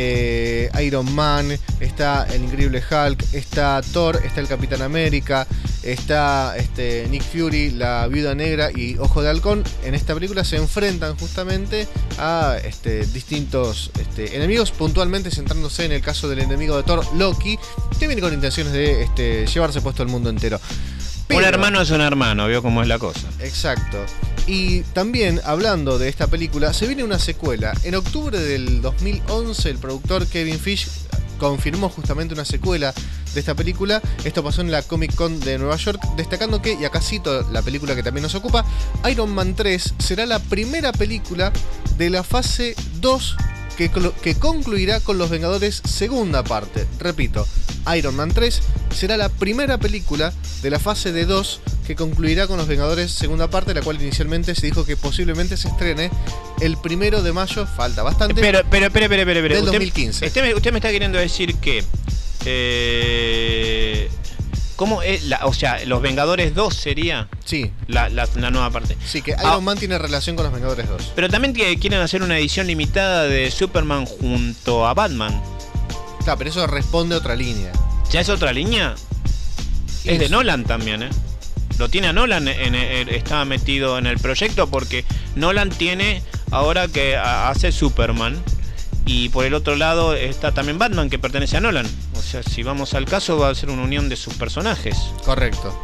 eh, Iron Man, está el Increíble Hulk, está Thor, está el Capitán América, está este, Nick Fury, la Viuda Negra y Ojo de Halcón. En esta película se enfrentan justamente a este, distintos este, enemigos, puntualmente centrándose en el caso del enemigo de Thor, Loki, que viene con intenciones de este, llevarse puesto el mundo entero. Pero, un hermano es un hermano, vio cómo es la cosa. Exacto. Y también, hablando de esta película, se viene una secuela. En octubre del dos mil once, el productor Kevin Feige confirmó justamente una secuela de esta película. Esto pasó en la Comic Con de Nueva York, destacando que, y acá cito la película que también nos ocupa, Iron Man tres será la primera película de la fase dos que, que concluirá con Los Vengadores segunda parte. Repito, Iron Man tres será la primera película de la fase de dos que concluirá con Los Vengadores segunda parte, la cual inicialmente se dijo que posiblemente se estrene el primero de mayo, falta bastante. Pero, pero, pero, pero, pero, pero del usted, dos mil quince. Usted me, usted me está queriendo decir que eh, ¿Cómo es la, o sea, Los Vengadores dos sería? Sí. La, la, la nueva parte. Sí, que Iron Ah, Man tiene relación con Los Vengadores dos. pero también que quieren hacer una edición limitada de Superman junto a Batman. Claro, pero eso responde a otra línea. ¿Ya es otra línea? Y Es de es- Nolan también, ¿eh? Lo tiene a Nolan, en, en- estaba metido en el proyecto porque Nolan tiene ahora que a- hace Superman y por el otro lado está también Batman que pertenece a Nolan. O sea, si vamos al caso va a ser una unión de sus personajes. Correcto.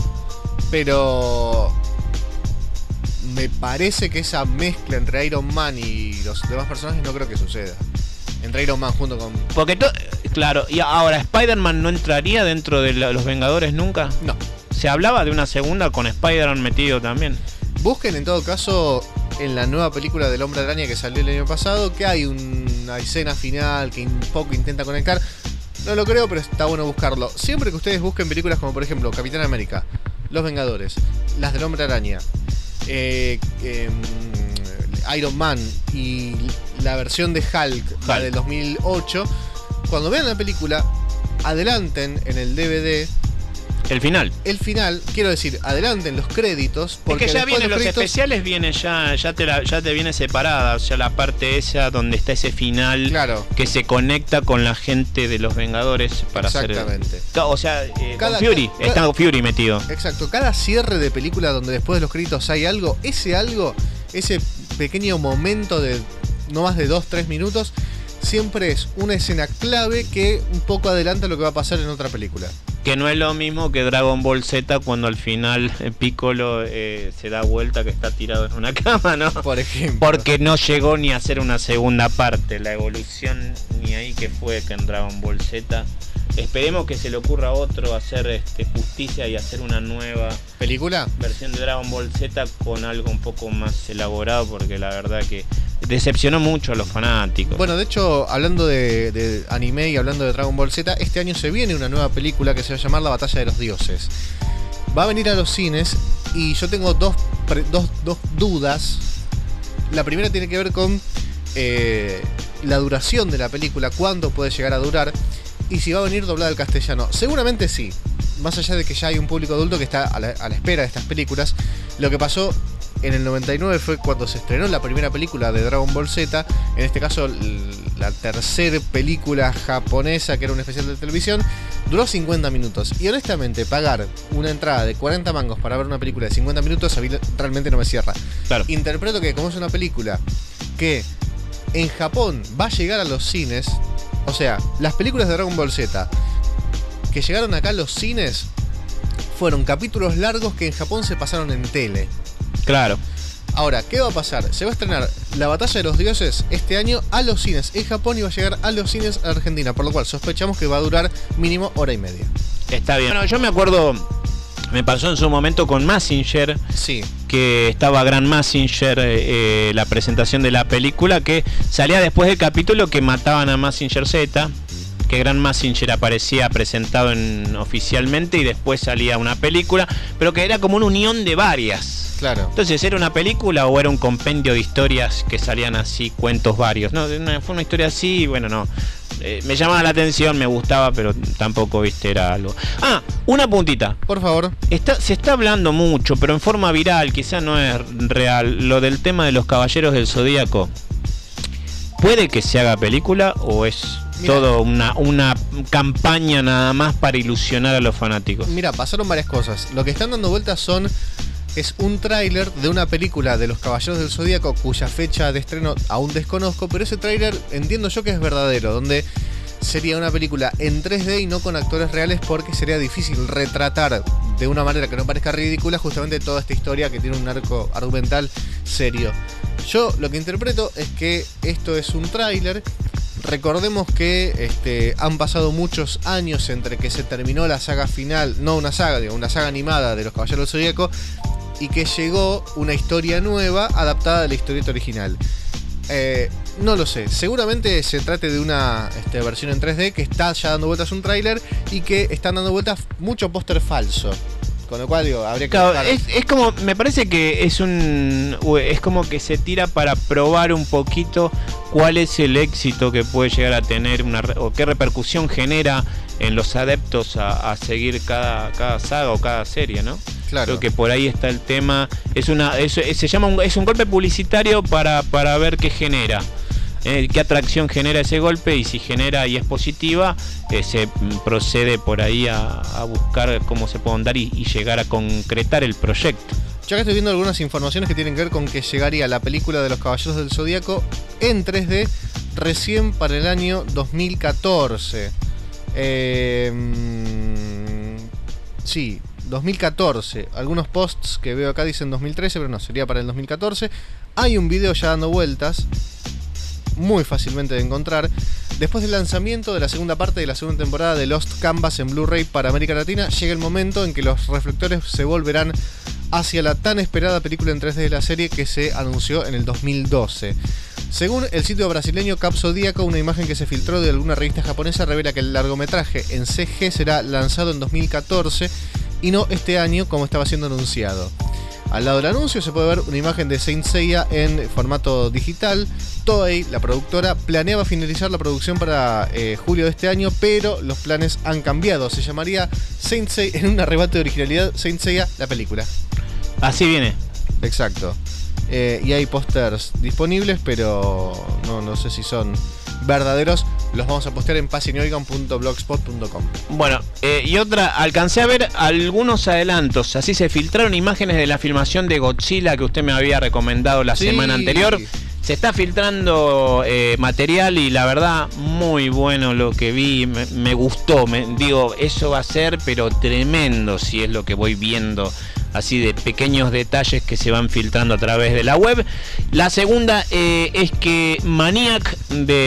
Pero me parece que esa mezcla entre Iron Man y los demás personajes no creo que suceda. Entre Iron Man junto con... Porque, to- claro, y ahora Spider-Man no entraría dentro de la- los Vengadores nunca. No. Se hablaba de una segunda con Spider-Man metido también. Busquen en todo caso en la nueva película del Hombre Araña que salió el año pasado que hay una escena final que un poco intenta conectar. No lo creo, pero está bueno buscarlo. Siempre que ustedes busquen películas como por ejemplo Capitán América, Los Vengadores, las del Hombre Araña, eh, eh, Iron Man y la versión de Hulk, la Hulk. del dos mil ocho, cuando vean la película, adelanten en el D V D El final. el final, quiero decir, adelanten los créditos. Porque Es que ya después vienen los créditos- especiales, viene ya, ya te la, ya te viene separada, o sea, la parte esa donde está ese final Claro. que se conecta con la gente de los Vengadores para hacer. Exactamente. Ca- O sea, eh, Cada- con Fury, cada- está Fury metido. Exacto, cada cierre de película donde después de los créditos hay algo, ese algo, ese pequeño momento de no más de dos tres minutos, siempre es una escena clave que un poco adelanta lo que va a pasar en otra película. Que no es lo mismo que Dragon Ball Z cuando al final eh, Piccolo eh, se da vuelta que está tirado en una cama, ¿no? Por ejemplo. Porque no llegó ni a hacer una segunda parte. La evolución ni ahí que fue que en Dragon Ball Z. Esperemos que se le ocurra a otro hacer este, justicia y hacer una nueva ¿Película? versión de Dragon Ball Z con algo un poco más elaborado, porque la verdad que decepcionó mucho a los fanáticos. Bueno, de hecho, hablando de, de anime y hablando de Dragon Ball Z, este año se viene una nueva película que se va a llamar La Batalla de los Dioses. Va a venir a los cines y yo tengo dos, pre- dos, dos dudas. La primera tiene que ver con eh, la duración de la película, cuánto puede llegar a durar y si va a venir doblada al castellano. Seguramente sí, más allá de que ya hay un público adulto que está a la, a la espera de estas películas. Lo que pasó en el noventa y nueve fue cuando se estrenó la primera película de Dragon Ball Z, en este caso l- la tercera película japonesa que era un especial de televisión, duró cincuenta minutos. Y honestamente pagar una entrada de cuarenta mangos para ver una película de cincuenta minutos a mí realmente no me cierra. Claro. Interpreto que como es una película que en Japón va a llegar a los cines, o sea, las películas de Dragon Ball Z que llegaron acá a los cines fueron capítulos largos que en Japón se pasaron en tele. Claro. Ahora, ¿qué va a pasar? Se va a estrenar La Batalla de los Dioses este año a los cines en Japón y va a llegar a los cines a Argentina, por lo cual sospechamos que va a durar mínimo hora y media. Está bien. Bueno, yo me acuerdo, me pasó en su momento con Mazinger, Sí. que estaba Gran Mazinger, eh, eh, la presentación de la película, que salía después del capítulo que mataban a Mazinger Z, que Gran Mazinger aparecía presentado en, oficialmente y después salía una película, pero que era como una unión de varias. Claro. Entonces, ¿era una película o era un compendio de historias que salían así, cuentos varios? No, una- fue una historia así y bueno, no. Eh, me llamaba la atención, me gustaba, pero tampoco, viste, era algo. Ah, una puntita. Por favor. Está, se está hablando mucho, pero en forma viral, quizá no es real, lo del tema de los Caballeros del Zodíaco. ¿Puede que se haga película o es Mirá. todo una, una campaña nada más para ilusionar a los fanáticos? Mira, pasaron varias cosas. Lo que están dando vueltas son es un tráiler de una película de los Caballeros del Zodíaco cuya fecha de estreno aún desconozco, pero ese tráiler entiendo yo que es verdadero, donde sería una película en tres D y no con actores reales porque sería difícil retratar de una manera que no parezca ridícula justamente toda esta historia que tiene un arco argumental serio. Yo lo que interpreto es que esto es un tráiler. Recordemos que este, han pasado muchos años entre que se terminó la saga final, no una saga, digo, una saga animada de los Caballeros del Zodíaco, y que llegó una historia nueva adaptada de la historieta original. Eh, no lo sé, seguramente se trate de una este, versión en tres D que está ya dando vueltas un tráiler y que están dando vueltas mucho póster falso Con lo cual, digo, habría que... Claro, buscar- es, es como, me parece que es un, es como que se tira para probar un poquito cuál es el éxito que puede llegar a tener una, re- o qué repercusión genera en los adeptos a, a seguir cada, cada saga o cada serie, ¿no? Claro. Creo que por ahí está el tema. Es una, es, es- se llama un, es un golpe publicitario para, para ver qué genera. Eh, qué atracción genera ese golpe, y si genera y es positiva, eh, se mm, procede por ahí a, a buscar cómo se puede andar y, y llegar a concretar el proyecto. Yo acá estoy viendo algunas informaciones que tienen que ver con que llegaría la película de los Caballeros del Zodíaco en tres D recién para el año dos mil catorce. Eh, mm, sí, dos mil catorce. Algunos posts que veo acá dicen dos mil trece, pero no, sería para el dos mil catorce. Hay un video ya dando vueltas, muy fácilmente de encontrar. Después del lanzamiento de la segunda parte de la segunda temporada de Lost Canvas en Blu-ray para América Latina, llega el momento en que los reflectores se volverán hacia la tan esperada película en tres D de la serie que se anunció en el dos mil doce. Según el sitio brasileño Cap Zodíaco, una imagen que se filtró de alguna revista japonesa revela que el largometraje en C G será lanzado en dos mil catorce y no este año como estaba siendo anunciado. Al lado del anuncio se puede ver una imagen de Saint Seiya en formato digital. Toei, la productora, planeaba finalizar la producción para eh, julio de este año, pero los planes han cambiado. Se llamaría Saint Seiya, en un arrebato de originalidad, Saint Seiya, la película. Así viene. Exacto. Eh, y hay pósters disponibles, pero no, no sé si son verdaderos. Los vamos a postear en pasenyoigan punto blogspot punto com. Bueno, eh, y otra, alcancé a ver algunos adelantos. Así se filtraron imágenes de la filmación de Godzilla que usted me había recomendado la Sí. semana anterior. Se está filtrando eh, material y la verdad muy bueno lo que vi, me, me gustó, me, digo, eso va a ser pero tremendo si es lo que voy viendo, así de pequeños detalles que se van filtrando a través de la web. La segunda eh, es que Maniac,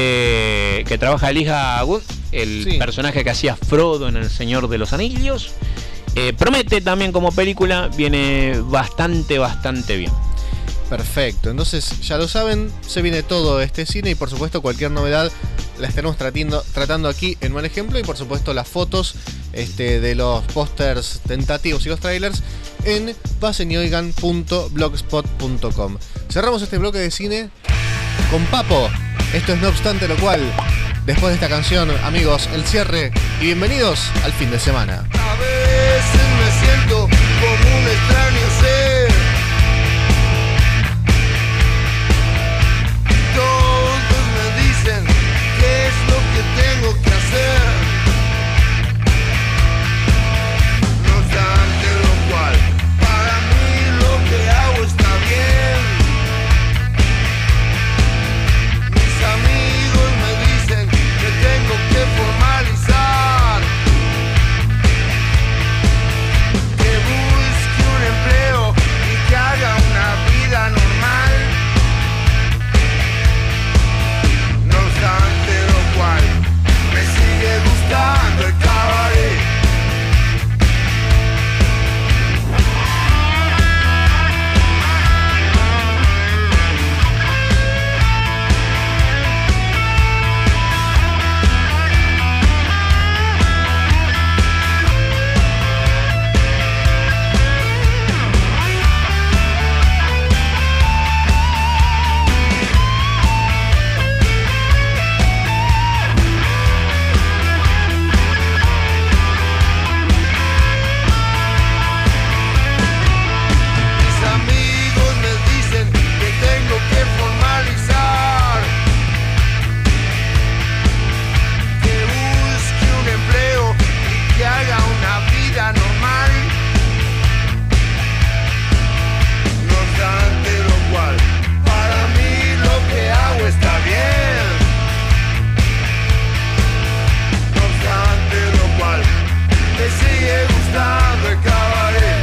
de que trabaja Elijah Wood, el Sí. personaje que hacía Frodo en El Señor de los Anillos, eh, promete también como película, viene bastante, bastante bien. Perfecto, entonces ya lo saben, se viene todo este cine y por supuesto cualquier novedad la estaremos tratando, tratando aquí en Mal Ejemplo, y por supuesto las fotos este, de los pósters tentativos y los trailers en pasenyoigan punto blogspot punto com. Cerramos este bloque de cine con Papo. Esto es No Obstante Lo Cual. Después de esta canción, amigos, el cierre y bienvenidos al fin de semana. A veces me siento como un extraño ser. Todos me dicen qué es lo que tengo que hacer. No obstante lo cual, para mí lo que hago está bien. Mis amigos me dicen que tengo que formalizar, que busque un empleo y que haga una vida normal. No obstante lo cual, me sigue gustando el cabaret. Mis amigos me dicen que tengo que formalizar, que busque un empleo y que haga una vida normal. No obstante lo cual, para mí lo que hago está bien. No obstante lo cual, me sigue gustando el cabaret.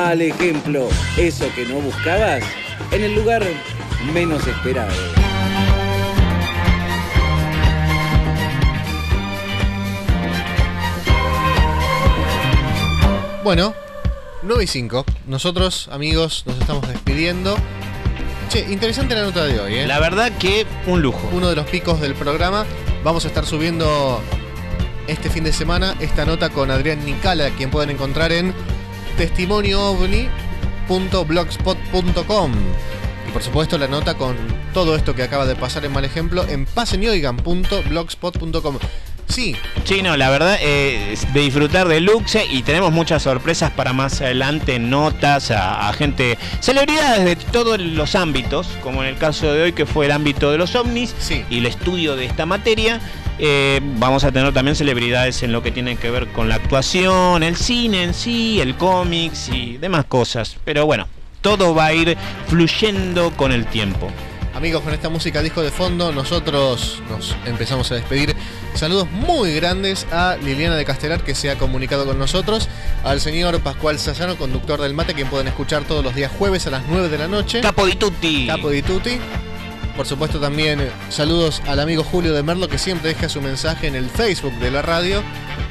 Mal ejemplo, eso que no buscabas en el lugar menos esperado. Bueno, nueve y cinco. Nosotros, amigos, nos estamos despidiendo. Che, interesante la nota de hoy, ¿eh? La verdad que un lujo. Uno de los picos del programa. Vamos a estar subiendo este fin de semana esta nota con Adrián Nicala, quien pueden encontrar en testimonio ovni punto blogspot punto com. Y por supuesto la nota con todo esto que acaba de pasar en Mal Ejemplo en pasen y oigan punto blogspot punto com. Sí. Sí, no, la verdad eh, es de disfrutar de Luxe y tenemos muchas sorpresas para más adelante, notas a, a gente, celebridades de todos los ámbitos, como en el caso de hoy que fue el ámbito de los ovnis sí. y el estudio de esta materia. Eh, vamos a tener también celebridades en lo que tiene que ver con la actuación, el cine en sí, el cómics y demás cosas. Pero bueno, todo va a ir fluyendo con el tiempo. Amigos, con esta música disco de fondo, nosotros nos empezamos a despedir. Saludos muy grandes a Liliana de Castelar, que se ha comunicado con nosotros, al señor Pascual Sassano, conductor del Mate, quien pueden escuchar todos los días jueves a las nueve de la noche. Capo di tutti. Capo di tutti. Por supuesto también saludos al amigo Julio de Merlo, que siempre deja su mensaje en el Facebook de la radio.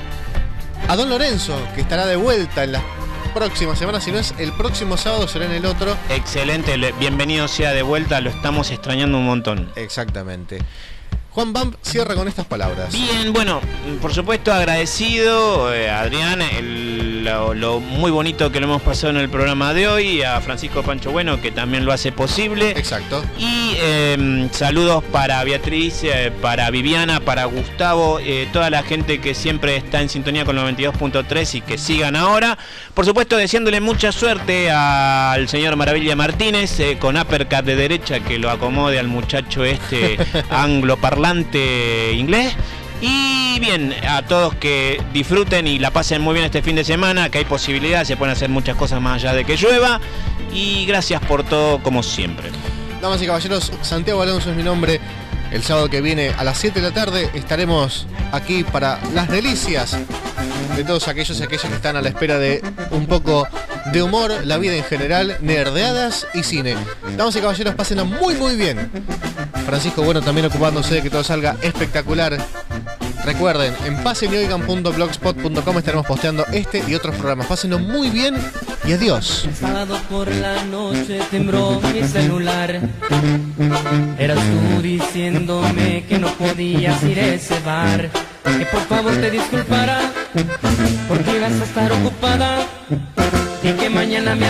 A Don Lorenzo, que estará de vuelta en las próximas semanas, si no es el próximo sábado, será en el otro. Excelente, bienvenido sea de vuelta, lo estamos extrañando un montón. Exactamente. Juan Bamp cierra con estas palabras. Bien, bueno, por supuesto agradecido eh, a Adrián el, lo, lo muy bonito que lo hemos pasado en el programa de hoy, a Francisco Pancho Bueno, que también lo hace posible. Exacto. Y eh, saludos para Beatriz, eh, para Viviana, para Gustavo, eh, toda la gente que siempre está en sintonía con noventa y dos punto tres y que sigan ahora. Por supuesto deseándole mucha suerte al señor Maravilla Martínez eh, con uppercut de derecha, que lo acomode al muchacho este angloparlante inglés. Y bien, a todos que disfruten y la pasen muy bien este fin de semana, que hay posibilidades, se pueden hacer muchas cosas más allá de que llueva. Y gracias por todo, como siempre. Damas y caballeros, Santiago Alonso es mi nombre. El sábado que viene a las siete de la tarde estaremos aquí para las delicias de todos aquellos y aquellas que están a la espera de un poco de humor, la vida en general, nerdeadas y cine. Damas y caballeros, pásenla muy muy bien. Francisco Bueno también ocupándose de que todo salga espectacular. Recuerden, en pasen y oigan punto blogspot punto com estaremos posteando este y otros programas. Pásenlo muy bien y adiós. El sábado por la noche tembló mi celular. Eras tú diciéndome que no podías ir a ese bar, que por favor te disculpara porque ibas a estar ocupada y que mañana me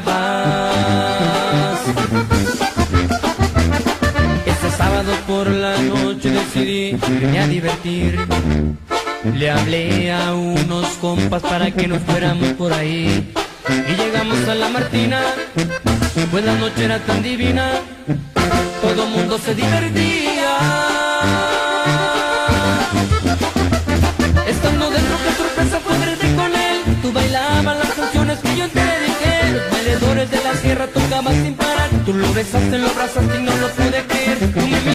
hablabas. Este sábado por la noche decidí irme a divertir. Le hablé a unos compas para que nos fuéramos por ahí y llegamos a la Martina, pues la noche era tan divina, todo mundo se divertía. Estando dentro, qué sorpresa fue verte con él. Tú bailabas las canciones que yo te dediqué. Los bailadores de la sierra tocaban sin parar. Tú lo besaste, lo abrazaste y no lo pude creer. Tú me